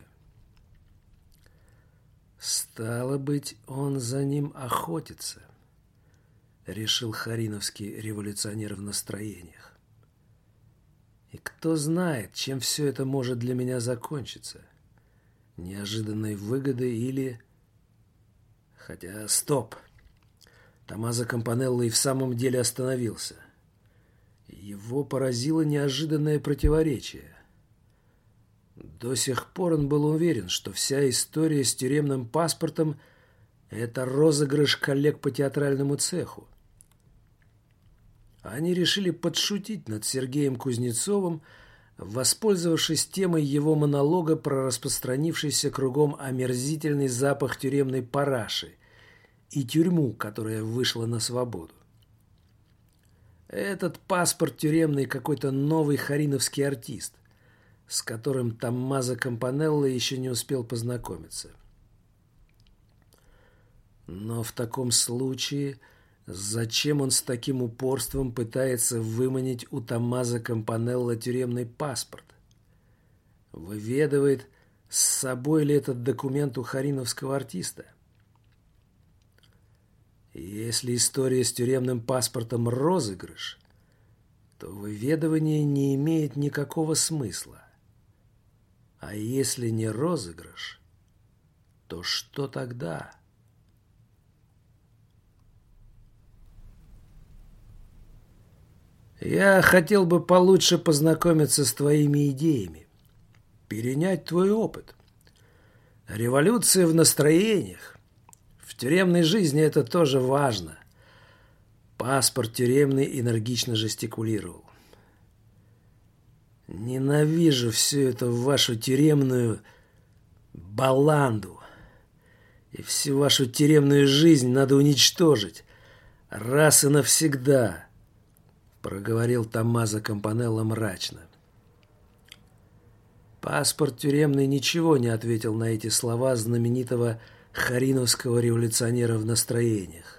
«Стало быть, он за ним охотится», — решил хариновский революционер в настроениях. «И кто знает, чем все это может для меня закончиться? Неожиданной выгодой или...» Хотя, стоп! Томмазо Кампанелло и в самом деле остановился. Его поразило неожиданное противоречие. До сих пор он был уверен, что вся история с тюремным паспортом – это розыгрыш коллег по театральному цеху. Они решили подшутить над Сергеем Кузнецовым, воспользовавшись темой его монолога про распространившийся кругом омерзительный запах тюремной параши и тюрьму, которая вышла на свободу. Этот паспорт тюремный какой-то новый хариновский артист, с которым Томмазо Кампанелло еще не успел познакомиться. Но в таком случае зачем он с таким упорством пытается выманить у Томмазо Кампанелло тюремный паспорт? Выведывает, с собой ли этот документ у хариновского артиста? Если история с тюремным паспортом розыгрыш, то выведывание не имеет никакого смысла. А если не розыгрыш, то что тогда? Я хотел бы получше познакомиться с твоими идеями, перенять твой опыт. Революция в настроениях. В тюремной жизни это тоже важно. Паспорт тюремный энергично жестикулировал. Ненавижу всю эту вашу тюремную баланду. И всю вашу тюремную жизнь надо уничтожить. Раз и навсегда, проговорил Томмазо Кампанелло мрачно. Паспорт тюремный ничего не ответил на эти слова знаменитого хариновского революционера в настроениях.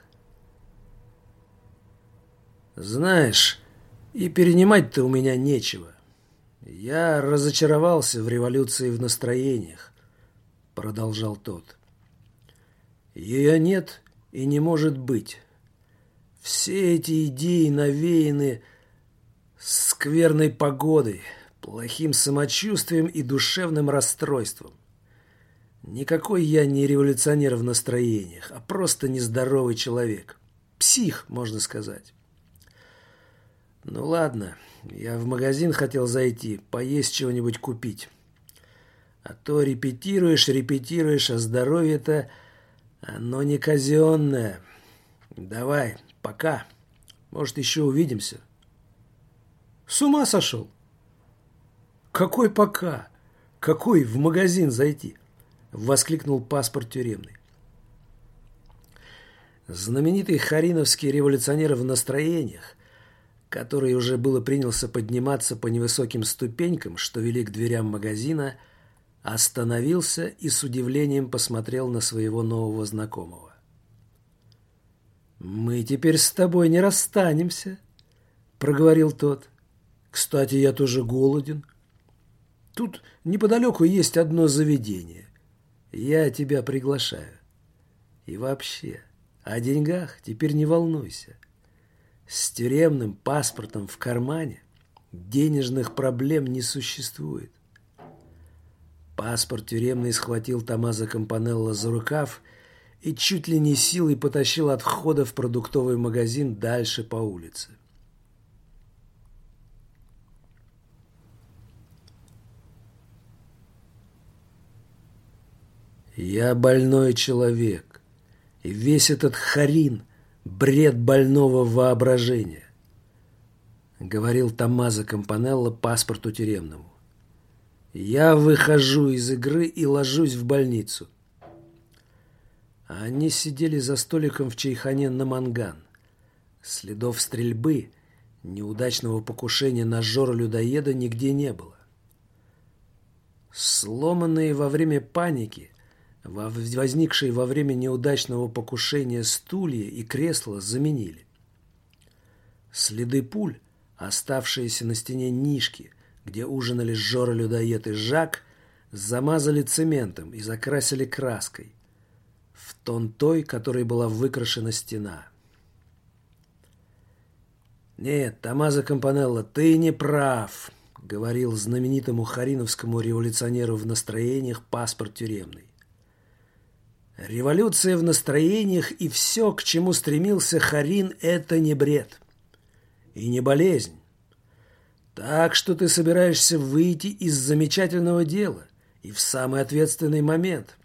«Знаешь, и перенимать-то у меня нечего. Я разочаровался в революции в настроениях», — продолжал тот. «Ее нет и не может быть. Все эти идеи навеяны скверной погодой, плохим самочувствием и душевным расстройством. Никакой я не революционер в настроениях, а просто нездоровый человек. Псих, можно сказать. Ну ладно, я в магазин хотел зайти, поесть чего-нибудь купить. А то репетируешь, а здоровье-то, оно не казенное. Давай, пока. Может, еще увидимся». «С ума сошел?» «Какой пока? Какой в магазин зайти?» — воскликнул паспорт тюремный. Знаменитый хариновский революционер в настроениях, который уже было принялся подниматься по невысоким ступенькам, что вели к дверям магазина, остановился и с удивлением посмотрел на своего нового знакомого. «Мы теперь с тобой не расстанемся», — проговорил тот. «Кстати, я тоже голоден. Тут неподалеку есть одно заведение. Я тебя приглашаю. И вообще, о деньгах теперь не волнуйся. С тюремным паспортом в кармане Денежных проблем не существует. Паспорт тюремный схватил Томмазо Кампанелло за рукав и чуть ли не силой потащил от входа в продуктовый магазин дальше по улице. «Я больной человек, и весь этот Харин — бред больного воображения», — говорил Томмазо Кампанелло паспорту тюремному. «Я выхожу из игры и ложусь в больницу». А они сидели за столиком в чайхане на манган. Следов стрельбы, неудачного покушения на Жору-людоеда нигде не было. Сломанные во время паники, возникшие во время неудачного покушения стулья и кресла заменили. Следы пуль, оставшиеся на стене нишки, где ужинали Жора-людоед и Жак, замазали цементом и закрасили краской, в тон той, которой была выкрашена стена. «Нет, Томмазо Кампанелло, ты не прав», — говорил знаменитому хариновскому революционеру в настроениях паспорт тюремный. «Революция в настроениях и все, к чему стремился Харин, это не бред и не болезнь. Так что ты собираешься выйти из замечательного дела и в самый ответственный момент».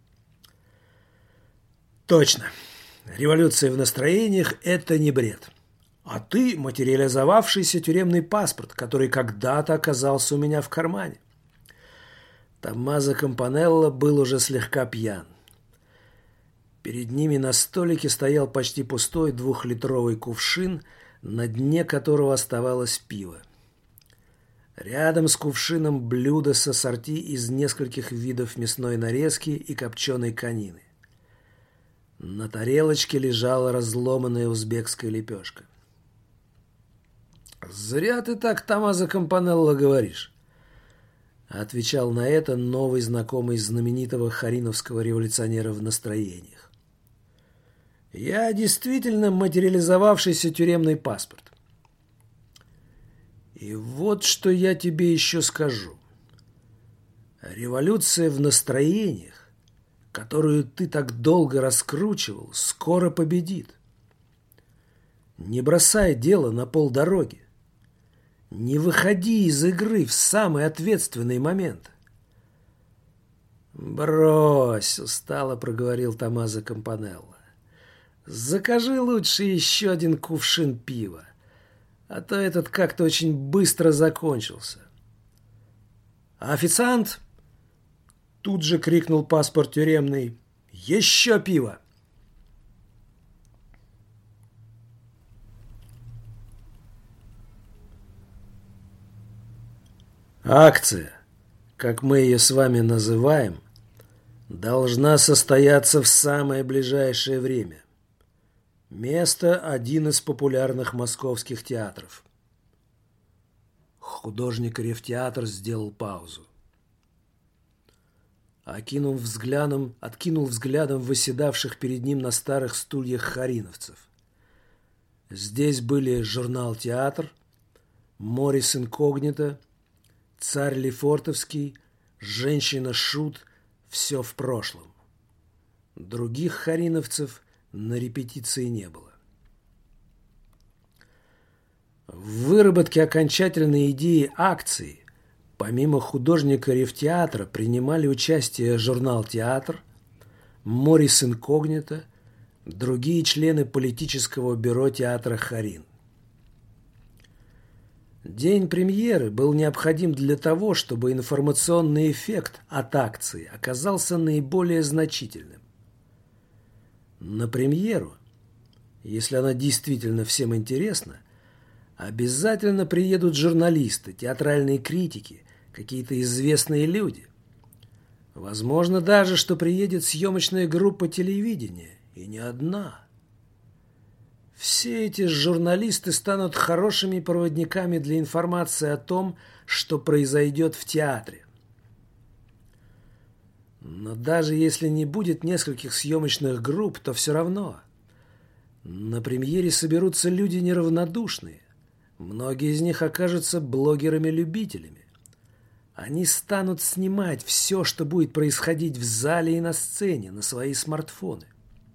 «Точно. Революция в настроениях – это не бред. А ты – материализовавшийся тюремный паспорт, который когда-то оказался у меня в кармане». Томмазо Кампанелло был уже слегка пьян. Перед ними на столике стоял почти пустой 2-литровый кувшин, на дне которого оставалось пиво. Рядом с кувшином блюдо с ассорти из нескольких видов мясной нарезки и копченой конины. На тарелочке лежала разломанная узбекская лепешка. «Зря ты так, Томмазо Кампанелло, говоришь», — отвечал на это новый знакомый знаменитого хариновского революционера в настроениях. «Я действительно материализовавшийся тюремный паспорт. И вот что я тебе еще скажу. Революция в настроениях, которую ты так долго раскручивал, скоро победит. Не бросай дело на полдороги. Не выходи из игры в самый ответственный момент». «Брось», — устало проговорил Томмазо Кампанелло. «Закажи лучше еще один кувшин пива, а то этот как-то очень быстро закончился». «Официант!» — тут же крикнул паспорт тюремный. «Еще пиво!» Акция, как мы ее с вами называем, должна состояться в самое ближайшее время. Место – один из популярных московских театров. Художник Ревтеатр сделал паузу. Откинул взглядом восседавших перед ним на старых стульях хариновцев. Здесь были журнал «Театр», «Морис Инкогнито», «Царь Лефортовский», «Женщина-шут», «Все в прошлом». Других хариновцев на репетиции не было. В выработке окончательной идеи акции помимо художника Ревтеатра принимали участие журнал «Театр», Морис Инкогнито, другие члены политического бюро театра «Харин». День премьеры был необходим для того, чтобы информационный эффект от акции оказался наиболее значительным. На премьеру, если она действительно всем интересна, обязательно приедут журналисты, театральные критики, какие-то известные люди. Возможно даже, что приедет съемочная группа телевидения, и не одна. Все эти журналисты станут хорошими проводниками для информации о том, что произойдет в театре. Но даже если не будет нескольких съемочных групп, то все равно на премьере соберутся люди неравнодушные, Многие из них окажутся блогерами-любителями. Они станут снимать все, что будет происходить в зале и на сцене, на свои смартфоны.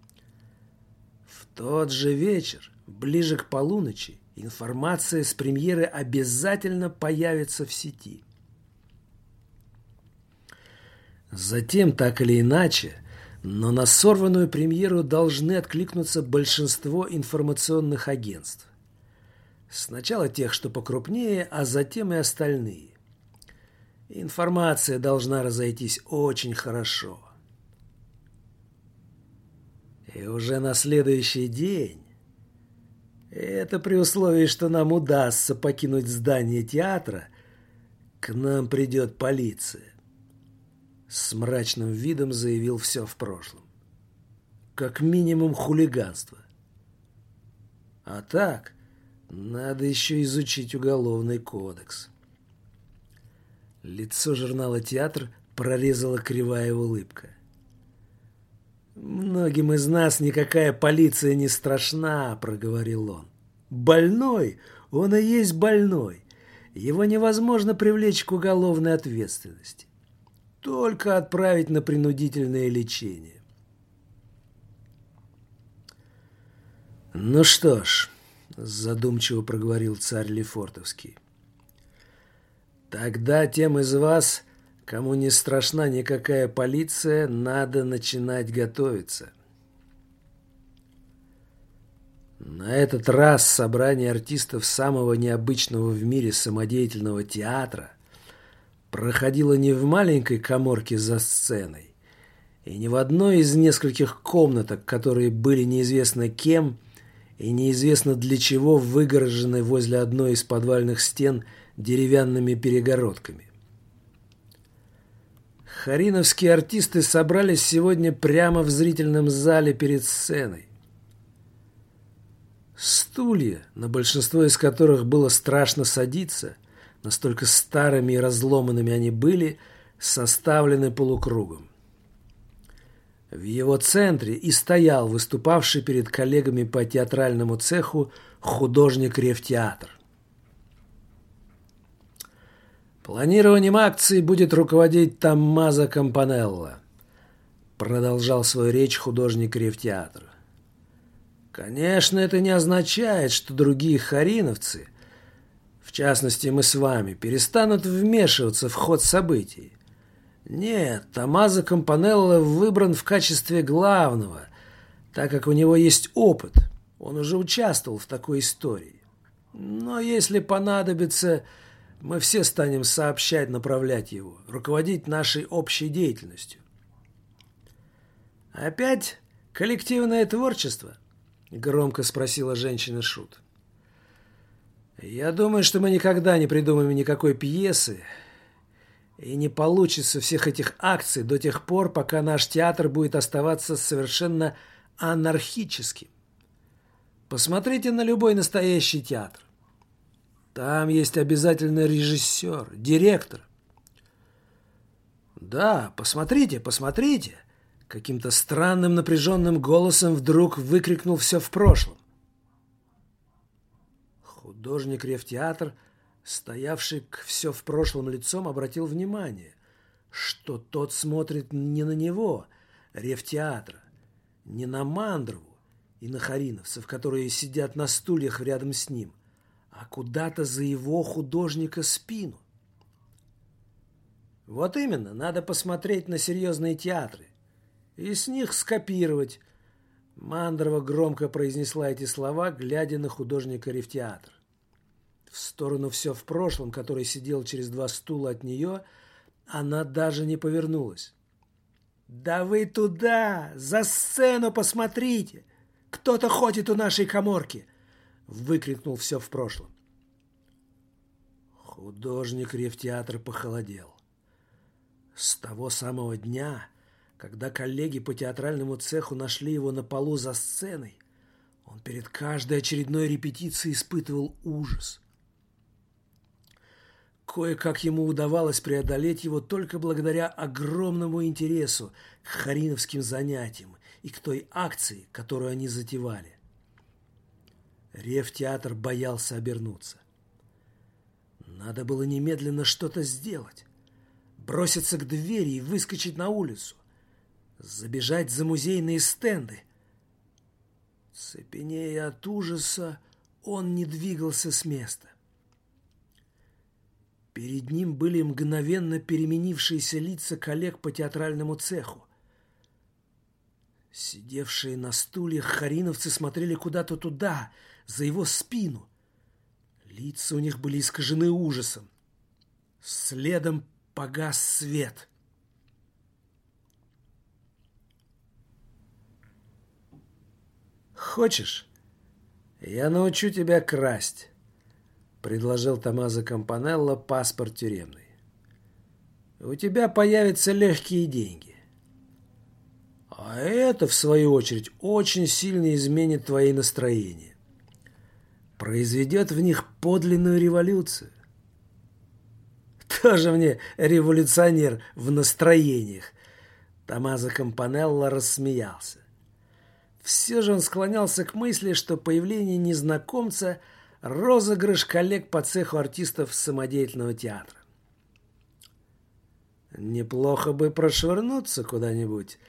В тот же вечер, ближе к полуночи, информация с премьеры обязательно появится в сети. Затем, так или иначе, но на сорванную премьеру должны откликнуться большинство информационных агентств. Сначала тех, что покрупнее, а затем и остальные. Информация должна разойтись очень хорошо. И уже на следующий день, это при условии, что нам удастся покинуть здание театра, к нам придет полиция. С мрачным видом заявил все в прошлом. Как минимум хулиганство. А так, надо еще изучить уголовный кодекс. Лицо журнала «Театр» прорезала кривая улыбка. «Многим из нас никакая полиция не страшна», — проговорил он. «Больной, он и есть больной. Его невозможно привлечь к уголовной ответственности. Только отправить на принудительное лечение». «Ну что ж», — задумчиво проговорил царь Лефортовский, «тогда тем из вас, кому не страшна никакая полиция, надо начинать готовиться». На этот раз собрание артистов самого необычного в мире самодеятельного театра проходило не в маленькой каморке за сценой и не в одной из нескольких комнаток, которые были неизвестно кем и неизвестно для чего выгорожены возле одной из подвальных стен деревянными перегородками. Хариновские артисты собрались сегодня прямо в зрительном зале перед сценой. Стулья, на большинство из которых было страшно садиться, настолько старыми и разломанными они были, составлены полукругом. В его центре и стоял выступавший перед коллегами по театральному цеху художник Ревтеатр. «Планированием акции будет руководить Томмазо Кампанелло», продолжал свою речь художник Ревтеатра. «Конечно, это не означает, что другие хариновцы, в частности мы с вами, перестанут вмешиваться в ход событий. Нет, Томмазо Кампанелло выбран в качестве главного, так как у него есть опыт, он уже участвовал в такой истории. Но если понадобится, мы все станем сообщать, направлять его, руководить нашей общей деятельностью». «Опять коллективное творчество?» — громко спросила женщина-шут. «Я думаю, что мы никогда не придумаем никакой пьесы, и не получится всех этих акций до тех пор, пока наш театр будет оставаться совершенно анархическим. Посмотрите на любой настоящий театр. Там есть обязательно режиссер, директор». «Да, посмотрите, посмотрите!» Каким-то странным напряженным голосом вдруг выкрикнул все в прошлом. Художник Ревтеатр, стоявший к все в прошлом лицом, обратил внимание, что тот смотрит не на него, Ревтеатра, не на Мандрову и на хариновцев, которые сидят на стульях рядом с ним, а куда-то за его художника спину. Вот именно, надо посмотреть на серьезные театры и с них скопировать. Мандрова громко произнесла эти слова, глядя на художника Ревтеатр. В сторону все в прошлом, который сидел через 2 стула от нее, она даже не повернулась. «Да вы туда, за сцену посмотрите! Кто-то ходит у нашей каморки!» выкрикнул все в прошлом. Художник Ревтеатр похолодел. С того самого дня, когда коллеги по театральному цеху нашли его на полу за сценой, он перед каждой очередной репетицией испытывал ужас. Кое-как ему удавалось преодолеть его только благодаря огромному интересу к хариновским занятиям и к той акции, которую они затевали. Ревтеатр боялся обернуться. Надо было немедленно что-то сделать. Броситься к двери и выскочить на улицу. Забежать за музейные стенды. Цепенея от ужаса, он не двигался с места. Перед ним были мгновенно переменившиеся лица коллег по театральному цеху. Сидевшие на стульях хариновцы смотрели куда-то туда, за его спину. Лица у них были искажены ужасом. Следом погас свет. «Хочешь, я научу тебя красть», — предложил Томмазо Кампанелло паспорт тюремный. «У тебя появятся легкие деньги. А это, в свою очередь, очень сильно изменит твои настроения. Произведет в них подлинную революцию». «Тоже мне революционер в настроениях», — Томмазо Кампанелло рассмеялся. Все же он склонялся к мысли, что появление незнакомца – розыгрыш коллег по цеху артистов самодеятельного театра. «Неплохо бы прошвырнуться куда-нибудь